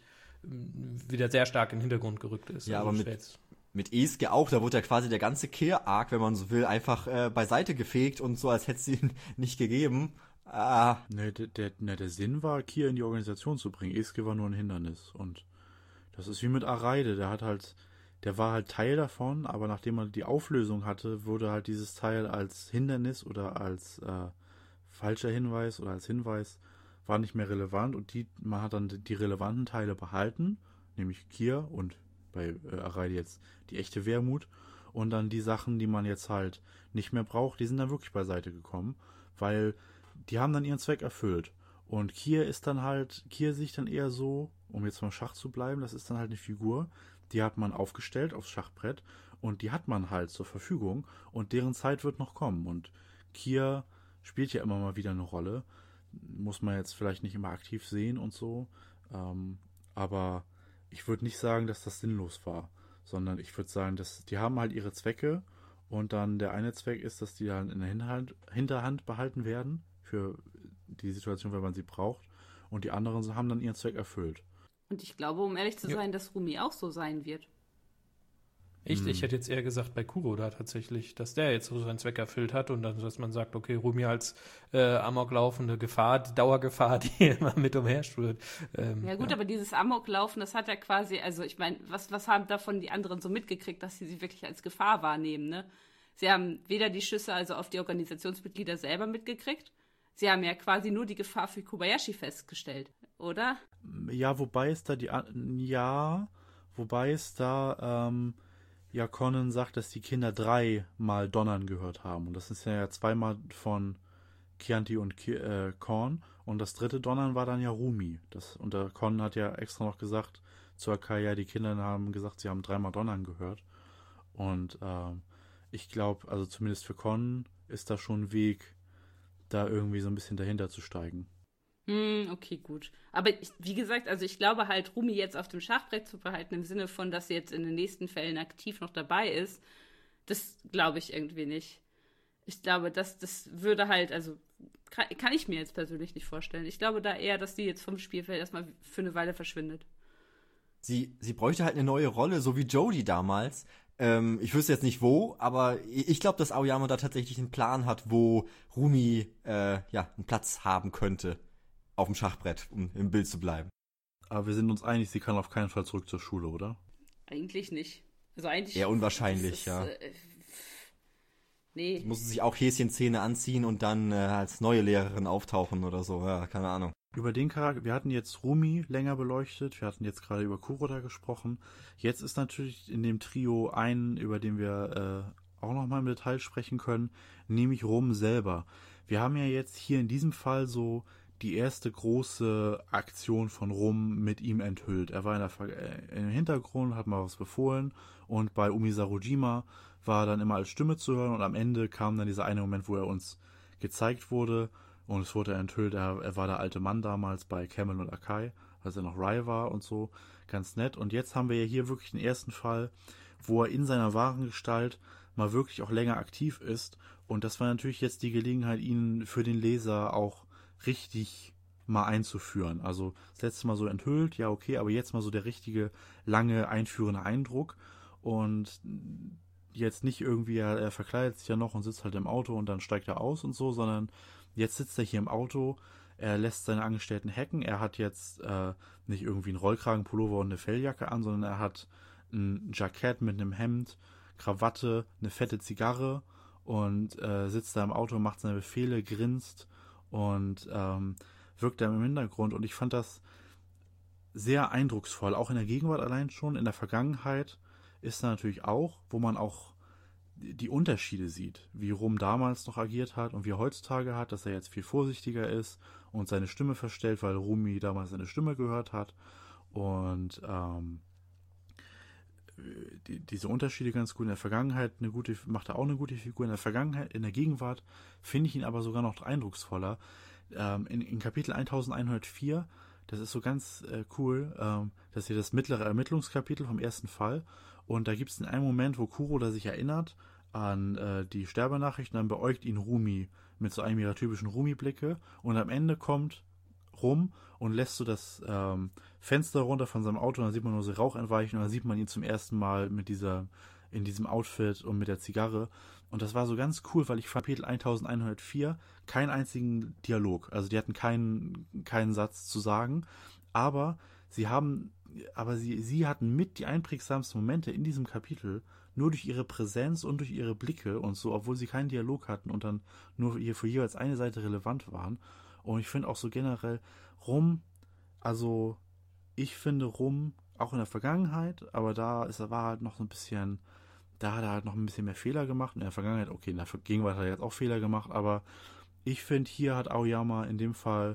wieder sehr stark in den Hintergrund gerückt ist. Ja, also aber mit, mit Eske auch, da wurde ja quasi der ganze Kehr-Arc, wenn man so will, einfach äh, beiseite gefegt und so, als hätte es ihn nicht gegeben. Ah. Ne, der, der, ne, der Sinn war, Kier in die Organisation zu bringen. Eske war nur ein Hindernis. Und das ist wie mit Areide, der hat halt, der war halt Teil davon, aber nachdem man die Auflösung hatte, wurde halt dieses Teil als Hindernis oder als äh, falscher Hinweis oder als Hinweis war nicht mehr relevant und die, man hat dann die relevanten Teile behalten, nämlich Kier und bei äh, Areide jetzt die echte Wermut und dann die Sachen, die man jetzt halt nicht mehr braucht, die sind dann wirklich beiseite gekommen, weil die haben dann ihren Zweck erfüllt Und Kier ist dann halt, Kier sehe ich dann eher so, um jetzt beim Schach zu bleiben, das ist dann halt eine Figur, die hat man aufgestellt aufs Schachbrett und die hat man halt zur Verfügung und deren Zeit wird noch kommen. Und Kier spielt ja immer mal wieder eine Rolle, muss man jetzt vielleicht nicht immer aktiv sehen und so, ähm, aber ich würde nicht sagen, dass das sinnlos war, sondern ich würde sagen, dass die haben halt ihre Zwecke und dann der eine Zweck ist, dass die dann in der Hinterhand, Hinterhand behalten werden für die Situation, wenn man sie braucht und die anderen haben dann ihren Zweck erfüllt. Und ich glaube, um ehrlich zu Ja. sein, dass Rumi auch so sein wird. Echt? Hm. Ich hätte jetzt eher gesagt bei Kuroda tatsächlich, dass der jetzt so seinen Zweck erfüllt hat und dann, dass man sagt, okay, Rumi als äh, amoklaufende Gefahr, die Dauergefahr, die immer mit umherstört. Ähm, Ja gut, aber dieses Amoklaufen, das hat ja quasi, also ich meine, was, was haben davon die anderen so mitgekriegt, dass sie sie wirklich als Gefahr wahrnehmen, ne? Sie haben weder die Schüsse also auf die Organisationsmitglieder selber mitgekriegt, sie haben ja quasi nur die Gefahr für Kobayashi festgestellt, oder? Ja, wobei es da die an- ja, wobei es da ähm, ja Conan sagt, dass die Kinder dreimal Donnern gehört haben und das ist ja zweimal von Chianti und Ki äh, Korn und das dritte Donnern war dann ja Rumi. Das, und der Conan hat ja extra noch gesagt zu Akai, ja, die Kinder haben gesagt, sie haben dreimal Donnern gehört und ähm, ich glaube, also zumindest für Conan ist da schon ein Weg, da irgendwie so ein bisschen dahinter zu steigen. Hm, okay, gut. Aber ich, wie gesagt, also ich glaube halt, Rumi jetzt auf dem Schachbrett zu behalten, im Sinne von, dass sie jetzt in den nächsten Fällen aktiv noch dabei ist, das glaube ich irgendwie nicht. Ich glaube, das, das würde halt, also kann, kann ich mir jetzt persönlich nicht vorstellen. Ich glaube da eher, dass die jetzt vom Spielfeld erstmal für eine Weile verschwindet. Sie, sie bräuchte halt eine neue Rolle, so wie Jodie damals. Ähm, ich wüsste jetzt nicht wo, aber ich, ich glaube, dass Aoyama da tatsächlich einen Plan hat, wo Rumi äh, ja, einen Platz haben könnte auf dem Schachbrett, um im Bild zu bleiben. Aber wir sind uns einig, sie kann auf keinen Fall zurück zur Schule, oder? Eigentlich nicht. Also eigentlich. Eher unwahrscheinlich, das ist, ja. Äh, nee. Muss sich auch Häschenzähne anziehen und dann äh, als neue Lehrerin auftauchen oder so, ja, keine Ahnung. Über den Charakter, wir hatten jetzt Rumi länger beleuchtet, wir hatten jetzt gerade über Kuroda gesprochen. Jetzt ist natürlich in dem Trio ein, über den wir äh, auch nochmal im Detail sprechen können, nämlich Rum selber. Wir haben ja jetzt hier in diesem Fall so die erste große Aktion von Rum mit ihm enthüllt. Er war in der Ver äh, im Hintergrund, hat mal was befohlen und bei Umisarojima war er dann immer als Stimme zu hören und am Ende kam dann dieser eine Moment, wo er uns gezeigt wurde und es wurde enthüllt, er, er war der alte Mann damals bei Camel und Akai, als er noch Rai war und so, ganz nett. Und jetzt haben wir ja hier wirklich den ersten Fall, wo er in seiner wahren Gestalt mal wirklich auch länger aktiv ist und das war natürlich jetzt die Gelegenheit, ihn für den Leser auch richtig mal einzuführen. Also das letzte Mal so enthüllt, ja okay, aber jetzt mal so der richtige, lange einführende Eindruck und jetzt nicht irgendwie, er, er verkleidet sich ja noch und sitzt halt im Auto und dann steigt er aus und so, sondern jetzt sitzt er hier im Auto, er lässt seine Angestellten hacken, er hat jetzt äh, nicht irgendwie einen Rollkragenpullover und eine Felljacke an, sondern er hat ein Jackett mit einem Hemd, Krawatte, eine fette Zigarre und äh, sitzt da im Auto, macht seine Befehle, grinst und ähm, wirkt da im Hintergrund und ich fand das sehr eindrucksvoll, auch in der Gegenwart allein schon, in der Vergangenheit ist da natürlich auch, wo man auch die Unterschiede sieht, wie Rum damals noch agiert hat und wie er heutzutage hat, dass er jetzt viel vorsichtiger ist und seine Stimme verstellt, weil Rumi damals seine Stimme gehört hat und ähm, die, diese Unterschiede ganz gut in der Vergangenheit eine gute, macht er auch eine gute Figur in der Vergangenheit, in der Gegenwart finde ich ihn aber sogar noch eindrucksvoller. Ähm, in, in Kapitel elfhundertvier, das ist so ganz äh, cool, ähm, das ist hier das mittlere Ermittlungskapitel vom ersten Fall und da gibt es in einem Moment, wo Kuroda sich erinnert an äh, die Sterbenachricht und dann beäugt ihn Rumi mit so einem ihrer typischen Rumi-Blicke und am Ende kommt Rum und lässt so das ähm, Fenster runter von seinem Auto und dann sieht man nur so Rauch entweichen und dann sieht man ihn zum ersten Mal mit dieser, in diesem Outfit und mit der Zigarre und das war so ganz cool, weil ich von Kapitel elfhundertvier keinen einzigen Dialog, also die hatten keinen, keinen Satz zu sagen, aber sie haben, aber sie, sie hatten mit die einprägsamsten Momente in diesem Kapitel nur durch ihre Präsenz und durch ihre Blicke und so, obwohl sie keinen Dialog hatten und dann nur hier für jeweils eine Seite relevant waren. Und ich finde auch so generell Rum, also ich finde Rum auch in der Vergangenheit, aber da ist er war halt noch so ein bisschen, da hat er halt noch ein bisschen mehr Fehler gemacht. In der Vergangenheit, okay, in der Gegenwart hat er jetzt auch Fehler gemacht, aber ich finde, hier hat Aoyama in dem Fall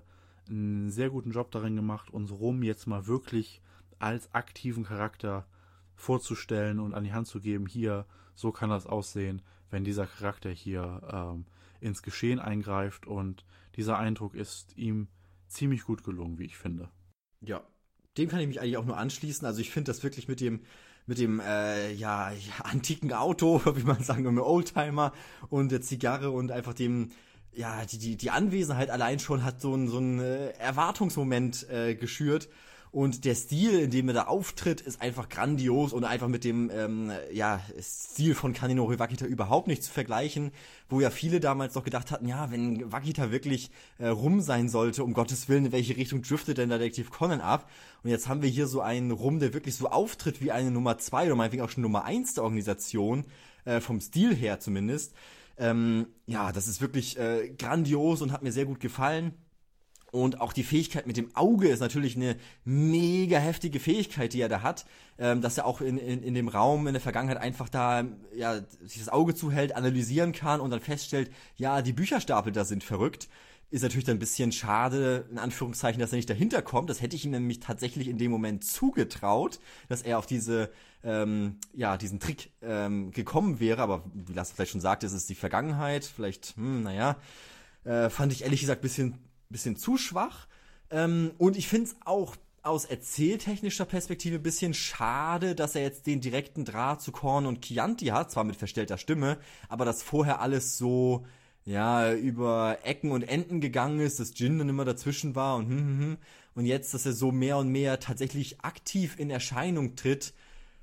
einen sehr guten Job darin gemacht, uns Rum jetzt mal wirklich als aktiven Charakter vorzustellen und an die Hand zu geben, hier, so kann das aussehen, wenn dieser Charakter hier ähm, ins Geschehen eingreift, und dieser Eindruck ist ihm ziemlich gut gelungen, wie ich finde. Ja, dem kann ich mich eigentlich auch nur anschließen. Also ich finde das wirklich mit dem mit dem äh, ja, ja antiken Auto, wie man sagen will, Oldtimer und der Zigarre und einfach dem, ja, die die die Anwesenheit allein schon hat so ein so ein äh, Erwartungsmoment äh, geschürt. Und der Stil, in dem er da auftritt, ist einfach grandios und einfach mit dem ähm, ja, Stil von Kanenori Wakita überhaupt nicht zu vergleichen, wo ja viele damals noch gedacht hatten, ja, wenn Wakita wirklich äh, Rum sein sollte, um Gottes Willen, in welche Richtung driftet denn Detektiv Conan ab? Und jetzt haben wir hier so einen Rum, der wirklich so auftritt wie eine Nummer zwei oder meinetwegen auch schon Nummer eins der Organisation, äh, vom Stil her zumindest. Ähm, ja, das ist wirklich äh, grandios und hat mir sehr gut gefallen. Und auch die Fähigkeit mit dem Auge ist natürlich eine mega heftige Fähigkeit, die er da hat, ähm, dass er auch in, in, in dem Raum in der Vergangenheit einfach da ja sich das Auge zuhält, analysieren kann und dann feststellt, ja, die Bücherstapel da sind verrückt. Ist natürlich dann ein bisschen schade, in Anführungszeichen, dass er nicht dahinter kommt. Das hätte ich ihm nämlich tatsächlich in dem Moment zugetraut, dass er auf diese ähm, ja diesen Trick ähm, gekommen wäre. Aber wie Lasse vielleicht schon sagte, es ist die Vergangenheit. Vielleicht, hm, naja, äh, fand ich ehrlich gesagt ein bisschen bisschen zu schwach. Ähm, und ich finde es auch aus erzähltechnischer Perspektive ein bisschen schade, dass er jetzt den direkten Draht zu Korn und Chianti hat, zwar mit verstellter Stimme, aber dass vorher alles so, ja, über Ecken und Enden gegangen ist, dass Jin dann immer dazwischen war und hm, hm, hm. Und jetzt, dass er so mehr und mehr tatsächlich aktiv in Erscheinung tritt,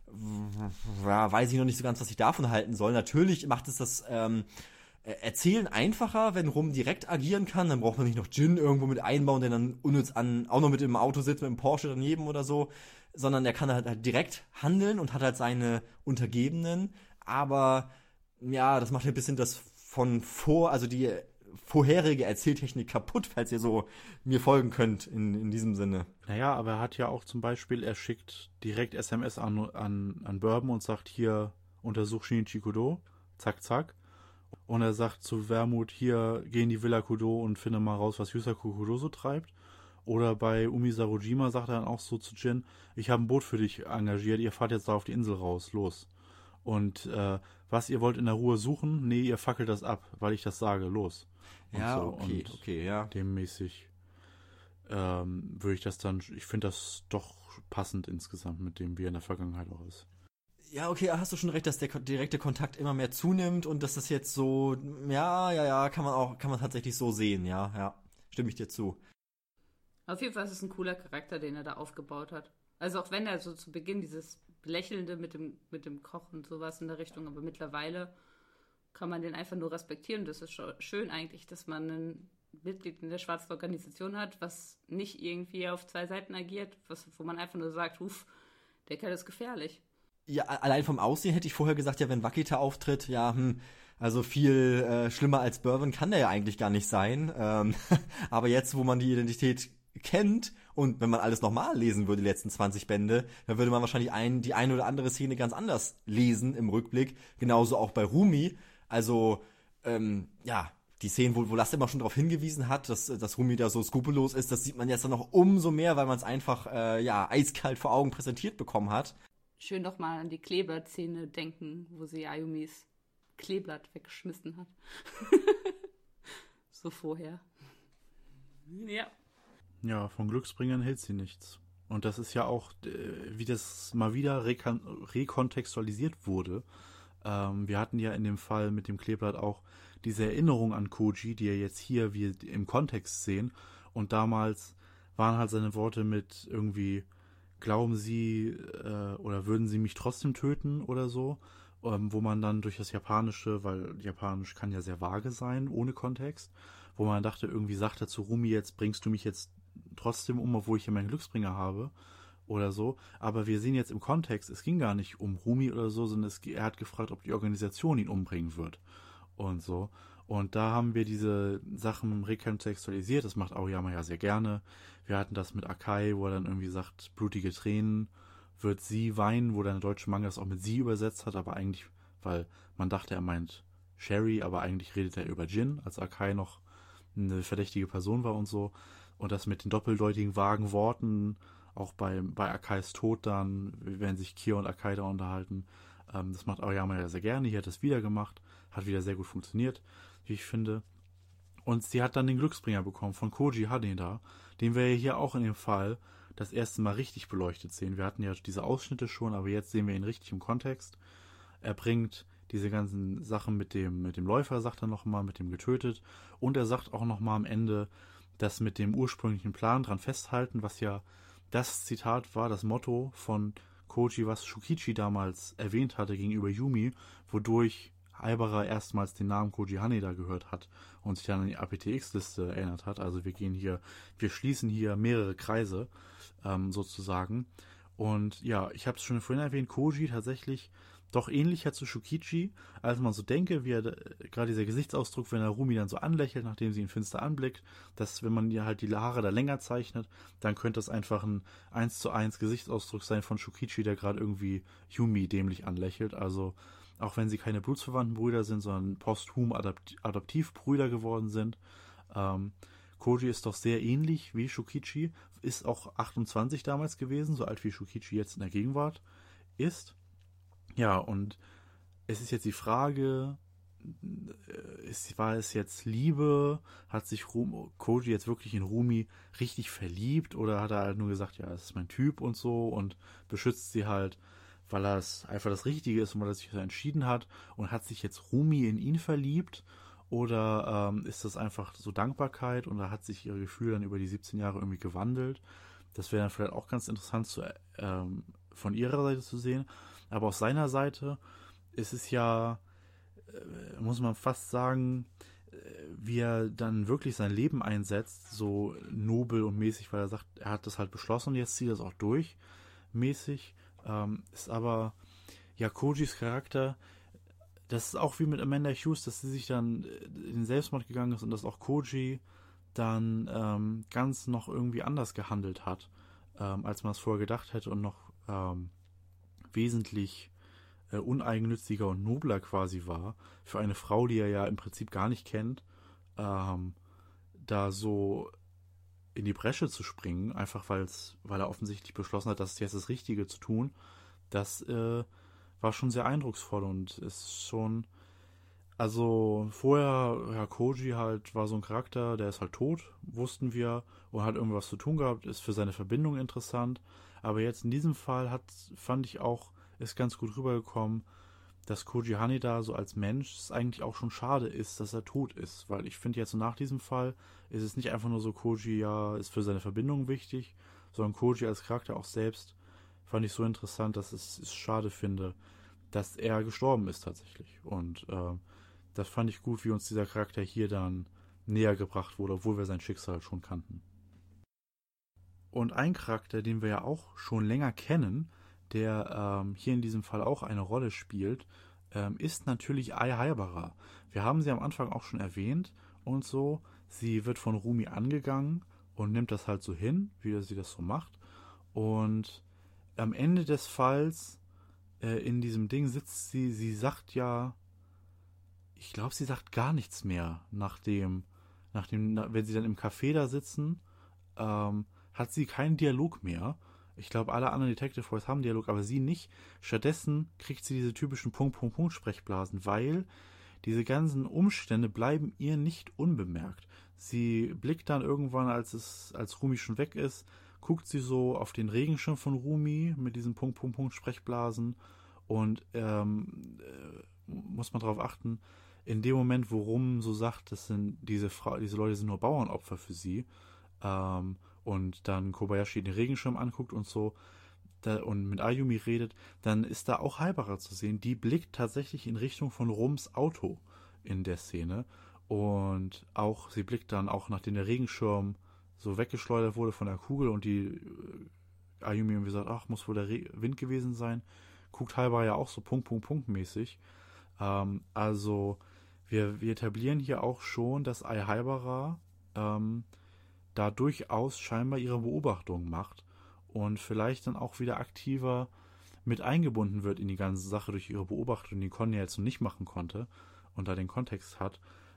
ja, weiß ich noch nicht so ganz, was ich davon halten soll. Natürlich macht es das ähm, Erzählen einfacher, wenn Rum direkt agieren kann, dann braucht man nicht noch Jin irgendwo mit einbauen, der dann unnütz an, auch noch mit im Auto sitzt, mit dem Porsche daneben oder so, sondern er kann halt, halt direkt handeln und hat halt seine Untergebenen, aber ja, das macht ein bisschen das von vor, also die vorherige Erzähltechnik kaputt, falls ihr so mir folgen könnt in, in diesem Sinne. Naja, aber er hat ja auch zum Beispiel, er schickt direkt S M S an, an, an Bourbon und sagt, hier, untersuch Shinichi Kudo, zack, zack. Und er sagt zu Wermut, hier, geh in die Villa Kudo und finde mal raus, was Yusaku Kudo so treibt. Oder bei Umisarojima sagt er dann auch so zu Jin, ich habe ein Boot für dich engagiert, ihr fahrt jetzt da auf die Insel raus, los. Und äh, was, ihr wollt in der Ruhe suchen? Nee, ihr fackelt das ab, weil ich das sage, los. Und ja, so. okay, und okay, ja. Demmäßig ähm, würde ich das dann, ich finde das doch passend insgesamt mit dem, wie er in der Vergangenheit auch ist. Ja, okay, hast du schon recht, dass der direkte Kontakt immer mehr zunimmt und dass das jetzt so, ja, ja, ja, kann man auch, kann man tatsächlich so sehen, ja, ja, stimme ich dir zu. Auf jeden Fall ist es ein cooler Charakter, den er da aufgebaut hat. Also auch wenn er so zu Beginn dieses Lächelnde mit dem, mit dem Koch und sowas in der Richtung, aber mittlerweile kann man den einfach nur respektieren. Das ist schon schön eigentlich, dass man ein Mitglied in der schwarzen Organisation hat, was nicht irgendwie auf zwei Seiten agiert, was, wo man einfach nur sagt, huf, der Kerl ist gefährlich. Ja, allein vom Aussehen hätte ich vorher gesagt, ja, wenn Wakita auftritt, ja, hm, also viel äh, schlimmer als Bourbon kann der ja eigentlich gar nicht sein. Ähm, aber jetzt, wo man die Identität kennt und wenn man alles nochmal lesen würde, die letzten zwanzig Bände, dann würde man wahrscheinlich ein, die eine oder andere Szene ganz anders lesen im Rückblick. Genauso auch bei Rumi. Also, ähm, ja, die Szenen, wo, wo Lasse immer schon darauf hingewiesen hat, dass, dass Rumi da so skrupellos ist, das sieht man jetzt dann noch umso mehr, weil man es einfach, äh, ja, eiskalt vor Augen präsentiert bekommen hat. Schön doch mal an die Kleeblatt-Szene denken, wo sie Ayumis Kleeblatt weggeschmissen hat. So vorher. Ja. Ja, von Glücksbringern hält sie nichts. Und das ist ja auch, wie das mal wieder rekon- rekontextualisiert wurde. Ähm, wir hatten ja in dem Fall mit dem Kleeblatt auch diese Erinnerung an Koji, die ja jetzt hier wir im Kontext sehen. Und damals waren halt seine Worte mit irgendwie, glauben Sie äh, oder würden Sie mich trotzdem töten oder so, ähm, wo man dann durch das Japanische, weil Japanisch kann ja sehr vage sein, ohne Kontext, wo man dachte, irgendwie sagt er zu Rumi, jetzt bringst du mich jetzt trotzdem um, obwohl ich ja meinen Glücksbringer habe oder so. Aber wir sehen jetzt im Kontext, es ging gar nicht um Rumi oder so, sondern es, er hat gefragt, ob die Organisation ihn umbringen wird und so. Und da haben wir diese Sachen rekontextualisiert. Das macht Aoyama ja sehr gerne. Wir hatten das mit Akai, wo er dann irgendwie sagt, blutige Tränen, wird sie weinen, wo dann der deutsche Manga das auch mit sie übersetzt hat, aber eigentlich, weil man dachte, er meint Sherry, aber eigentlich redet er über Jin, als Akai noch eine verdächtige Person war und so. Und das mit den doppeldeutigen, vagen Worten, auch bei, bei Akais Tod dann, wenn sich Kier und Akai da unterhalten. Ähm, das macht Aoyama ja sehr gerne. Hier hat es wieder gemacht. Hat wieder sehr gut funktioniert, wie ich finde. Und sie hat dann den Glücksbringer bekommen von Koji Haneda, den wir ja hier auch in dem Fall das erste Mal richtig beleuchtet sehen. Wir hatten ja diese Ausschnitte schon, aber jetzt sehen wir ihn richtig im Kontext. Er bringt diese ganzen Sachen mit dem, mit dem Läufer, sagt er nochmal, mit dem getötet. Und er sagt auch nochmal am Ende, dass mit dem ursprünglichen Plan dran festhalten, was ja das Zitat war, das Motto von Koji, was Shukichi damals erwähnt hatte gegenüber Yumi, wodurch Aibara erstmals den Namen Koji Haneda gehört hat und sich dann an die A P T X-Liste erinnert hat. Also wir gehen hier, wir schließen hier mehrere Kreise ähm, sozusagen. Und ja, ich habe es schon vorhin erwähnt, Koji tatsächlich doch ähnlicher zu Shukichi, als man so denke, wie er, gerade dieser Gesichtsausdruck, wenn er Rumi dann so anlächelt, nachdem sie ihn finster anblickt, dass wenn man ihr halt die Haare da länger zeichnet, dann könnte das einfach ein eins zu eins Gesichtsausdruck sein von Shukichi, der gerade irgendwie Yumi dämlich anlächelt. Also auch wenn sie keine blutsverwandten Brüder sind, sondern posthum Adapt- Adoptivbrüder geworden sind. Ähm, Koji ist doch sehr ähnlich wie Shukichi, ist auch achtundzwanzig damals gewesen, so alt wie Shukichi jetzt in der Gegenwart ist. Ja, und es ist jetzt die Frage, ist, war es jetzt Liebe? Hat sich Rum, Koji jetzt wirklich in Rumi richtig verliebt? Oder hat er halt nur gesagt, ja, das ist mein Typ und so und beschützt sie halt, weil er es einfach das Richtige ist und weil er sich so entschieden hat und hat sich jetzt Rumi in ihn verliebt? Oder ähm, ist das einfach so Dankbarkeit und da hat sich ihre Gefühle dann über die siebzehn Jahre irgendwie gewandelt? Das wäre dann vielleicht auch ganz interessant zu, ähm, von ihrer Seite zu sehen. Aber aus seiner Seite ist es ja, äh, muss man fast sagen, äh, wie er dann wirklich sein Leben einsetzt, so nobel und mäßig, weil er sagt, er hat das halt beschlossen und jetzt zieht er es auch durch, mäßig. Ähm, ist aber, ja, Kojis Charakter, das ist auch wie mit Amanda Hughes, dass sie sich dann in den Selbstmord gegangen ist und dass auch Koji dann ähm, ganz noch irgendwie anders gehandelt hat, ähm, als man es vorher gedacht hätte und noch ähm, wesentlich äh, uneigennütziger und nobler quasi war, für eine Frau, die er ja im Prinzip gar nicht kennt, ähm, da so in die Bresche zu springen, einfach weil's, weil er offensichtlich beschlossen hat, das ist jetzt das Richtige zu tun, das äh, war schon sehr eindrucksvoll und ist schon, also vorher, ja, Koji halt war so ein Charakter, der ist halt tot, wussten wir, und hat irgendwas zu tun gehabt, ist für seine Verbindung interessant. Aber jetzt in diesem Fall hat, fand ich auch, ist ganz gut rübergekommen, dass Koji Haneda so als Mensch es eigentlich auch schon schade ist, dass er tot ist. Weil ich finde jetzt so nach diesem Fall ist es nicht einfach nur so, Koji ja ist für seine Verbindung wichtig, sondern Koji als Charakter auch selbst fand ich so interessant, dass ich es schade finde, dass er gestorben ist tatsächlich. Und äh, das fand ich gut, wie uns dieser Charakter hier dann näher gebracht wurde, obwohl wir sein Schicksal schon kannten. Und ein Charakter, den wir ja auch schon länger kennen, der ähm, hier in diesem Fall auch eine Rolle spielt, ähm, ist natürlich Ai Haibara. Wir haben sie am Anfang auch schon erwähnt und so. Sie wird von Rumi angegangen und nimmt das halt so hin, wie sie das so macht. Und am Ende des Falls äh, in diesem Ding sitzt sie, sie sagt ja, ich glaube, sie sagt gar nichts mehr, nachdem, nachdem, wenn sie dann im Café da sitzen, ähm, hat sie keinen Dialog mehr. Ich glaube, alle anderen Detective Boys haben Dialog, aber sie nicht. Stattdessen kriegt sie diese typischen Punkt-Punkt-Punkt-Sprechblasen, weil diese ganzen Umstände bleiben ihr nicht unbemerkt. Sie blickt dann irgendwann, als es, als Rumi schon weg ist, guckt sie so auf den Regenschirm von Rumi mit diesen Punkt-Punkt-Punkt-Sprechblasen und ähm, äh, muss man darauf achten, in dem Moment, worum so sagt, das sind diese Frau, diese Leute sind nur Bauernopfer für sie, ähm, und dann Kobayashi den Regenschirm anguckt und so da, und mit Ayumi redet, dann ist da auch Haibara zu sehen. Die blickt tatsächlich in Richtung von Rums Auto in der Szene und auch, sie blickt dann auch, nachdem der Regenschirm so weggeschleudert wurde von der Kugel und die äh, Ayumi irgendwie sagt, ach, muss wohl der Re- Wind gewesen sein, guckt Haibara ja auch so Punkt, Punkt, Punkt mäßig. Ähm, also wir, wir etablieren hier auch schon, dass Ai Haibara ähm, da durchaus scheinbar ihre Beobachtung macht und vielleicht dann auch wieder aktiver mit eingebunden wird in die ganze Sache durch ihre Beobachtung, die Conny jetzt noch nicht machen konnte und da den Kontext hat.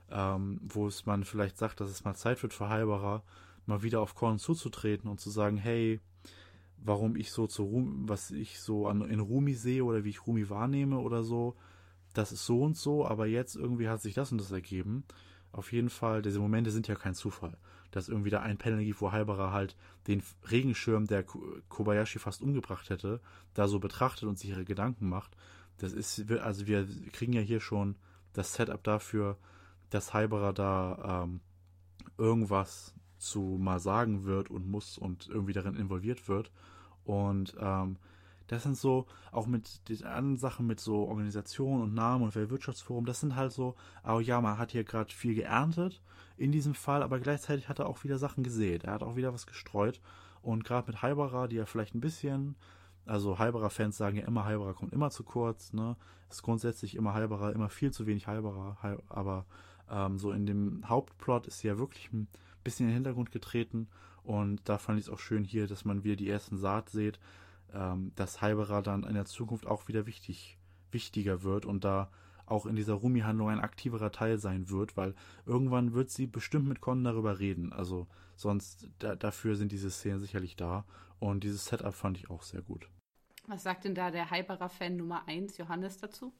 ähm, wo es man vielleicht sagt, dass es mal Zeit wird für Halberer, mal wieder auf Korn zuzutreten und zu sagen, hey, warum ich so zu Rumi, was ich so an, in Rumi sehe oder wie ich Rumi wahrnehme oder so, das ist so und so, aber jetzt irgendwie hat sich das und das ergeben. Auf jeden Fall, diese Momente sind ja kein Zufall. Dass irgendwie da ein Panel gibt, wo Halberer halt den Regenschirm, der Kobayashi fast umgebracht hätte, da so betrachtet und sich ihre Gedanken macht. Das ist, also wir kriegen ja hier schon das Setup dafür, dass Halberer da ähm, irgendwas zu mal sagen wird und muss und irgendwie darin involviert wird. Und ähm, das sind so, auch mit den anderen Sachen, mit so Organisation und Namen und Weltwirtschaftsforum, das sind halt so, oh ja, man hat hier gerade viel geerntet in diesem Fall, aber gleichzeitig hat er auch wieder Sachen gesät. Er hat auch wieder was gestreut. Und gerade mit Halberer, die ja vielleicht ein bisschen, also Halberer-Fans sagen ja immer, Halberer kommt immer zu kurz, ne? Es ist grundsätzlich immer Halberer, immer viel zu wenig Halberer, aber ähm, so in dem Hauptplot ist sie ja wirklich ein bisschen in den Hintergrund getreten. Und da fand ich es auch schön hier, dass man wieder die ersten Saat sieht, ähm, dass Halberer dann in der Zukunft auch wieder wichtig, wichtiger wird und da auch in dieser Rumi-Handlung ein aktiverer Teil sein wird, weil irgendwann wird sie bestimmt mit Con darüber reden. Also sonst, da, dafür sind diese Szenen sicherlich da. Und dieses Setup fand ich auch sehr gut. Was sagt denn da der Halberer-Fan Nummer eins, Johannes, dazu?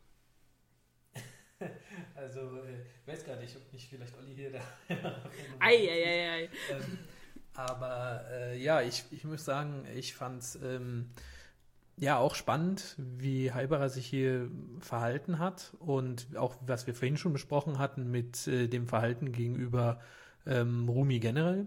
Also, äh, ich weiß gar nicht, ob nicht vielleicht Olli hier da... Eieiei. ähm, aber äh, ja, ich, ich muss sagen, ich fand es ähm, ja auch spannend, wie Halberer sich hier verhalten hat und auch, was wir vorhin schon besprochen hatten mit äh, dem Verhalten gegenüber ähm, Rumi generell.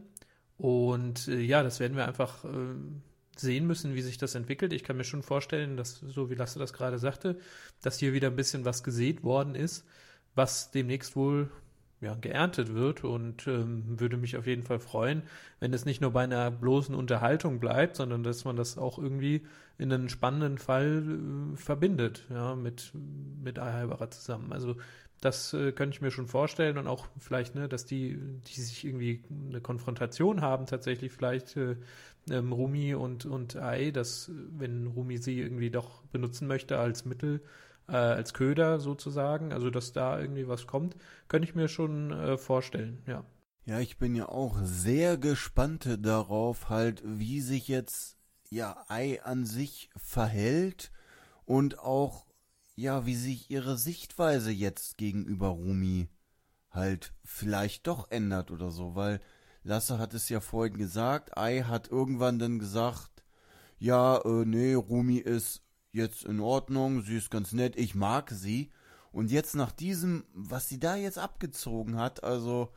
Und äh, ja, das werden wir einfach... Äh, sehen müssen, wie sich das entwickelt. Ich kann mir schon vorstellen, dass, so wie Lasse das gerade sagte, dass hier wieder ein bisschen was gesät worden ist, was demnächst wohl ja, geerntet wird und ähm, würde mich auf jeden Fall freuen, wenn es nicht nur bei einer bloßen Unterhaltung bleibt, sondern dass man das auch irgendwie in einen spannenden Fall äh, verbindet, ja, mit, mit Halberer zusammen. Also das äh, könnte ich mir schon vorstellen und auch vielleicht, ne, dass die, die sich irgendwie eine Konfrontation haben, tatsächlich vielleicht äh, ähm, Rumi und, und Ai, dass wenn Rumi sie irgendwie doch benutzen möchte als Mittel, äh, als Köder sozusagen, also dass da irgendwie was kommt, könnte ich mir schon äh, vorstellen, ja. Ja, ich bin ja auch sehr gespannt darauf, halt, wie sich jetzt ja Ai an sich verhält und auch ja, wie sich ihre Sichtweise jetzt gegenüber Rumi halt vielleicht doch ändert oder so, weil Lasse hat es ja vorhin gesagt, Ai hat irgendwann dann gesagt, ja, äh, nee, Rumi ist jetzt in Ordnung, sie ist ganz nett, ich mag sie. Und jetzt nach diesem, was sie da jetzt abgezogen hat, also,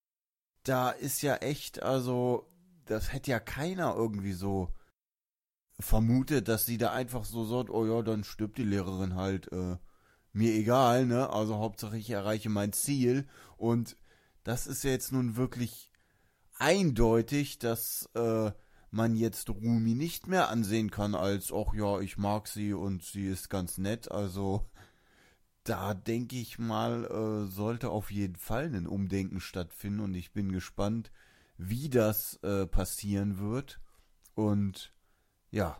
da ist ja echt, also, das hätte ja keiner irgendwie so vermutet, dass sie da einfach so sagt, oh ja, dann stirbt die Lehrerin halt, äh, mir egal, ne, also Hauptsache ich erreiche mein Ziel. Und das ist ja jetzt nun wirklich eindeutig, dass äh, man jetzt Rumi nicht mehr ansehen kann als, ach ja, ich mag sie und sie ist ganz nett. Also da denke ich mal, äh, sollte auf jeden Fall ein Umdenken stattfinden und ich bin gespannt, wie das äh, passieren wird. Und ja,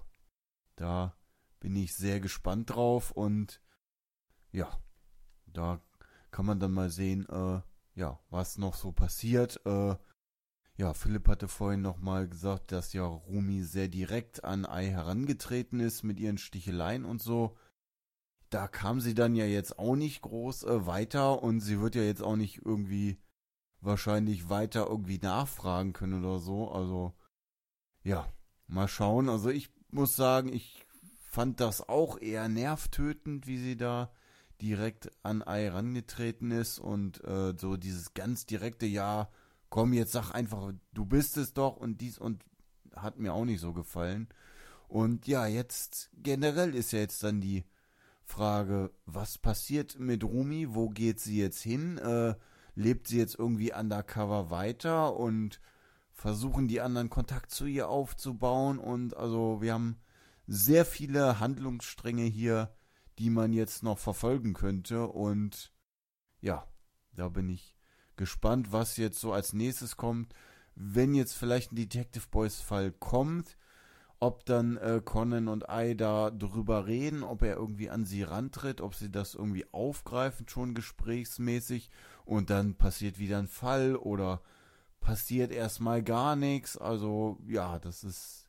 da bin ich sehr gespannt drauf und ja, da kann man dann mal sehen, äh, ja, was noch so passiert. Äh, Ja, Philipp hatte vorhin nochmal gesagt, dass ja Rumi sehr direkt an Ai herangetreten ist mit ihren Sticheleien und so. Da kam sie dann ja jetzt auch nicht groß äh, weiter und sie wird ja jetzt auch nicht irgendwie wahrscheinlich weiter irgendwie nachfragen können oder so. Also, ja, mal schauen. Also ich muss sagen, ich fand das auch eher nervtötend, wie sie da direkt an Ai herangetreten ist und äh, so dieses ganz direkte, ja, komm, jetzt sag einfach, du bist es doch und dies und hat mir auch nicht so gefallen. Und ja, jetzt generell ist ja jetzt dann die Frage, was passiert mit Rumi? Wo geht sie jetzt hin? Äh, lebt sie jetzt irgendwie undercover weiter und versuchen die anderen Kontakt zu ihr aufzubauen? Und also wir haben sehr viele Handlungsstränge hier, die man jetzt noch verfolgen könnte. Und ja, da bin ich gespannt, was jetzt so als nächstes kommt. Wenn jetzt vielleicht ein Detective Boys Fall kommt, ob dann äh, Conan und Ai da drüber reden, ob er irgendwie an sie rantritt, ob sie das irgendwie aufgreifen, schon gesprächsmäßig, und dann passiert wieder ein Fall oder passiert erstmal gar nichts. Also ja, das ist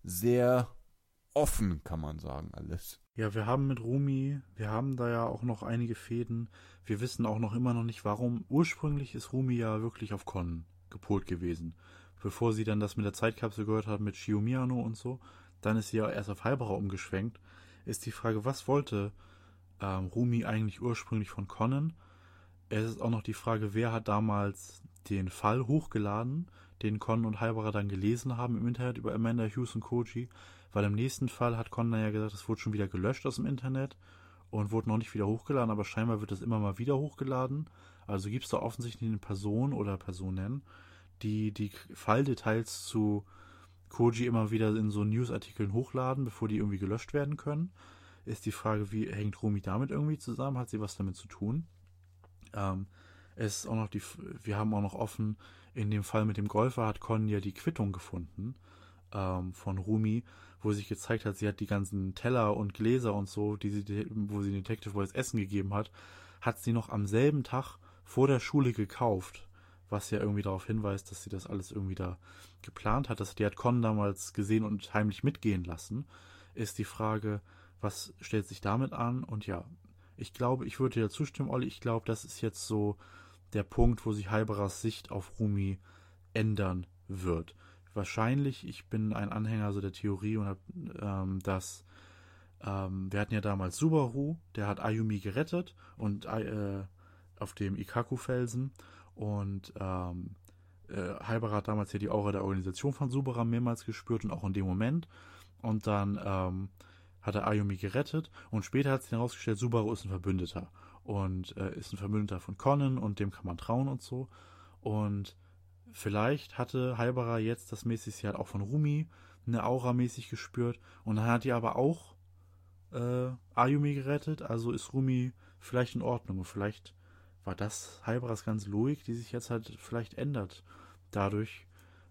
sehr offen, kann man sagen, alles. Ja, wir haben mit Rumi, wir haben da ja auch noch einige Fäden. Wir wissen auch noch immer noch nicht, warum. Ursprünglich ist Rumi ja wirklich auf Conan gepolt gewesen. Bevor sie dann das mit der Zeitkapsel gehört hat, mit Shiomiyano und so, dann ist sie ja erst auf Haibara umgeschwenkt. Ist die Frage, was wollte ähm, Rumi eigentlich ursprünglich von Conan? Es ist auch noch die Frage, wer hat damals den Fall hochgeladen, den Conan und Haibara dann gelesen haben im Internet über Amanda Hughes und Koji, weil im nächsten Fall hat Conan ja gesagt, es wurde schon wieder gelöscht aus dem Internet und wurde noch nicht wieder hochgeladen, aber scheinbar wird es immer mal wieder hochgeladen. Also gibt es da offensichtlich eine Person oder Personen, die die Falldetails zu Koji immer wieder in so Newsartikeln hochladen, bevor die irgendwie gelöscht werden können. Ist die Frage, wie hängt Rumi damit irgendwie zusammen? Hat sie was damit zu tun? Ähm, es ist auch noch die, wir haben auch noch offen, in dem Fall mit dem Golfer hat Conan ja die Quittung gefunden ähm, von Rumi, wo sich gezeigt hat, sie hat die ganzen Teller und Gläser und so, die sie, wo sie Detective Boys Essen gegeben hat, hat sie noch am selben Tag vor der Schule gekauft, was ja irgendwie darauf hinweist, dass sie das alles irgendwie da geplant hat. Das, die hat Conan damals gesehen und heimlich mitgehen lassen. Ist die Frage, was stellt sich damit an? Und ja, ich glaube, ich würde dir zustimmen, Olli. Ich glaube, das ist jetzt so der Punkt, wo sich Haibaras Sicht auf Rumi ändern wird. Wahrscheinlich, ich bin ein Anhänger so der Theorie, und hab, ähm, dass ähm, wir hatten ja damals Subaru, der hat Ayumi gerettet und äh, auf dem Ikaku-Felsen. Und ähm, äh, Haibara hat damals ja die Aura der Organisation von Subaru mehrmals gespürt und auch in dem Moment. Und dann ähm, hat er Ayumi gerettet und später hat sich dann herausgestellt, Subaru ist ein Verbündeter und äh, ist ein Verbündeter von Conan und dem kann man trauen und so. Und vielleicht hatte Haibara jetzt das mäßig, sie hat auch von Rumi eine Aura mäßig gespürt und dann hat die aber auch äh, Ayumi gerettet, also ist Rumi vielleicht in Ordnung und vielleicht war das Haibaras ganze Logik, die sich jetzt halt vielleicht ändert, dadurch,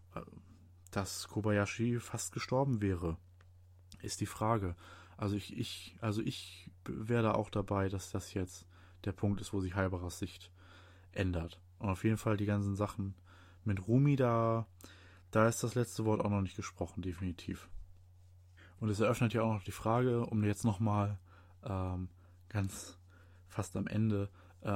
dass Kobayashi fast gestorben wäre, ist die Frage. Also ich, ich, also ich wäre da auch dabei, dass das jetzt der Punkt ist, wo sich Haibaras Sicht ändert. Und auf jeden Fall die ganzen Sachen mit Rumi, da, da ist das letzte Wort auch noch nicht gesprochen, definitiv. Und es eröffnet ja auch noch die Frage, um jetzt nochmal ähm, ganz fast am Ende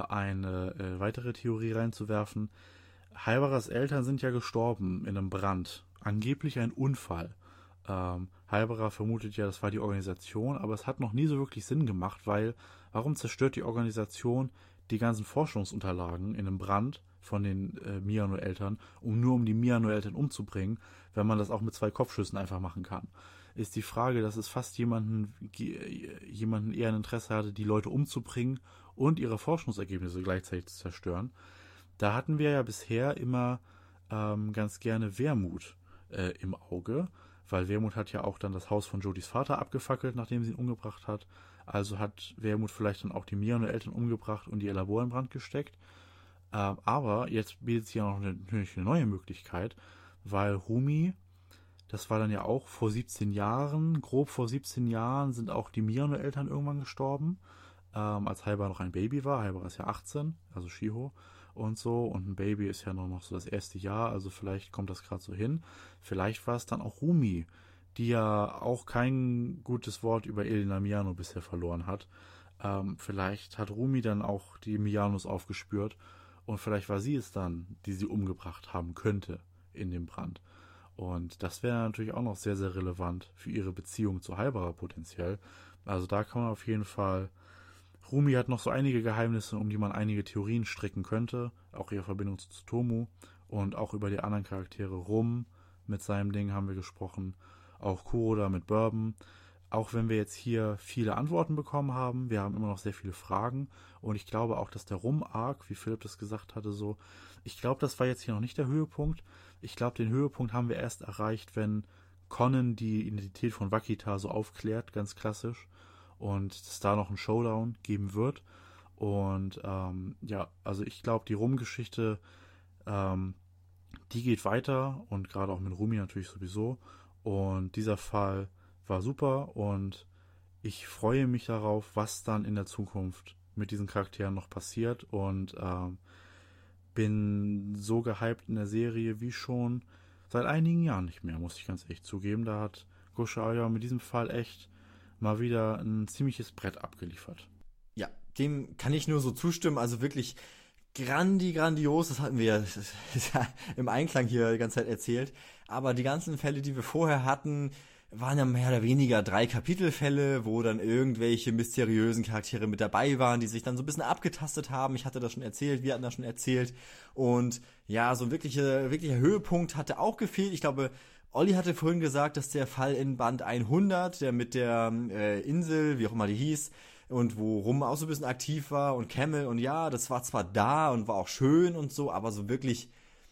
eine äh, weitere Theorie reinzuwerfen. Haibaras Eltern sind ja gestorben in einem Brand. Angeblich ein Unfall. Ähm, Haibara vermutet ja, das war die Organisation, aber es hat noch nie so wirklich Sinn gemacht, weil warum zerstört die Organisation die ganzen Forschungsunterlagen in einem Brand von den äh, Miyano-Eltern, um nur um die Miyano-Eltern umzubringen, wenn man das auch mit zwei Kopfschüssen einfach machen kann? Ist die Frage, dass es fast jemanden, jemanden eher ein Interesse hatte, die Leute umzubringen und ihre Forschungsergebnisse gleichzeitig zu zerstören. Da hatten wir ja bisher immer ähm, ganz gerne Wermut äh, im Auge, weil Wermut hat ja auch dann das Haus von Jodis Vater abgefackelt, nachdem sie ihn umgebracht hat. Also hat Wermut vielleicht dann auch die Miyano-Eltern umgebracht und ihr Labor in Brand gesteckt. Ähm, aber jetzt bietet sich ja noch eine, natürlich eine neue Möglichkeit, weil Rumi, das war dann ja auch vor siebzehn Jahren, grob vor siebzehn Jahren sind auch die Miyano-Eltern irgendwann gestorben, ähm, als Haibara noch ein Baby war. Haibara ist ja achtzehn, also Shiho und so, und ein Baby ist ja nur noch so das erste Jahr, also vielleicht kommt das gerade so hin. Vielleicht war es dann auch Rumi, die ja auch kein gutes Wort über Elena Miyano bisher verloren hat. Ähm, vielleicht hat Rumi dann auch die Miyanos aufgespürt und vielleicht war sie es dann, die sie umgebracht haben könnte in dem Brand. Und das wäre natürlich auch noch sehr, sehr relevant für ihre Beziehung zu Haibara potenziell. Also da kann man auf jeden Fall... Rumi hat noch so einige Geheimnisse, um die man einige Theorien stricken könnte. Auch ihre Verbindung zu Tsutomu und auch über die anderen Charaktere. Rum mit seinem Ding haben wir gesprochen. Auch Kuroda mit Bourbon. Auch wenn wir jetzt hier viele Antworten bekommen haben, wir haben immer noch sehr viele Fragen. Und ich glaube auch, dass der Rum-Arc, wie Philipp das gesagt hatte, so... Ich glaube, das war jetzt hier noch nicht der Höhepunkt. Ich glaube, den Höhepunkt haben wir erst erreicht, wenn Conan die Identität von Wakita so aufklärt, ganz klassisch. Und es da noch einen Showdown geben wird. Und ähm, ja, also ich glaube, die Rum-Geschichte, ähm, die geht weiter und gerade auch mit Rumi natürlich sowieso. Und dieser Fall war super und ich freue mich darauf, was dann in der Zukunft mit diesen Charakteren noch passiert und ähm, bin so gehypt in der Serie wie schon seit einigen Jahren nicht mehr, muss ich ganz ehrlich zugeben. Da hat Gosho Aoyama mit diesem Fall echt mal wieder ein ziemliches Brett abgeliefert. Ja, dem kann ich nur so zustimmen. Also wirklich grandi, grandios. Das hatten wir ja, das ist ja im Einklang hier die ganze Zeit erzählt. Aber die ganzen Fälle, die wir vorher hatten, waren ja mehr oder weniger drei Kapitelfälle, wo dann irgendwelche mysteriösen Charaktere mit dabei waren, die sich dann so ein bisschen abgetastet haben. Ich hatte das schon erzählt, wir hatten das schon erzählt. Und ja, so ein wirklicher, wirklicher Höhepunkt hatte auch gefehlt. Ich glaube, Olli hatte vorhin gesagt, dass der Fall in Band hundert, der mit der äh, Insel, wie auch immer die hieß, und wo Rum auch so ein bisschen aktiv war und Camel und ja, das war zwar da und war auch schön und so, aber so wirklich,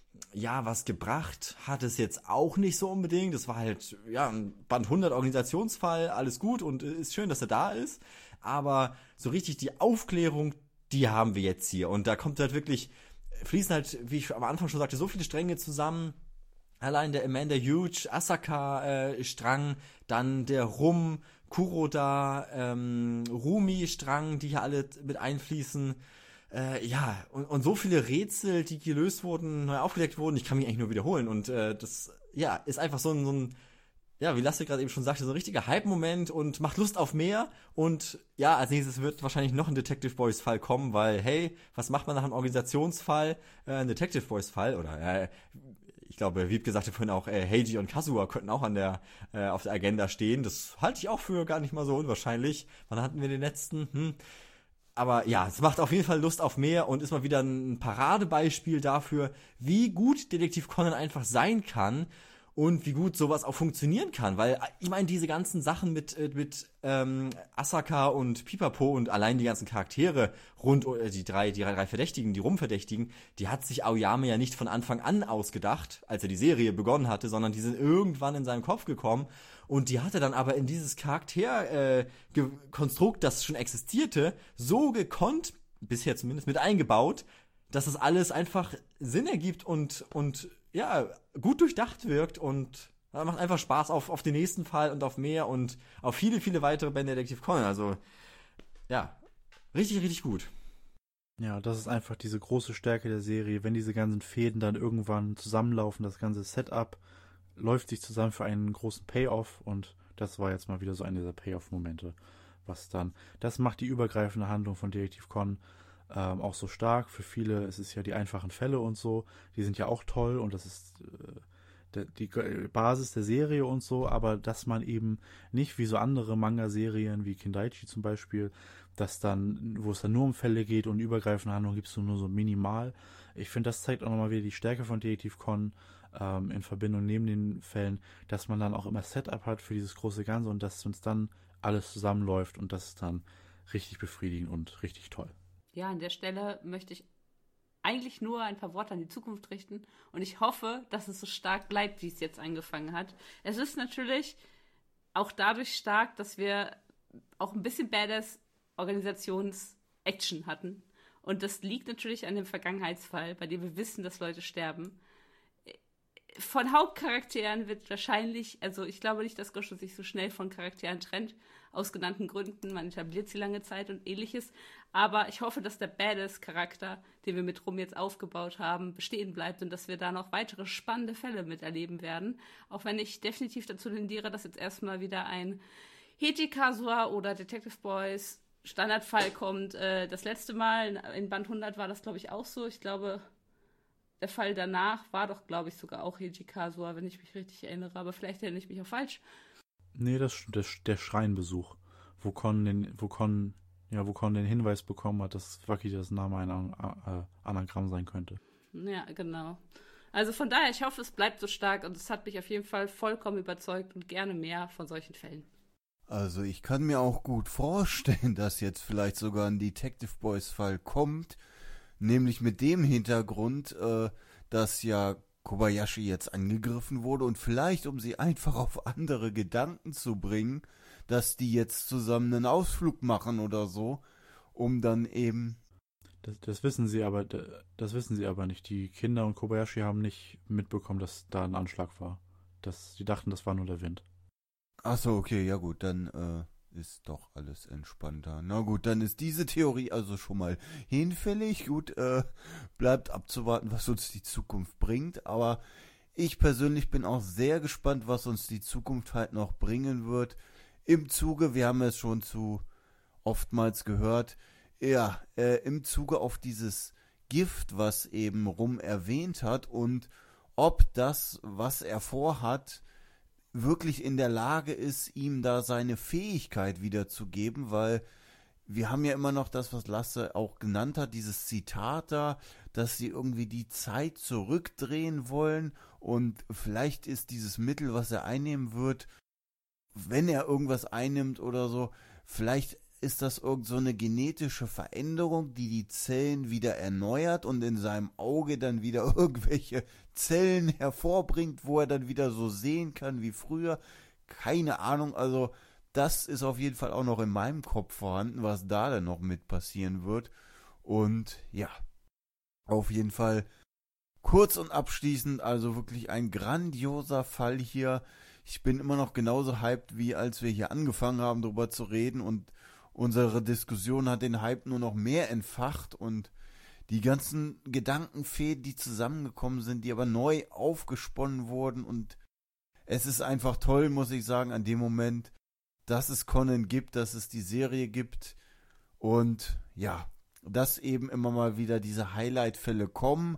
ja, was gebracht hat es jetzt auch nicht so unbedingt. Das war halt, ja, ein Band hundert Organisationsfall, alles gut und ist schön, dass er da ist, aber so richtig die Aufklärung, die haben wir jetzt hier und da kommt halt wirklich, fließen halt, wie ich am Anfang schon sagte, so viele Stränge zusammen. Allein der Amanda Huge, Asaka-Strang, äh, dann der Rum, Kuroda, ähm, Rumi-Strang, die hier alle mit einfließen. Äh, ja, und, und so viele Rätsel, die gelöst wurden, neu aufgedeckt wurden, ich kann mich eigentlich nur wiederholen. Und äh, das, ja, ist einfach so ein, so ein ja, wie Lasse gerade eben schon sagte, so ein richtiger Hype-Moment und macht Lust auf mehr. Und ja, als nächstes wird wahrscheinlich noch ein Detective Boys-Fall kommen, weil, hey, was macht man nach einem Organisationsfall? Äh, ein Detective Boys-Fall oder, äh, ich glaube, Wiebke sagte vorhin auch, äh, Heiji und Kazuha könnten auch an der, äh, auf der Agenda stehen. Das halte ich auch für gar nicht mal so unwahrscheinlich. Wann hatten wir den letzten? Hm. Aber ja, es macht auf jeden Fall Lust auf mehr und ist mal wieder ein Paradebeispiel dafür, wie gut Detektiv Conan einfach sein kann und wie gut sowas auch funktionieren kann. Weil, ich meine, diese ganzen Sachen mit, mit ähm, Asaka und Pipapo und allein die ganzen Charaktere rund äh, die drei, die drei Verdächtigen, die Rumverdächtigen, die hat sich Aoyama ja nicht von Anfang an ausgedacht, als er die Serie begonnen hatte, sondern die sind irgendwann in seinem Kopf gekommen und die hat er dann aber in dieses Charakterkonstrukt, äh, das schon existierte, so gekonnt, bisher zumindest mit eingebaut, dass das alles einfach Sinn ergibt und, und ja, gut durchdacht wirkt und macht einfach Spaß auf, auf den nächsten Fall und auf mehr und auf viele, viele weitere Bände Detektiv Conan. Also, ja, richtig, richtig gut. Ja, das ist einfach diese große Stärke der Serie, wenn diese ganzen Fäden dann irgendwann zusammenlaufen, das ganze Setup läuft sich zusammen für einen großen Payoff und das war jetzt mal wieder so einer dieser Payoff-Momente, was dann, das macht die übergreifende Handlung von Detektiv Conan Ähm, auch so stark. Für viele ist es ja die einfachen Fälle und so, die sind ja auch toll und das ist äh, der, die Basis der Serie und so, aber dass man eben nicht wie so andere Manga-Serien wie Kindaichi zum Beispiel, dass dann, wo es dann nur um Fälle geht und übergreifende Handlungen gibt es nur so minimal. Ich finde, das zeigt auch nochmal wieder die Stärke von Detektiv Conan ähm, in Verbindung neben den Fällen, dass man dann auch immer Setup hat für dieses große Ganze und dass uns dann alles zusammenläuft und das ist dann richtig befriedigend und richtig toll. Ja, an der Stelle möchte ich eigentlich nur ein paar Worte an die Zukunft richten und ich hoffe, dass es so stark bleibt, wie es jetzt angefangen hat. Es ist natürlich auch dadurch stark, dass wir auch ein bisschen Badass Organisations-Action hatten und das liegt natürlich an dem Vergangenheitsfall, bei dem wir wissen, dass Leute sterben. Von Hauptcharakteren wird wahrscheinlich, also ich glaube nicht, dass Gosho sich so schnell von Charakteren trennt, aus genannten Gründen, man etabliert sie lange Zeit und ähnliches, aber ich hoffe, dass der Badass-Charakter, den wir mit Rum jetzt aufgebaut haben, bestehen bleibt und dass wir da noch weitere spannende Fälle miterleben werden, auch wenn ich definitiv dazu tendiere, dass jetzt erstmal wieder ein Heiji Kazuha oder Detective Boys Standardfall kommt. Äh, das letzte Mal in Band hundert war das, glaube ich, auch so, ich glaube... Der Fall danach war doch, glaube ich, sogar auch Heiji Kazuha, wenn ich mich richtig erinnere. Aber vielleicht erinnere ich mich auch falsch. Nee, das stimmt. Der, der Schreinbesuch, wo Con den, wo Con, ja, wo Con den Hinweis bekommen hat, dass wirklich das Name ein äh, Anagramm sein könnte. Ja, genau. Also von daher, ich hoffe, es bleibt so stark und es hat mich auf jeden Fall vollkommen überzeugt und gerne mehr von solchen Fällen. Also ich kann mir auch gut vorstellen, dass jetzt vielleicht sogar ein Detective Boys Fall kommt. Nämlich mit dem Hintergrund, äh, dass ja Kobayashi jetzt angegriffen wurde und vielleicht, um sie einfach auf andere Gedanken zu bringen, dass die jetzt zusammen einen Ausflug machen oder so, um dann eben... Das, das wissen sie aber, das wissen sie aber nicht. Die Kinder und Kobayashi haben nicht mitbekommen, dass da ein Anschlag war. Das, die dachten, das war nur der Wind. Ach so, okay, ja gut, dann äh, ist doch alles entspannter. Na gut, dann ist diese Theorie also schon mal hinfällig. Gut, äh, bleibt abzuwarten, was uns die Zukunft bringt. Aber ich persönlich bin auch sehr gespannt, was uns die Zukunft halt noch bringen wird. Im Zuge, wir haben es schon zu oftmals gehört, ja, äh, im Zuge auf dieses Gift, was eben Rum erwähnt hat und ob das, was er vorhat, wirklich in der Lage ist, ihm da seine Fähigkeit wiederzugeben, weil wir haben ja immer noch das, was Lasse auch genannt hat, dieses Zitat da, dass sie irgendwie die Zeit zurückdrehen wollen und vielleicht ist dieses Mittel, was er einnehmen wird, wenn er irgendwas einnimmt oder so, vielleicht ist das irgend so eine genetische Veränderung, die die Zellen wieder erneuert und in seinem Auge dann wieder irgendwelche Zellen hervorbringt, wo er dann wieder so sehen kann wie früher. Keine Ahnung, also das ist auf jeden Fall auch noch in meinem Kopf vorhanden, was da dann noch mit passieren wird. Und ja, auf jeden Fall kurz und abschließend, also wirklich ein grandioser Fall hier. Ich bin immer noch genauso hyped, wie als wir hier angefangen haben, darüber zu reden und unsere Diskussion hat den Hype nur noch mehr entfacht und die ganzen Gedankenfäden, die zusammengekommen sind, die aber neu aufgesponnen wurden und es ist einfach toll, muss ich sagen, an dem Moment, dass es Conan gibt, dass es die Serie gibt und ja, dass eben immer mal wieder diese Highlight-Fälle kommen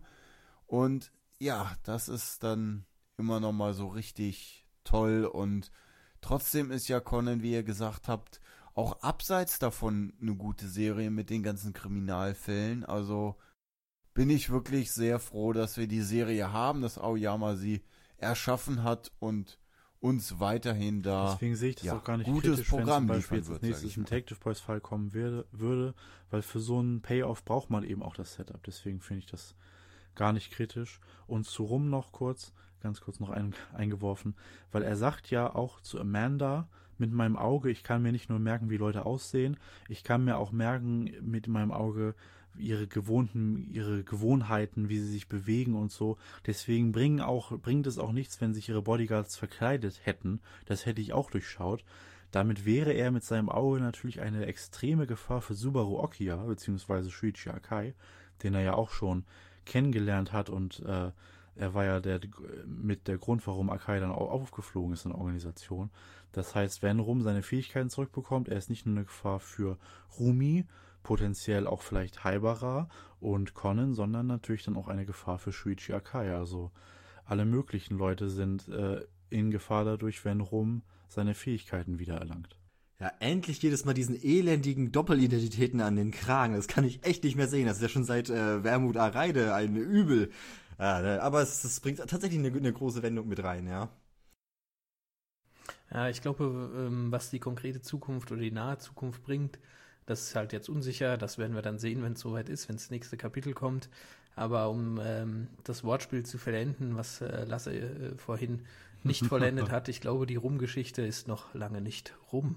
und ja, das ist dann immer noch mal so richtig toll und trotzdem ist ja Conan, wie ihr gesagt habt, auch abseits davon eine gute Serie mit den ganzen Kriminalfällen. Also bin ich wirklich sehr froh, dass wir die Serie haben, dass Aoyama sie erschaffen hat und uns weiterhin da Deswegen sehe ich das ja, auch gar nicht gutes kritisch, Programm wenn zum Beispiel liefern jetzt wird, als nächstes sag ich ein mal. Detective Boys Fall kommen würde, würde, weil für so einen Payoff braucht man eben auch das Setup. Deswegen finde ich das gar nicht kritisch. Und zu Rum noch kurz, ganz kurz noch ein, eingeworfen, weil er sagt ja auch zu Amanda, mit meinem Auge, ich kann mir nicht nur merken, wie Leute aussehen, ich kann mir auch merken mit meinem Auge ihre gewohnten, ihre Gewohnheiten, wie sie sich bewegen und so. Deswegen bringen auch, bringt es auch nichts, wenn sich ihre Bodyguards verkleidet hätten. Das hätte ich auch durchschaut. Damit wäre er mit seinem Auge natürlich eine extreme Gefahr für Subaru Okiya, beziehungsweise Shuichi Akai, den er ja auch schon kennengelernt hat und äh, er war ja der, mit der Grund, warum Akai dann auch aufgeflogen ist in der Organisation. Das heißt, wenn Rum seine Fähigkeiten zurückbekommt, er ist nicht nur eine Gefahr für Rumi, potenziell auch vielleicht Haibara und Conan, sondern natürlich dann auch eine Gefahr für Shuichi Akai. Also alle möglichen Leute sind äh, in Gefahr dadurch, wenn Rum seine Fähigkeiten wiedererlangt. Ja, endlich jedes Mal diesen elendigen Doppelidentitäten an den Kragen. Das kann ich echt nicht mehr sehen. Das ist ja schon seit äh, Wermut Areide ein Übel. Ja, ne, aber es, es bringt tatsächlich eine, eine große Wendung mit rein, ja. Ja, ich glaube, ähm, was die konkrete Zukunft oder die nahe Zukunft bringt, das ist halt jetzt unsicher. Das werden wir dann sehen, wenn es soweit ist, wenn das nächste Kapitel kommt. Aber um ähm, das Wortspiel zu vollenden, was äh, Lasse äh, vorhin nicht vollendet hat, ich glaube, die Rum-Geschichte ist noch lange nicht rum.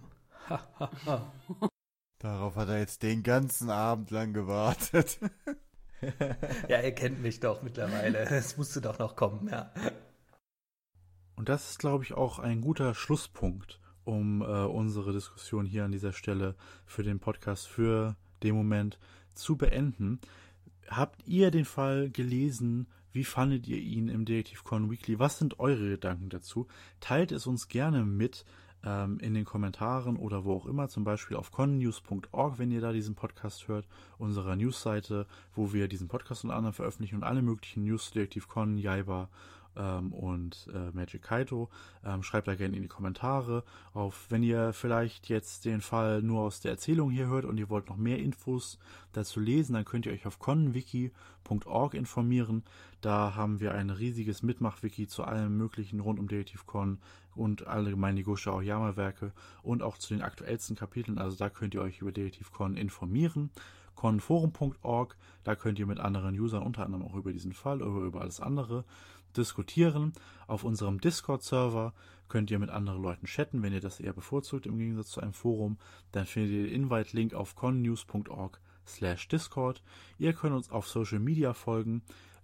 Darauf hat er jetzt den ganzen Abend lang gewartet. Ja, er kennt mich doch mittlerweile. Es musste doch noch kommen, ja. Und das ist, glaube ich, auch ein guter Schlusspunkt, um äh, unsere Diskussion hier an dieser Stelle für den Podcast für den Moment zu beenden. Habt ihr den Fall gelesen? Wie fandet ihr ihn im Detektiv Conan Weekly? Was sind eure Gedanken dazu? Teilt es uns gerne mit ähm, in den Kommentaren oder wo auch immer, zum Beispiel auf connews punkt org, wenn ihr da diesen Podcast hört, unserer Newsseite, wo wir diesen Podcast unter anderem veröffentlichen und alle möglichen News zu Detektiv Conan, Jaiba ähm, und äh, Magic Kaito. Ähm, schreibt da gerne in die Kommentare auf, wenn ihr vielleicht jetzt den Fall nur aus der Erzählung hier hört und ihr wollt noch mehr Infos dazu lesen, dann könnt ihr euch auf conwiki punkt org informieren. Da haben wir ein riesiges Mitmach-Wiki zu allem möglichen rund um Detektiv Conan und allgemein die Gosho Aoyama-Werke und auch zu den aktuellsten Kapiteln. Also da könnt ihr euch über Detektiv Conan informieren. conforum punkt org, da könnt ihr mit anderen Usern unter anderem auch über diesen Fall oder über alles andere diskutieren. Auf unserem Discord-Server könnt ihr mit anderen Leuten chatten, wenn ihr das eher bevorzugt im Gegensatz zu einem Forum. Dann findet ihr den Invite-Link auf connews punkt org slash discord. Ihr könnt uns auf Social Media folgen.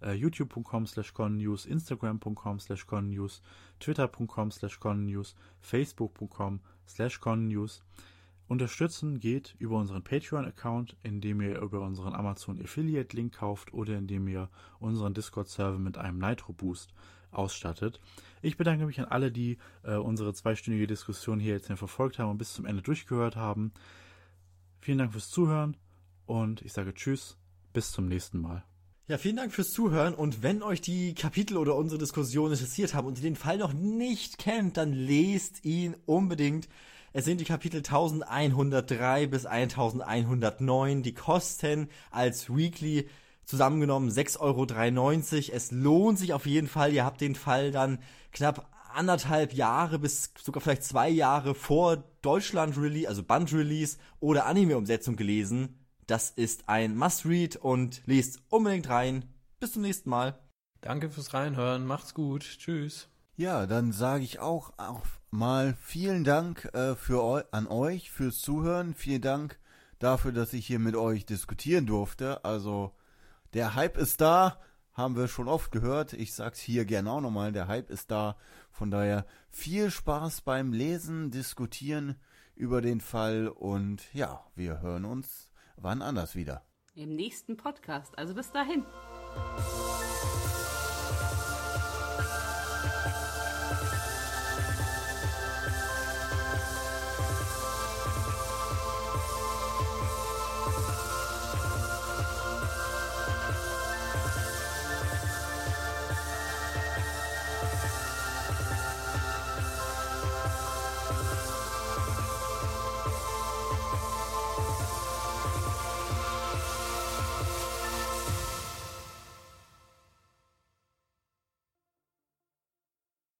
äh, youtube punkt com slash connews, instagram punkt com slash connews, twitter punkt com slash connews, facebook punkt com slash connews. Unterstützen geht über unseren Patreon-Account, indem ihr über unseren Amazon Affiliate-Link kauft oder indem ihr unseren Discord-Server mit einem Nitro-Boost ausstattet. Ich bedanke mich an alle, die äh, unsere zweistündige Diskussion hier jetzt verfolgt haben und bis zum Ende durchgehört haben. Vielen Dank fürs Zuhören und ich sage Tschüss, bis zum nächsten Mal. Ja, vielen Dank fürs Zuhören und wenn euch die Kapitel oder unsere Diskussion interessiert haben und ihr den Fall noch nicht kennt, dann lest ihn unbedingt. Es sind die Kapitel elfhundertdrei bis elfhundertneun, die kosten als Weekly zusammengenommen sechs Euro dreiundneunzig. Es lohnt sich auf jeden Fall, ihr habt den Fall dann knapp anderthalb Jahre bis sogar vielleicht zwei Jahre vor Deutschland-Release, also Band-Release oder Anime-Umsetzung gelesen. Das ist ein Must-Read und lest unbedingt rein. Bis zum nächsten Mal. Danke fürs Reinhören, macht's gut, tschüss. Ja, dann sage ich auch, auch mal vielen Dank äh, für eu- an euch fürs Zuhören. Vielen Dank dafür, dass ich hier mit euch diskutieren durfte. Also der Hype ist da, haben wir schon oft gehört. Ich sag's hier gerne auch nochmal, der Hype ist da. Von daher viel Spaß beim Lesen, Diskutieren über den Fall und ja, wir hören uns wann anders wieder. Im nächsten Podcast. Also bis dahin.